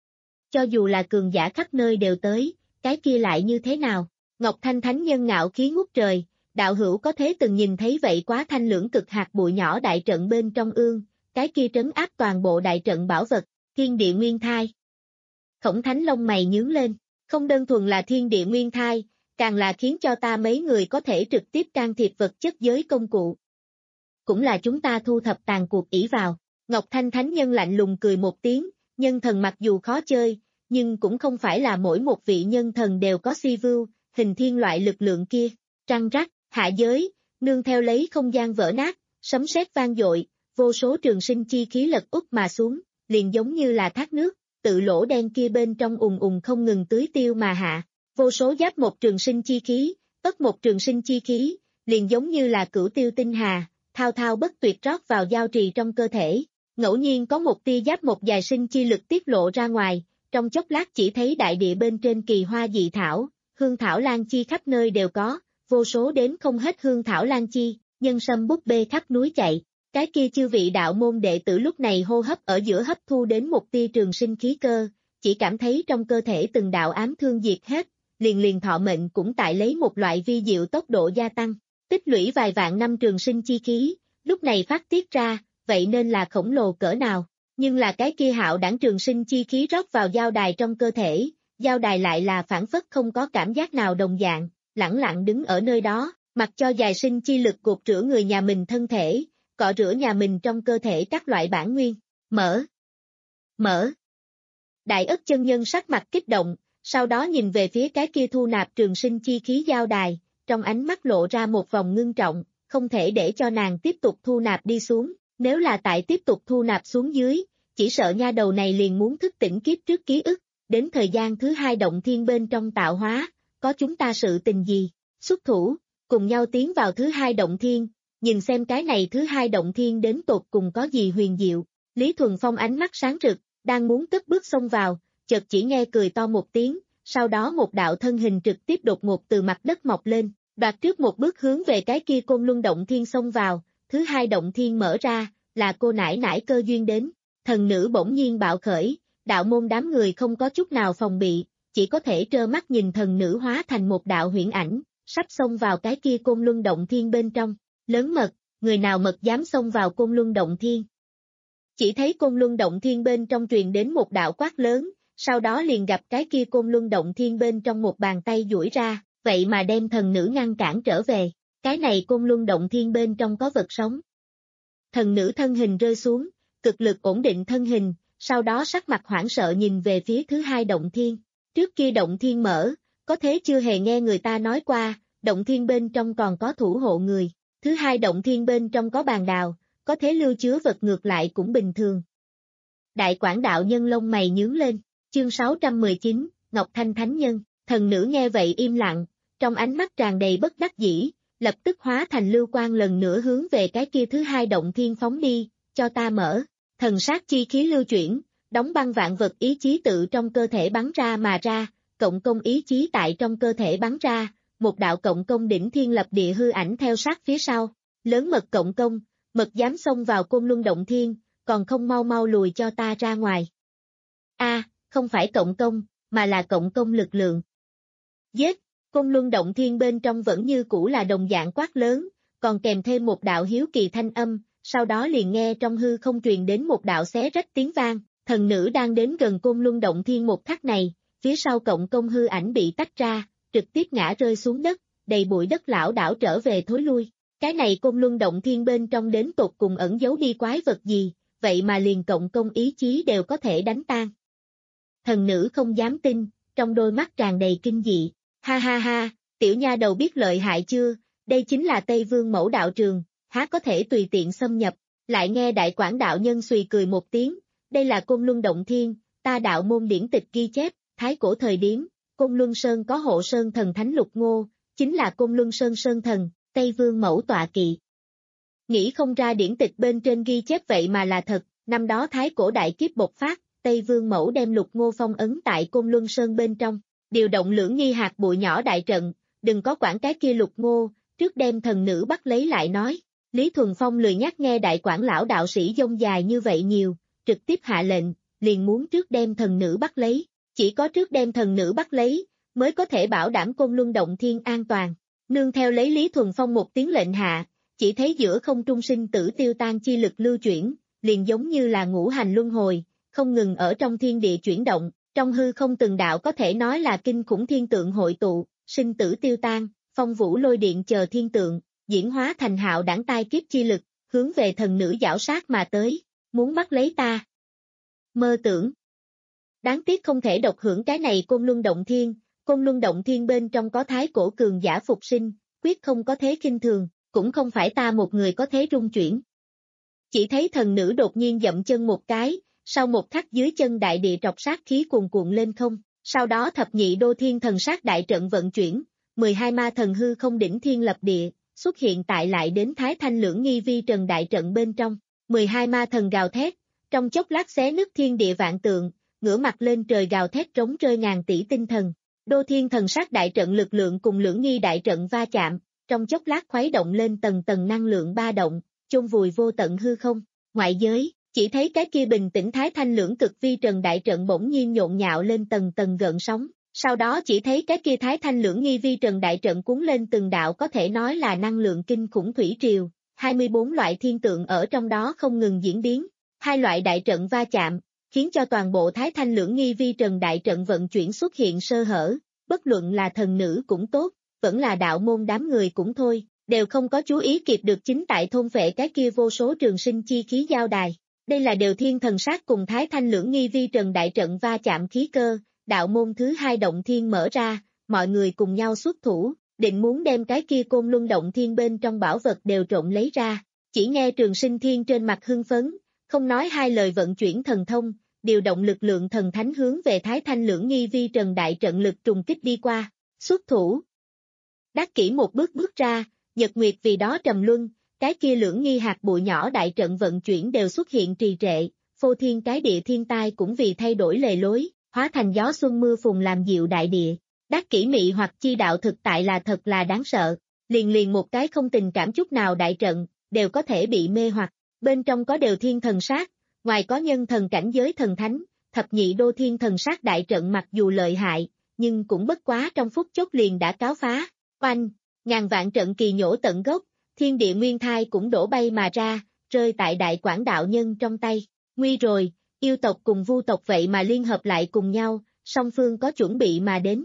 Cho dù là cường giả khắp nơi đều tới, cái kia lại như thế nào? Ngọc Thanh Thánh Nhân ngạo khí ngút trời, đạo hữu có thế từng nhìn thấy vậy quá thanh lưỡng cực hạt bụi nhỏ đại trận bên trong ương, cái kia trấn áp toàn bộ đại trận bảo vật, thiên địa nguyên thai. Khổng Thánh lông mày nhướng lên, không đơn thuần là thiên địa nguyên thai, càng là khiến cho ta mấy người có thể trực tiếp can thiệp vật chất giới công cụ. Cũng là chúng ta thu thập tàn cuộc ỷ vào. Ngọc Thanh Thánh Nhân lạnh lùng cười một tiếng, nhân thần mặc dù khó chơi, nhưng cũng không phải là mỗi một vị nhân thần đều có si vưu, hình thiên loại lực lượng kia. Trăng rắc, hạ giới, nương theo lấy không gian vỡ nát, sấm sét vang dội, vô số trường sinh chi khí lật úp mà xuống, liền giống như là thác nước, tự lỗ đen kia bên trong ùng ùng không ngừng tưới tiêu mà hạ. Vô số giáp một trường sinh chi khí, tất một trường sinh chi khí, liền giống như là cửu tiêu tinh hà, thao thao bất tuyệt rót vào giao trì trong cơ thể. Ngẫu nhiên có một tia giáp một dài sinh chi lực tiết lộ ra ngoài, trong chốc lát chỉ thấy đại địa bên trên kỳ hoa dị thảo, hương thảo lan chi khắp nơi đều có, vô số đến không hết hương thảo lan chi, nhân sâm búp bê khắp núi chạy. Cái kia chư vị đạo môn đệ tử lúc này hô hấp ở giữa hấp thu đến một tia trường sinh khí cơ, chỉ cảm thấy trong cơ thể từng đạo ám thương diệt hết, liền liền thọ mệnh cũng tại lấy một loại vi diệu tốc độ gia tăng, tích lũy vài vạn năm trường sinh chi khí, lúc này phát tiết ra, vậy nên là khổng lồ cỡ nào, nhưng là cái kia hạo đẳng trường sinh chi khí rót vào giao đài trong cơ thể, giao đài lại là phản phất không có cảm giác nào đồng dạng, lẳng lặng đứng ở nơi đó, mặc cho dài sinh chi lực cột rửa người nhà mình thân thể, cọ rửa nhà mình trong cơ thể các loại bản nguyên, mở, mở. Đại Ất chân nhân sắc mặt kích động, sau đó nhìn về phía cái kia thu nạp trường sinh chi khí giao đài, trong ánh mắt lộ ra một vòng ngưng trọng, không thể để cho nàng tiếp tục thu nạp đi xuống, nếu là tại tiếp tục thu nạp xuống dưới, chỉ sợ nha đầu này liền muốn thức tỉnh kiếp trước ký ức, đến thời gian thứ hai động thiên bên trong tạo hóa, có chúng ta sự tình gì, xuất thủ, cùng nhau tiến vào thứ hai động thiên, nhìn xem cái này thứ hai động thiên đến tột cùng có gì huyền diệu. Lý Thuần Phong ánh mắt sáng rực, đang muốn cất bước xông vào, chợt chỉ nghe cười to một tiếng, sau đó một đạo thân hình trực tiếp đột ngột từ mặt đất mọc lên, đoạt trước một bước hướng về cái kia Côn Luân động thiên xông vào, thứ hai động thiên mở ra, là cô nải nải cơ duyên đến, thần nữ bỗng nhiên bạo khởi, đạo môn đám người không có chút nào phòng bị, chỉ có thể trơ mắt nhìn thần nữ hóa thành một đạo huyễn ảnh, sắp xông vào cái kia Côn Luân động thiên bên trong, lớn mật, người nào mật dám xông vào Côn Luân động thiên. Chỉ thấy Côn Luân động thiên bên trong truyền đến một đạo quát lớn, sau đó liền gặp cái kia Côn Luân động thiên bên trong một bàn tay duỗi ra, vậy mà đem thần nữ ngăn cản trở về, cái này Côn Luân động thiên bên trong có vật sống. Thần nữ thân hình rơi xuống, cực lực ổn định thân hình, sau đó sắc mặt hoảng sợ nhìn về phía thứ hai động thiên, trước kia động thiên mở, có thế chưa hề nghe người ta nói qua, động thiên bên trong còn có thủ hộ người, Thứ hai động thiên bên trong có bàn đào, có thế lưu chứa vật ngược lại cũng bình thường. Đại Quảng đạo nhân lông mày nhướng lên, chương sáu trăm mười chín, Ngọc Thanh Thánh Nhân, thần nữ nghe vậy im lặng, trong ánh mắt tràn đầy bất đắc dĩ, lập tức hóa thành lưu quang lần nữa hướng về cái kia thứ hai động thiên phóng đi, cho ta mở, thần sát chi khí lưu chuyển, đóng băng vạn vật ý chí tự trong cơ thể bắn ra mà ra, cộng công ý chí tại trong cơ thể bắn ra, một đạo cộng công đỉnh thiên lập địa hư ảnh theo sát phía sau, lớn mật cộng công, mật dám xông vào Côn Luân động thiên, còn không mau mau lùi cho ta ra ngoài. A, không phải cộng công, mà là cộng công lực lượng. Giết, Côn Luân động thiên bên trong vẫn như cũ là đồng dạng quát lớn, còn kèm thêm một đạo hiếu kỳ thanh âm, sau đó liền nghe trong hư không truyền đến một đạo xé rách tiếng vang, thần nữ đang đến gần Côn Luân động thiên một khắc này, phía sau cộng công hư ảnh bị tách ra, trực tiếp ngã rơi xuống đất, đầy bụi đất lảo đảo trở về thối lui. Cái này Côn Luân động thiên bên trong đến tột cùng ẩn giấu đi quái vật gì, vậy mà liền cộng công ý chí đều có thể đánh tan. Thần nữ không dám tin, trong đôi mắt tràn đầy kinh dị, ha ha ha, tiểu nha đầu biết lợi hại chưa, đây chính là Tây Vương mẫu đạo trường, há có thể tùy tiện xâm nhập, lại nghe Đại Quảng đạo nhân xùy cười một tiếng, đây là Côn Luân động thiên, ta đạo môn điển tịch ghi chép, thái cổ thời điểm, Côn Luân Sơn có hộ sơn thần thánh Lục Ngô, chính là Côn Luân Sơn Sơn thần, Tây Vương mẫu tọa kỵ. Nghĩ không ra điển tịch bên trên ghi chép vậy mà là thật, năm đó thái cổ đại kiếp bộc phát, Tây Vương mẫu đem Lục Ngô phong ấn tại Côn Luân Sơn bên trong, điều động lưỡng nghi hạt bụi nhỏ đại trận, đừng có quản cái kia Lục Ngô, trước đem thần nữ bắt lấy lại nói. Lý Thuần Phong lười nhắc nghe Đại Quảng lão đạo sĩ dông dài như vậy nhiều, trực tiếp hạ lệnh, liền muốn trước đem thần nữ bắt lấy, chỉ có trước đem thần nữ bắt lấy, mới có thể bảo đảm Côn Luân động thiên an toàn. Nương theo lấy Lý Thuần Phong một tiếng lệnh hạ, chỉ thấy giữa không trung sinh tử tiêu tan chi lực lưu chuyển, liền giống như là ngũ hành luân hồi, không ngừng ở trong thiên địa chuyển động, trong hư không từng đạo có thể nói là kinh khủng thiên tượng hội tụ, sinh tử tiêu tan, phong vũ lôi điện chờ thiên tượng, diễn hóa thành hạo đảng tai kiếp chi lực, hướng về thần nữ giảo sát mà tới, muốn bắt lấy ta. Mơ tưởng. Đáng tiếc không thể độc hưởng cái này Côn Luân động thiên, Côn Luân động thiên bên trong có thái cổ cường giả phục sinh, quyết không có thế khinh thường, cũng không phải ta một người có thế rung chuyển. Chỉ thấy thần nữ đột nhiên dậm chân một cái, sau một khắc dưới chân đại địa trọc sát khí cuồn cuộn lên không, sau đó thập nhị đô thiên thần sát đại trận vận chuyển, mười hai ma thần hư không đỉnh thiên lập địa, xuất hiện tại lại đến thái thanh lưỡng nghi vi trần đại trận bên trong, mười hai ma thần gào thét, trong chốc lát xé nứt thiên địa vạn tượng, ngửa mặt lên trời gào thét trống rơi ngàn tỷ tinh thần. Đô thiên thần sát đại trận lực lượng cùng lưỡng nghi đại trận va chạm, trong chốc lát khuấy động lên tầng tầng năng lượng ba động, chôn vùi vô tận hư không. Ngoại giới, chỉ thấy cái kia bình tĩnh thái thanh lưỡng cực vi trần đại trận bỗng nhiên nhộn nhạo lên tầng tầng gợn sóng, sau đó chỉ thấy cái kia thái thanh lưỡng nghi vi trần đại trận cuốn lên từng đạo có thể nói là năng lượng kinh khủng thủy triều, hai mươi bốn loại thiên tượng ở trong đó không ngừng diễn biến, hai loại đại trận va chạm, khiến cho toàn bộ thái thanh lưỡng nghi vi trần đại trận vận chuyển xuất hiện sơ hở, bất luận là thần nữ cũng tốt, vẫn là đạo môn đám người cũng thôi, đều không có chú ý kịp được chính tại thôn vệ cái kia vô số trường sinh chi khí giao đài. Đây là đều thiên thần sát cùng thái thanh lưỡng nghi vi trần đại trận va chạm khí cơ, đạo môn thứ hai động thiên mở ra, mọi người cùng nhau xuất thủ, định muốn đem cái kia Côn Luân động thiên bên trong bảo vật đều trộm lấy ra. Chỉ nghe Trường Sinh Thiên trên mặt hưng phấn, không nói hai lời vận chuyển thần thông, điều động lực lượng thần thánh hướng về thái thanh lưỡng nghi vi trần đại trận lực trùng kích đi qua, xuất thủ. Đắc Kỷ một bước bước ra, Nhật Nguyệt vì đó trầm luân, cái kia lưỡng nghi hạt bụi nhỏ đại trận vận chuyển đều xuất hiện trì trệ, phô thiên cái địa thiên tai cũng vì thay đổi lề lối, hóa thành gió xuân mưa phùn làm dịu đại địa. Đắc Kỷ mị hoặc chi đạo thực tại là thật là đáng sợ, liền liền một cái không tình cảm chút nào đại trận, đều có thể bị mê hoặc, bên trong có đều thiên thần sát, ngoài có nhân thần cảnh giới thần thánh, thập nhị đô thiên thần sát đại trận mặc dù lợi hại, nhưng cũng bất quá trong phút chốc liền đã cáo phá, oanh, ngàn vạn trận kỳ nhổ tận gốc, thiên địa nguyên thai cũng đổ bay mà ra, rơi tại Đại Quảng đạo nhân trong tay, nguy rồi, yêu tộc cùng vu tộc vậy mà liên hợp lại cùng nhau, song phương có chuẩn bị mà đến.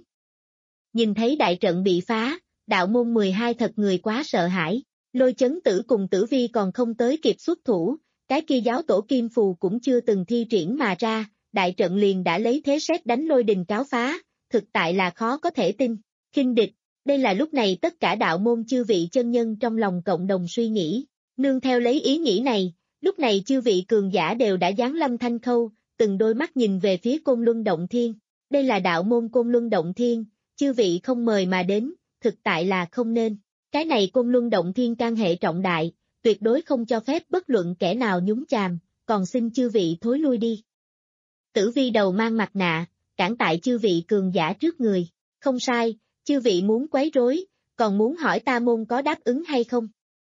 Nhìn thấy đại trận bị phá, đạo môn mười hai thật người quá sợ hãi, Lôi Chấn Tử cùng Tử Vi còn không tới kịp xuất thủ, cái kia giáo tổ kim phù cũng chưa từng thi triển mà ra, đại trận liền đã lấy thế sét đánh lôi đình cáo phá, thực tại là khó có thể tin. Khinh địch, Đây là lúc này tất cả đạo môn chư vị chân nhân trong lòng cộng đồng suy nghĩ, nương theo lấy ý nghĩ này, lúc này chư vị cường giả đều đã giáng lâm Thanh Khâu, từng đôi mắt nhìn về phía Côn Luân Động Thiên, đây là đạo môn Côn Luân Động Thiên, chư vị không mời mà đến, thực tại là không nên, cái này Côn Luân Động Thiên can hệ trọng đại, tuyệt đối không cho phép bất luận kẻ nào nhúng chàm, còn xin chư vị thối lui đi. Tử Vi đầu mang mặt nạ, cản tại chư vị cường giả trước người, không sai, chư vị muốn quấy rối, còn muốn hỏi ta môn có đáp ứng hay không?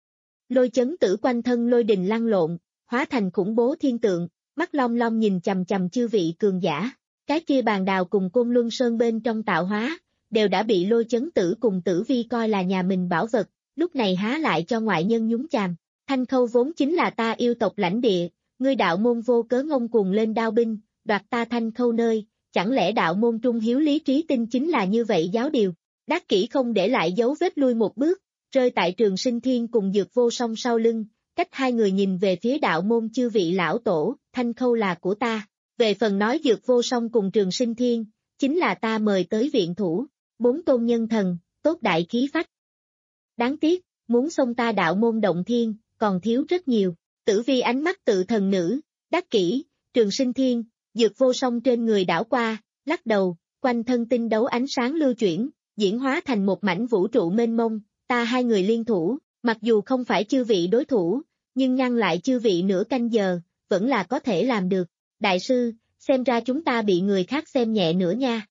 Lôi chấn tử quanh thân lôi đình lăn lộn, hóa thành khủng bố thiên tượng, mắt long long nhìn chầm chầm chư vị cường giả, cái kia bàn đào cùng Côn Luân Sơn bên trong tạo hóa, đều đã bị lôi chấn tử cùng Tử Vi coi là nhà mình bảo vật, lúc này há lại cho ngoại nhân nhúng chàm, Thanh Khâu vốn chính là ta yêu tộc lãnh địa, ngươi đạo môn vô cớ ngông cuồng lên đao binh, đoạt ta Thanh Khâu nơi, chẳng lẽ đạo môn trung hiếu lý trí tinh chính là như vậy giáo điều? Đắc Kỷ không để lại dấu vết lui một bước, rơi tại Trường Sinh Thiên cùng Dược Vô Song sau lưng, cách hai người nhìn về phía đạo môn chư vị lão tổ, Thanh Khâu là của ta, về phần nói Dược Vô Song cùng Trường Sinh Thiên, chính là ta mời tới viện thủ, bốn tôn nhân thần, tốt đại khí phách. Đáng tiếc, muốn xông ta đạo môn Động Thiên, còn thiếu rất nhiều, Tử Vi ánh mắt tự thần nữ, Đắc Kỷ, Trường Sinh Thiên, Dược Vô Song trên người đảo qua, lắc đầu, quanh thân tinh đấu ánh sáng lưu chuyển, diễn hóa thành một mảnh vũ trụ mênh mông, ta hai người liên thủ, mặc dù không phải chư vị đối thủ, nhưng ngăn lại chư vị nửa canh giờ, vẫn là có thể làm được. Đại sư, xem ra chúng ta bị người khác xem nhẹ nữa nha.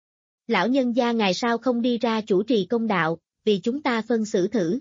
Lão nhân gia ngài sao không đi ra chủ trì công đạo, vì chúng ta phân xử thử.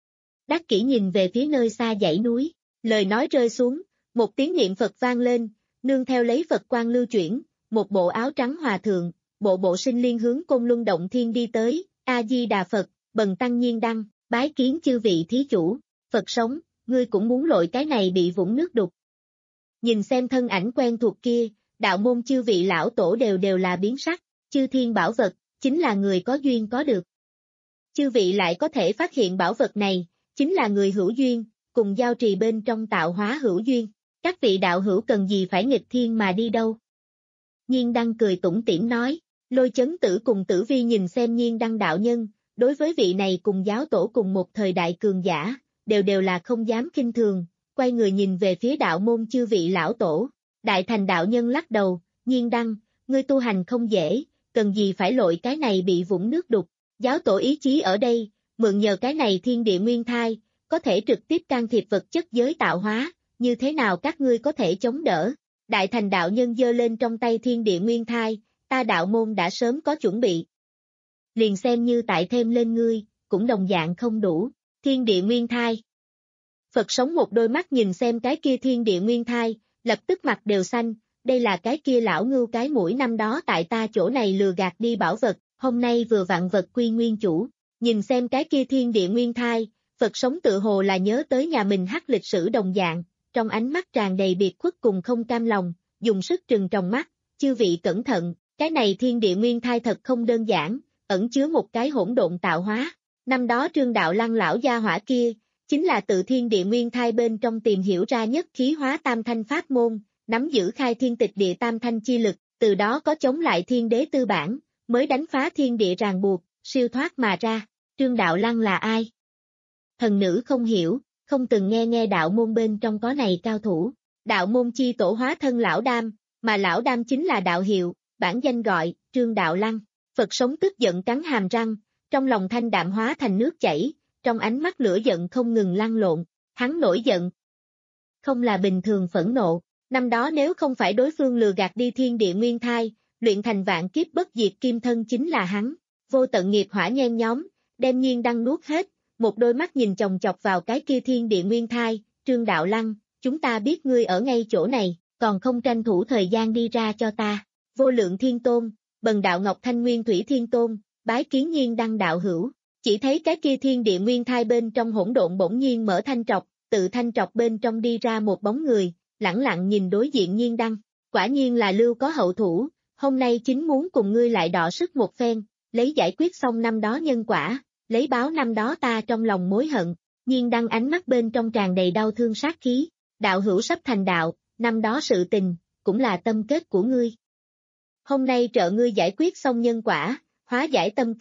Đắc Kỷ nhìn về phía nơi xa dãy núi, lời nói rơi xuống, một tiếng niệm Phật vang lên, nương theo lấy Phật quang lưu chuyển, một bộ áo trắng hòa thượng, bộ bộ sinh liên hướng Côn Luân Động Thiên đi tới, A-di-đà Phật, bần tăng nhiên đăng, bái kiến chư vị thí chủ, Phật sống, ngươi cũng muốn lội cái này bị vũng nước đục. Nhìn xem thân ảnh quen thuộc kia, đạo môn chư vị lão tổ đều đều là biến sắc, chư thiên bảo vật, chính là người có duyên có được. Chư vị lại có thể phát hiện bảo vật này, chính là người hữu duyên, cùng giao trì bên trong tạo hóa hữu duyên, các vị đạo hữu cần gì phải nghịch thiên mà đi đâu. Nhiên đăng cười tủm tỉm nói, lôi chấn tử cùng Tử Vi nhìn xem nhiên đăng đạo nhân, đối với vị này cùng giáo tổ cùng một thời đại cường giả, đều đều là không dám kinh thường, quay người nhìn về phía đạo môn chư vị lão tổ, đại thành đạo nhân lắc đầu, nhiên đăng, ngươi tu hành không dễ, cần gì phải lội cái này bị vũng nước đục, giáo tổ ý chí ở đây, mượn nhờ cái này thiên địa nguyên thai, có thể trực tiếp can thiệp vật chất giới tạo hóa, như thế nào các ngươi có thể chống đỡ, đại thành đạo nhân giơ lên trong tay thiên địa nguyên thai, ta đạo môn đã sớm có chuẩn bị. Liền xem như tại thêm lên ngươi, cũng đồng dạng không đủ, thiên địa nguyên thai. Phật sống một đôi mắt nhìn xem cái kia thiên địa nguyên thai, lập tức mặt đều xanh, đây là cái kia lão ngưu cái mũi năm đó tại ta chỗ này lừa gạt đi bảo vật, hôm nay vừa vặn vật quy nguyên chủ, nhìn xem cái kia thiên địa nguyên thai, Phật sống tự hồ là nhớ tới nhà mình hắc lịch sử đồng dạng, trong ánh mắt tràn đầy biệt khuất cùng không cam lòng, dùng sức trừng tròng mắt, chư vị cẩn thận, cái này thiên địa nguyên thai thật không đơn giản, ẩn chứa một cái hỗn độn tạo hóa, năm đó Trương Đạo Lăng lão gia hỏa kia, chính là tự thiên địa nguyên thai bên trong tìm hiểu ra nhất khí hóa tam thanh pháp môn, nắm giữ khai thiên tịch địa tam thanh chi lực, từ đó có chống lại thiên đế tư bản, mới đánh phá thiên địa ràng buộc, siêu thoát mà ra, Trương Đạo Lăng là ai? Thần nữ không hiểu, không từng nghe nghe đạo môn bên trong có này cao thủ, đạo môn chi tổ hóa thân lão đam, mà lão đam chính là đạo hiệu, bản danh gọi, Trương Đạo Lăng, Phật sống tức giận cắn hàm răng, trong lòng thanh đạm hóa thành nước chảy, trong ánh mắt lửa giận không ngừng lăn lộn, hắn nổi giận. Không là bình thường phẫn nộ, năm đó nếu không phải đối phương lừa gạt đi thiên địa nguyên thai, luyện thành vạn kiếp bất diệt kim thân chính là hắn, vô tận nghiệp hỏa nhen nhóm, đem nhiên đăng nuốt hết, một đôi mắt nhìn chòng chọc vào cái kia thiên địa nguyên thai, Trương Đạo Lăng, chúng ta biết ngươi ở ngay chỗ này, còn không tranh thủ thời gian đi ra cho ta, vô lượng thiên tôn, bần đạo Ngọc Thanh Nguyên Thủy Thiên Tôn, bái kiến nhiên đăng đạo hữu, chỉ thấy cái kia thiên địa nguyên thai bên trong hỗn độn bỗng nhiên mở thanh trọc, tự thanh trọc bên trong đi ra một bóng người, lẳng lặng nhìn đối diện nhiên đăng, quả nhiên là lưu có hậu thủ, hôm nay chính muốn cùng ngươi lại đọ sức một phen, lấy giải quyết xong năm đó nhân quả, lấy báo năm đó ta trong lòng mối hận, nhiên đăng ánh mắt bên trong tràn đầy đau thương sát khí, đạo hữu sắp thành đạo, năm đó sự tình, cũng là tâm kết của ngươi. Hôm nay trợ ngươi giải quyết xong nhân quả, hóa giải tâm kết,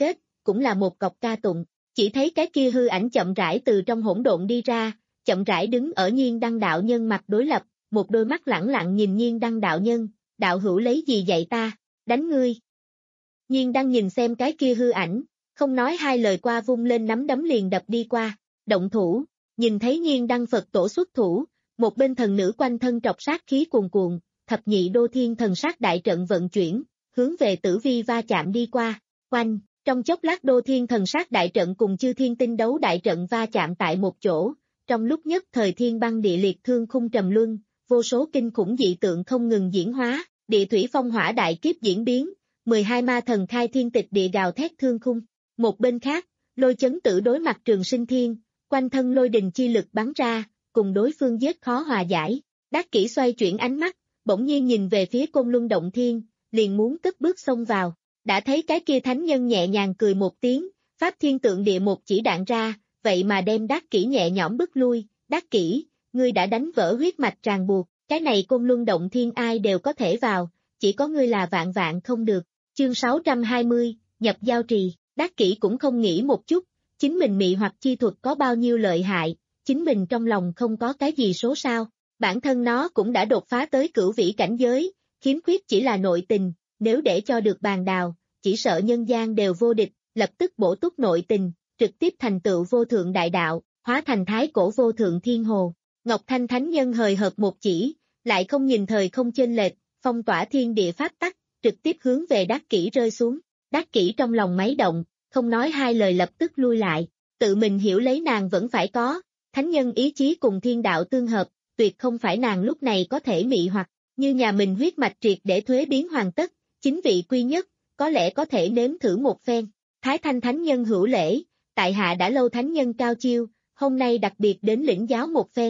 cũng là một cọc ca tụng, chỉ thấy cái kia hư ảnh chậm rãi từ trong hỗn độn đi ra, chậm rãi đứng ở Nhiên Đăng đạo nhân mặt đối lập, một đôi mắt lẳng lặng nhìn Nhiên Đăng đạo nhân, đạo hữu lấy gì dạy ta, đánh ngươi. Nhiên Đăng nhìn xem cái kia hư ảnh, không nói hai lời qua vung lên nắm đấm liền đập đi qua, động thủ, nhìn thấy Nhiên Đăng Phật tổ xuất thủ, một bên thần nữ quanh thân trọc sát khí cuồn cuộn, thập nhị đô thiên thần sát đại trận vận chuyển, hướng về tử vi va chạm đi qua, quanh, trong chốc lát đô thiên thần sát đại trận cùng chư thiên tinh đấu đại trận va chạm tại một chỗ, trong lúc nhất thời thiên băng địa liệt thương khung trầm luân, vô số kinh khủng dị tượng không ngừng diễn hóa, địa thủy phong hỏa đại kiếp diễn biến, mười hai ma thần khai thiên tịch địa gào thét thương khung. Một bên khác, Lôi Chấn Tử đối mặt Trường Sinh Thiên, quanh thân lôi đình chi lực bắn ra, cùng đối phương giết khó hòa giải. Đắc Kỷ xoay chuyển ánh mắt, bỗng nhiên nhìn về phía Côn Luân Động Thiên, liền muốn cất bước xông vào. Đã thấy cái kia thánh nhân nhẹ nhàng cười một tiếng, Pháp Thiên Tượng Địa một chỉ đạn ra, vậy mà đem Đắc Kỷ nhẹ nhõm bước lui. Đắc Kỷ, ngươi đã đánh vỡ huyết mạch ràng buộc, cái này Côn Luân Động Thiên ai đều có thể vào, chỉ có ngươi là vạn vạn không được. Chương sáu trăm hai mươi, nhập giao trì. Đắc Kỷ cũng không nghĩ một chút, chính mình mị hoặc chi thuật có bao nhiêu lợi hại, chính mình trong lòng không có cái gì số sao, bản thân nó cũng đã đột phá tới cửu vĩ cảnh giới, khiếm khuyết chỉ là nội tình, nếu để cho được bàn đào, chỉ sợ nhân gian đều vô địch, lập tức bổ túc nội tình, trực tiếp thành tựu vô thượng đại đạo, hóa thành thái cổ vô thượng thiên hồ. Ngọc Thanh Thánh Nhân hời hợt một chỉ, lại không nhìn thời không chênh lệch, phong tỏa thiên địa pháp tắc, trực tiếp hướng về Đắc Kỷ rơi xuống. Đắc Kỷ trong lòng máy động, không nói hai lời lập tức lui lại, tự mình hiểu lấy nàng vẫn phải có, thánh nhân ý chí cùng thiên đạo tương hợp, tuyệt không phải nàng lúc này có thể mị hoặc, như nhà mình huyết mạch triệt để thuế biến hoàn tất, chính vị quy nhất, có lẽ có thể nếm thử một phen. Thái Thanh Thánh Nhân hữu lễ, tại hạ đã lâu thánh nhân cao chiêu, hôm nay đặc biệt đến lĩnh giáo một phen.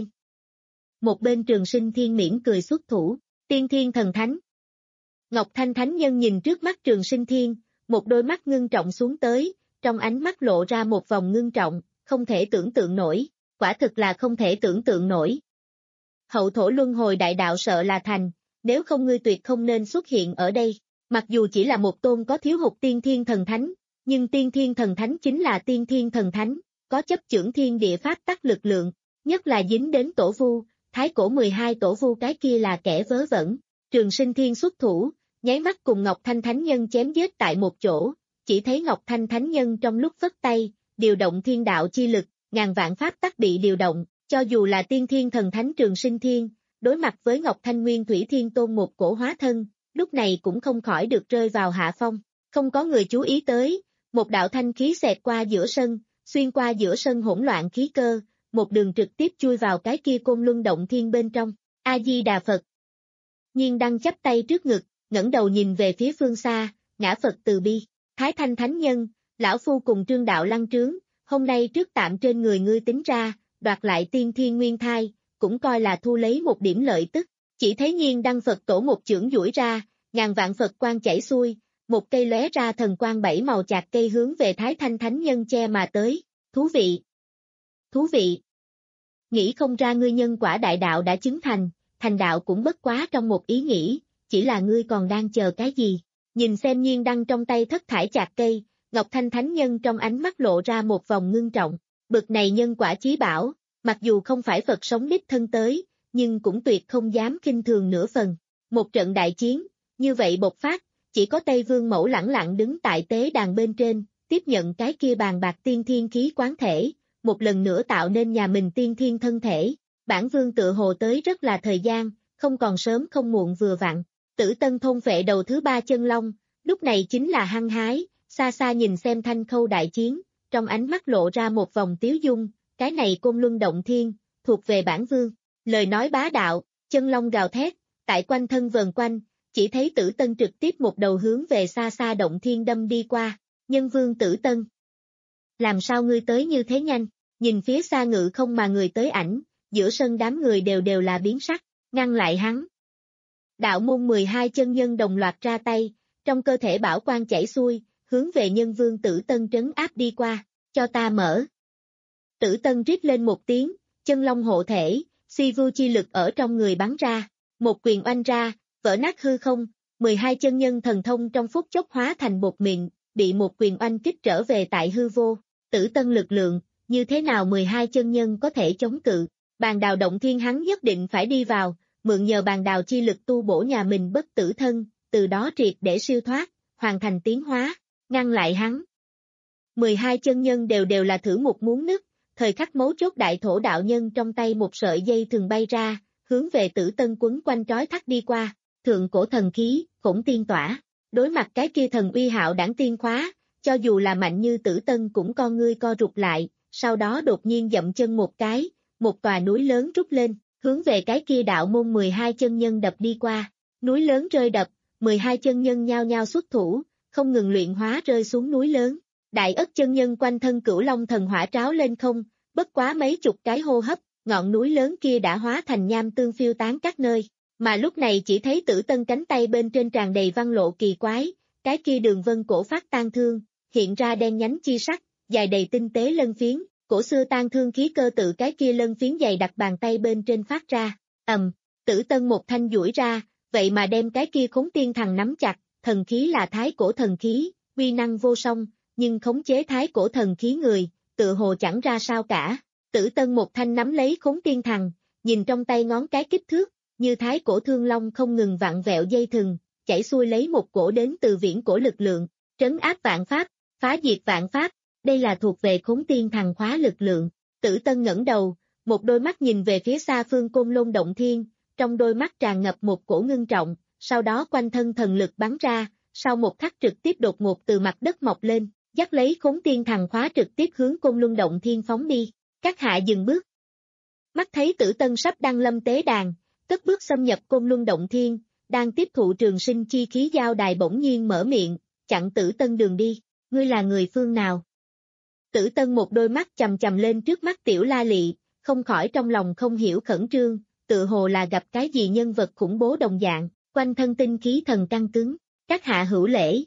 Một bên Trường Sinh Thiên miễn cười xuất thủ, tiên thiên thần thánh. Ngọc Thanh Thánh Nhân nhìn trước mắt Trường Sinh Thiên, một đôi mắt ngưng trọng xuống tới, trong ánh mắt lộ ra một vòng ngưng trọng, không thể tưởng tượng nổi, quả thực là không thể tưởng tượng nổi. Hậu thổ luân hồi đại đạo sợ là thành, nếu không ngươi tuyệt không nên xuất hiện ở đây, mặc dù chỉ là một tôn có thiếu hụt tiên thiên thần thánh, nhưng tiên thiên thần thánh chính là tiên thiên thần thánh, có chấp chưởng thiên địa pháp tắc lực lượng, nhất là dính đến tổ vu, thái cổ mười hai tổ vu cái kia là kẻ vớ vẩn. Trường Sinh Thiên xuất thủ, nháy mắt cùng Ngọc Thanh Thánh Nhân chém giết tại một chỗ, chỉ thấy Ngọc Thanh Thánh Nhân trong lúc vất tay, điều động thiên đạo chi lực, ngàn vạn pháp tắc bị điều động, cho dù là tiên thiên thần thánh Trường Sinh Thiên, đối mặt với Ngọc Thanh Nguyên Thủy Thiên Tôn một cổ hóa thân, lúc này cũng không khỏi được rơi vào hạ phong, không có người chú ý tới, một đạo thanh khí xẹt qua giữa sân, xuyên qua giữa sân hỗn loạn khí cơ, một đường trực tiếp chui vào cái kia Côn Luân Động Thiên bên trong. A Di Đà Phật. Nhiên Đăng chắp tay trước ngực, ngẩng đầu nhìn về phía phương xa, ngã Phật từ bi. Thái Thanh Thánh Nhân, lão phu cùng Trương đạo lăng trướng, hôm nay trước tạm trên người ngươi tính ra, đoạt lại tiên thiên nguyên thai, cũng coi là thu lấy một điểm lợi tức. Chỉ thấy Nhiên Đăng Phật tổ một chưởng duỗi ra, ngàn vạn Phật quang chảy xuôi, một cây lóe ra thần quang bảy màu chạc cây hướng về Thái Thanh Thánh Nhân che mà tới. Thú vị! Thú vị! Nghĩ không ra ngươi nhân quả đại đạo đã chứng thành, thành đạo cũng bất quá trong một ý nghĩ, chỉ là ngươi còn đang chờ cái gì? Nhìn xem Nhiên Đăng trong tay thất thải chạc cây, Ngọc Thanh Thánh Nhân trong ánh mắt lộ ra một vòng ngưng trọng, bực này nhân quả chí bảo, mặc dù không phải Phật sống đích thân tới, nhưng cũng tuyệt không dám khinh thường nửa phần. Một trận đại chiến, như vậy bộc phát, chỉ có Tây Vương Mẫu lẳng lặng đứng tại tế đàn bên trên, tiếp nhận cái kia bàn bạc tiên thiên khí quán thể, một lần nữa tạo nên nhà mình tiên thiên thân thể. Bản vương tựa hồ tới rất là thời gian, không còn sớm không muộn vừa vặn. Tử Tân thôn vệ đầu thứ ba chân long, lúc này chính là hăng hái, xa xa nhìn xem Thanh Khâu đại chiến, trong ánh mắt lộ ra một vòng tiếu dung, cái này Côn Luân Động Thiên, thuộc về bản vương. Lời nói bá đạo, chân long gào thét, tại quanh thân vần quanh, chỉ thấy Tử Tân trực tiếp một đầu hướng về xa xa Động Thiên đâm đi qua. Nhân vương Tử Tân, làm sao ngươi tới như thế nhanh? Nhìn phía xa ngự không mà người tới ảnh, giữa sân đám người đều đều là biến sắc, ngăn lại hắn. Đạo môn mười hai chân nhân đồng loạt ra tay, trong cơ thể bảo quang chảy xuôi, hướng về nhân vương Tử Tân trấn áp đi qua, cho ta mở. Tử Tân rít lên một tiếng, chân long hộ thể, si vu chi lực ở trong người bắn ra, một quyền oanh ra, vỡ nát hư không, mười hai chân nhân thần thông trong phút chốc hóa thành bột mịn, bị một quyền oanh kích trở về tại hư vô. Tử Tân lực lượng, như thế nào mười hai chân nhân có thể chống cự? Bàn đào động thiên hắn nhất định phải đi vào, mượn nhờ bàn đào chi lực tu bổ nhà mình bất tử thân, từ đó triệt để siêu thoát, hoàn thành tiến hóa, ngăn lại hắn. mười hai chân nhân đều đều là thử một muốn nứt, thời khắc mấu chốt đại thổ đạo nhân trong tay một sợi dây thường bay ra, hướng về Tử Tân quấn quanh trói thắt đi qua, thượng cổ thần khí, khổng tiên tỏa. Đối mặt cái kia thần uy hạo đảng tiên khóa, cho dù là mạnh như Tử Tân cũng con ngươi co rụt lại, sau đó đột nhiên dậm chân một cái, một tòa núi lớn rút lên, hướng về cái kia đạo môn mười hai chân nhân đập đi qua. Núi lớn rơi đập, mười hai chân nhân nhao nhao xuất thủ, không ngừng luyện hóa rơi xuống núi lớn. Đại Ất chân nhân quanh thân Cửu Long thần hỏa tráo lên không, bất quá mấy chục cái hô hấp, ngọn núi lớn kia đã hóa thành nham tương phiêu tán các nơi. Mà lúc này chỉ thấy Tử Tân cánh tay bên trên tràn đầy văn lộ kỳ quái, cái kia đường vân cổ phát tan thương, hiện ra đen nhánh chi sắc, dài đầy tinh tế lân phiến, cổ xưa tan thương khí cơ tự cái kia lân phiến dày đặt bàn tay bên trên phát ra, ầm, Tử Tân một thanh duỗi ra, vậy mà đem cái kia khốn tiên thằng nắm chặt, thần khí là thái cổ thần khí, uy năng vô song, nhưng khống chế thái cổ thần khí người, tự hồ chẳng ra sao cả. Tử Tân một thanh nắm lấy khốn tiên thằng, nhìn trong tay ngón cái kích thước, như thái cổ thương long không ngừng vặn vẹo dây thừng, chảy xuôi lấy một cổ đến từ viễn cổ lực lượng, trấn áp vạn pháp, phá diệt vạn pháp, đây là thuộc về khốn tiên thằng khóa lực lượng. Tử Tân ngẩng đầu, một đôi mắt nhìn về phía xa phương Côn Lôn động thiên, trong đôi mắt tràn ngập một cổ ngưng trọng, sau đó quanh thân thần lực bắn ra, sau một khắc trực tiếp đột ngột từ mặt đất mọc lên, dắt lấy khốn tiên thằng khóa trực tiếp hướng Côn Luân động thiên phóng đi. Các hạ dừng bước. Mắt thấy Tử Tân sắp đăng lâm tế đàn, cất bước xâm nhập Côn Luân động thiên, đang tiếp thụ trường sinh chi khí giao đài bỗng nhiên mở miệng, chặn Tử Tân đường đi, ngươi là người phương nào? Tử Tân một đôi mắt chầm chầm lên trước mắt Tiểu La Lị, không khỏi trong lòng không hiểu khẩn trương, tự hồ là gặp cái gì nhân vật khủng bố đồng dạng, quanh thân tinh khí thần căng cứng, các hạ hữu lễ.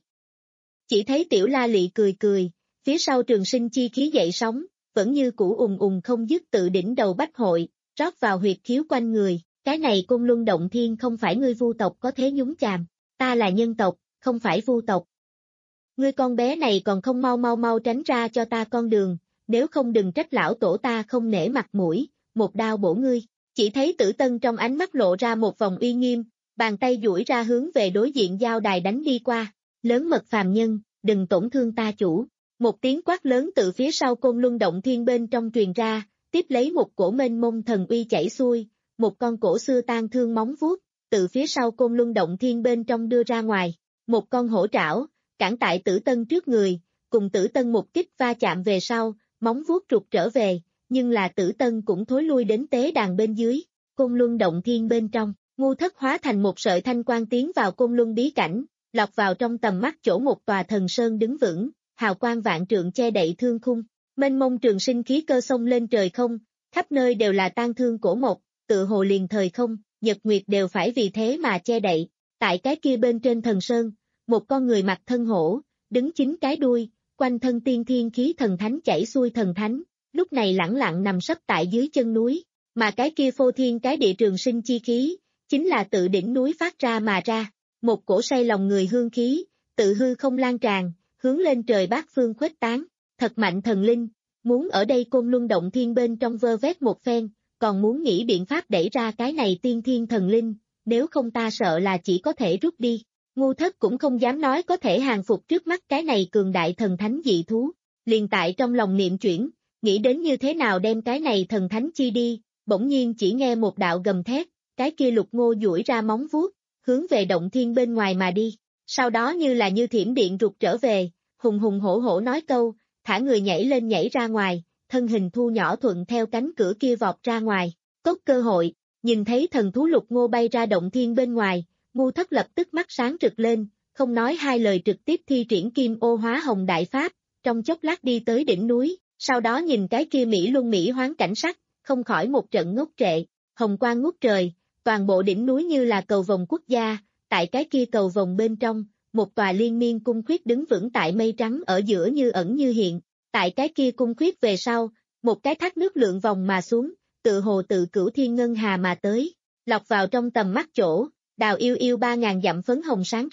Chỉ thấy Tiểu La Lị cười cười, phía sau trường sinh chi khí dậy sóng, vẫn như cũ ùng ùng không dứt tự đỉnh đầu bách hội, rót vào huyệt khiếu quanh người, cái này Côn Luân động thiên không phải ngươi vu tộc có thế nhúng chàm, ta là nhân tộc, không phải vu tộc. Ngươi con bé này còn không mau mau mau tránh ra cho ta con đường, nếu không đừng trách lão tổ ta không nể mặt mũi, một đao bổ ngươi. Chỉ thấy Tử Tân trong ánh mắt lộ ra một vòng uy nghiêm, bàn tay duỗi ra hướng về đối diện giao đài đánh đi qua, lớn mật phàm nhân, đừng tổn thương ta chủ. Một tiếng quát lớn từ phía sau Côn Luân động thiên bên trong truyền ra, tiếp lấy một cổ mênh mông thần uy chảy xuôi, một con cổ xưa tan thương móng vuốt, từ phía sau Côn Luân động thiên bên trong đưa ra ngoài, một con hổ trảo, cản tại Tử Tân trước người, cùng Tử Tân một kích va chạm về sau, móng vuốt trục trở về, nhưng là Tử Tân cũng thối lui đến tế đàn bên dưới, Côn Luân động thiên bên trong, ngu thất hóa thành một sợi thanh quang tiến vào Côn Luân bí cảnh, lọt vào trong tầm mắt chỗ một tòa thần sơn đứng vững, hào quang vạn trượng che đậy thương khung, mênh mông trường sinh khí cơ sông lên trời không, khắp nơi đều là tang thương cổ mộc, tự hồ liền thời không, nhật nguyệt đều phải vì thế mà che đậy. Tại cái kia bên trên thần sơn, một con người mặc thân hổ, đứng chính cái đuôi, quanh thân tiên thiên khí thần thánh chảy xuôi thần thánh, lúc này lẳng lặng nằm sấp tại dưới chân núi, mà cái kia phô thiên cái địa trường sinh chi khí, chính là tự đỉnh núi phát ra mà ra, một cổ say lòng người hương khí, tự hư không lan tràn, hướng lên trời bát phương khuếch tán, thật mạnh thần linh, muốn ở đây Côn Luân động thiên bên trong vơ vét một phen, còn muốn nghĩ biện pháp đẩy ra cái này tiên thiên thần linh, nếu không ta sợ là chỉ có thể rút đi. Ngu thất cũng không dám nói có thể hàng phục trước mắt cái này cường đại thần thánh dị thú, liền tại trong lòng niệm chuyển, nghĩ đến như thế nào đem cái này thần thánh chi đi, bỗng nhiên chỉ nghe một đạo gầm thét, cái kia Lục Ngô duỗi ra móng vuốt, hướng về động thiên bên ngoài mà đi, sau đó như là như thiểm điện rụt trở về, hùng hùng hổ hổ nói câu, thả người nhảy lên nhảy ra ngoài, thân hình thu nhỏ thuận theo cánh cửa kia vọt ra ngoài, cốt cơ hội, nhìn thấy thần thú Lục Ngô bay ra động thiên bên ngoài, ngu thất lập tức mắt sáng rực lên, không nói hai lời trực tiếp thi triển kim ô hóa hồng đại pháp, trong chốc lát đi tới đỉnh núi, sau đó nhìn cái kia Mỹ Luân Mỹ hoán cảnh sắc, không khỏi một trận ngốc trệ, hồng quang ngút trời, toàn bộ đỉnh núi như là cầu vồng quốc gia, tại cái kia cầu vồng bên trong, một tòa liên miên cung khuyết đứng vững tại mây trắng ở giữa như ẩn như hiện, tại cái kia cung khuyết về sau, một cái thác nước lượn vòng mà xuống, tự hồ tự cửu thiên ngân hà mà tới, lọc vào trong tầm mắt chỗ. Đào yêu yêu ba ngàn dặm phấn hồng sáng rực,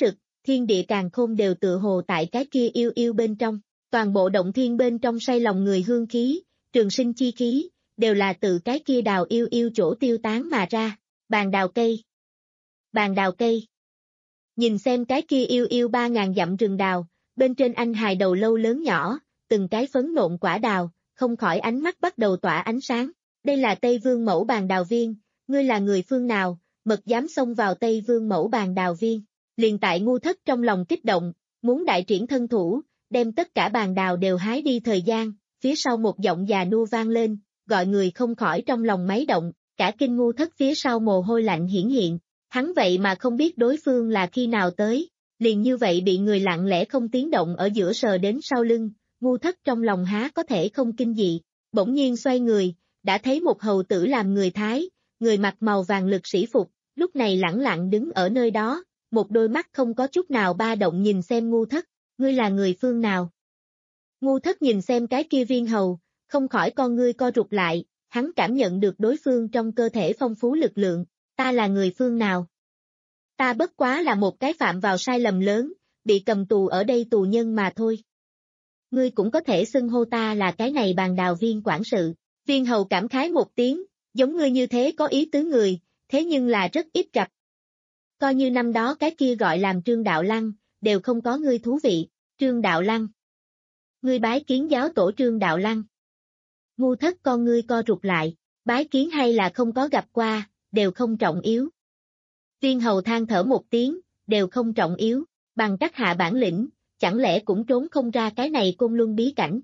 thiên địa càn khôn đều tựa hồ tại cái kia yêu yêu bên trong. Toàn bộ động thiên bên trong say lòng người hương khí, trường sinh chi khí, đều là từ cái kia đào yêu yêu chỗ tiêu tán mà ra. Bàn đào cây. Bàn đào cây. Nhìn xem cái kia yêu yêu ba ngàn dặm rừng đào, bên trên anh hài đầu lâu lớn nhỏ, từng cái phấn nộn quả đào, không khỏi ánh mắt bắt đầu tỏa ánh sáng. Đây là Tây Vương mẫu bàn đào viên, ngươi là người phương nào, mật dám xông vào Tây Vương mẫu bàn đào viên. Liền tại ngu thất trong lòng kích động, muốn đại triển thân thủ, đem tất cả bàn đào đều hái đi thời gian, phía sau một giọng già nua vang lên, gọi người không khỏi trong lòng máy động, cả kinh ngu thất phía sau mồ hôi lạnh hiển hiện, hắn vậy mà không biết đối phương là khi nào tới, liền như vậy bị người lặng lẽ không tiếng động ở giữa sờ đến sau lưng, ngu thất trong lòng há có thể không kinh dị, bỗng nhiên xoay người, đã thấy một hầu tử làm người Thái, người mặc màu vàng lực sĩ phục, lúc này lẳng lặng đứng ở nơi đó, một đôi mắt không có chút nào ba động nhìn xem ngu thất, ngươi là người phương nào? Ngu thất nhìn xem cái kia viên hầu, không khỏi con ngươi co rụt lại, hắn cảm nhận được đối phương trong cơ thể phong phú lực lượng, ta là người phương nào? Ta bất quá là một cái phạm vào sai lầm lớn, bị cầm tù ở đây tù nhân mà thôi. Ngươi cũng có thể xưng hô ta là cái này bàn đào viên quản sự, viên hầu cảm khái một tiếng, giống ngươi như thế có ý tứ người, thế nhưng là rất ít gặp. Coi như năm đó cái kia gọi làm Trương Đạo Lăng, đều không có ngươi thú vị, Trương Đạo Lăng. Ngươi bái kiến giáo tổ Trương Đạo Lăng. Ngu thất con ngươi co rụt lại, bái kiến hay là không có gặp qua, đều không trọng yếu. Viên hầu than thở một tiếng, đều không trọng yếu, bằng các hạ bản lĩnh, chẳng lẽ cũng trốn không ra cái này côn luân bí cảnh.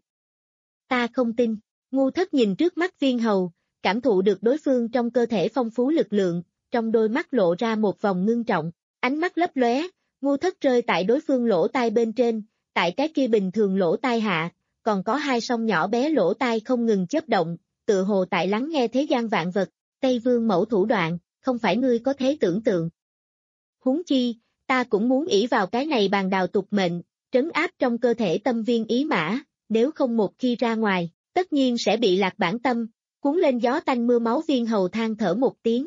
Ta không tin, ngu thất nhìn trước mắt viên hầu, cảm thụ được đối phương trong cơ thể phong phú lực lượng, trong đôi mắt lộ ra một vòng ngưng trọng, ánh mắt lấp lóe, ngu thất rơi tại đối phương lỗ tai bên trên, tại cái kia bình thường lỗ tai hạ, còn có hai song nhỏ bé lỗ tai không ngừng chớp động, tựa hồ tại lắng nghe thế gian vạn vật, Tây Vương mẫu thủ đoạn, không phải ngươi có thể tưởng tượng. Huống chi, ta cũng muốn ỷ vào cái này bàn đào tục mệnh, trấn áp trong cơ thể tâm viên ý mã, nếu không một khi ra ngoài, tất nhiên sẽ bị lạc bản tâm, cuốn lên gió tanh mưa máu. Viên hầu than thở một tiếng.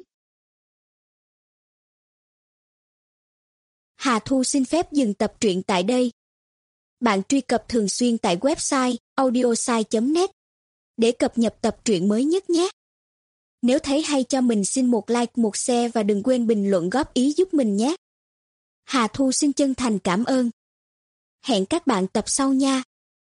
Hà Thu xin phép dừng tập truyện tại đây. Bạn truy cập thường xuyên tại website audiosai chấm net để cập nhật tập truyện mới nhất nhé. Nếu thấy hay cho mình xin một like, một share và đừng quên bình luận góp ý giúp mình nhé. Hà Thu xin chân thành cảm ơn. Hẹn các bạn tập sau nha.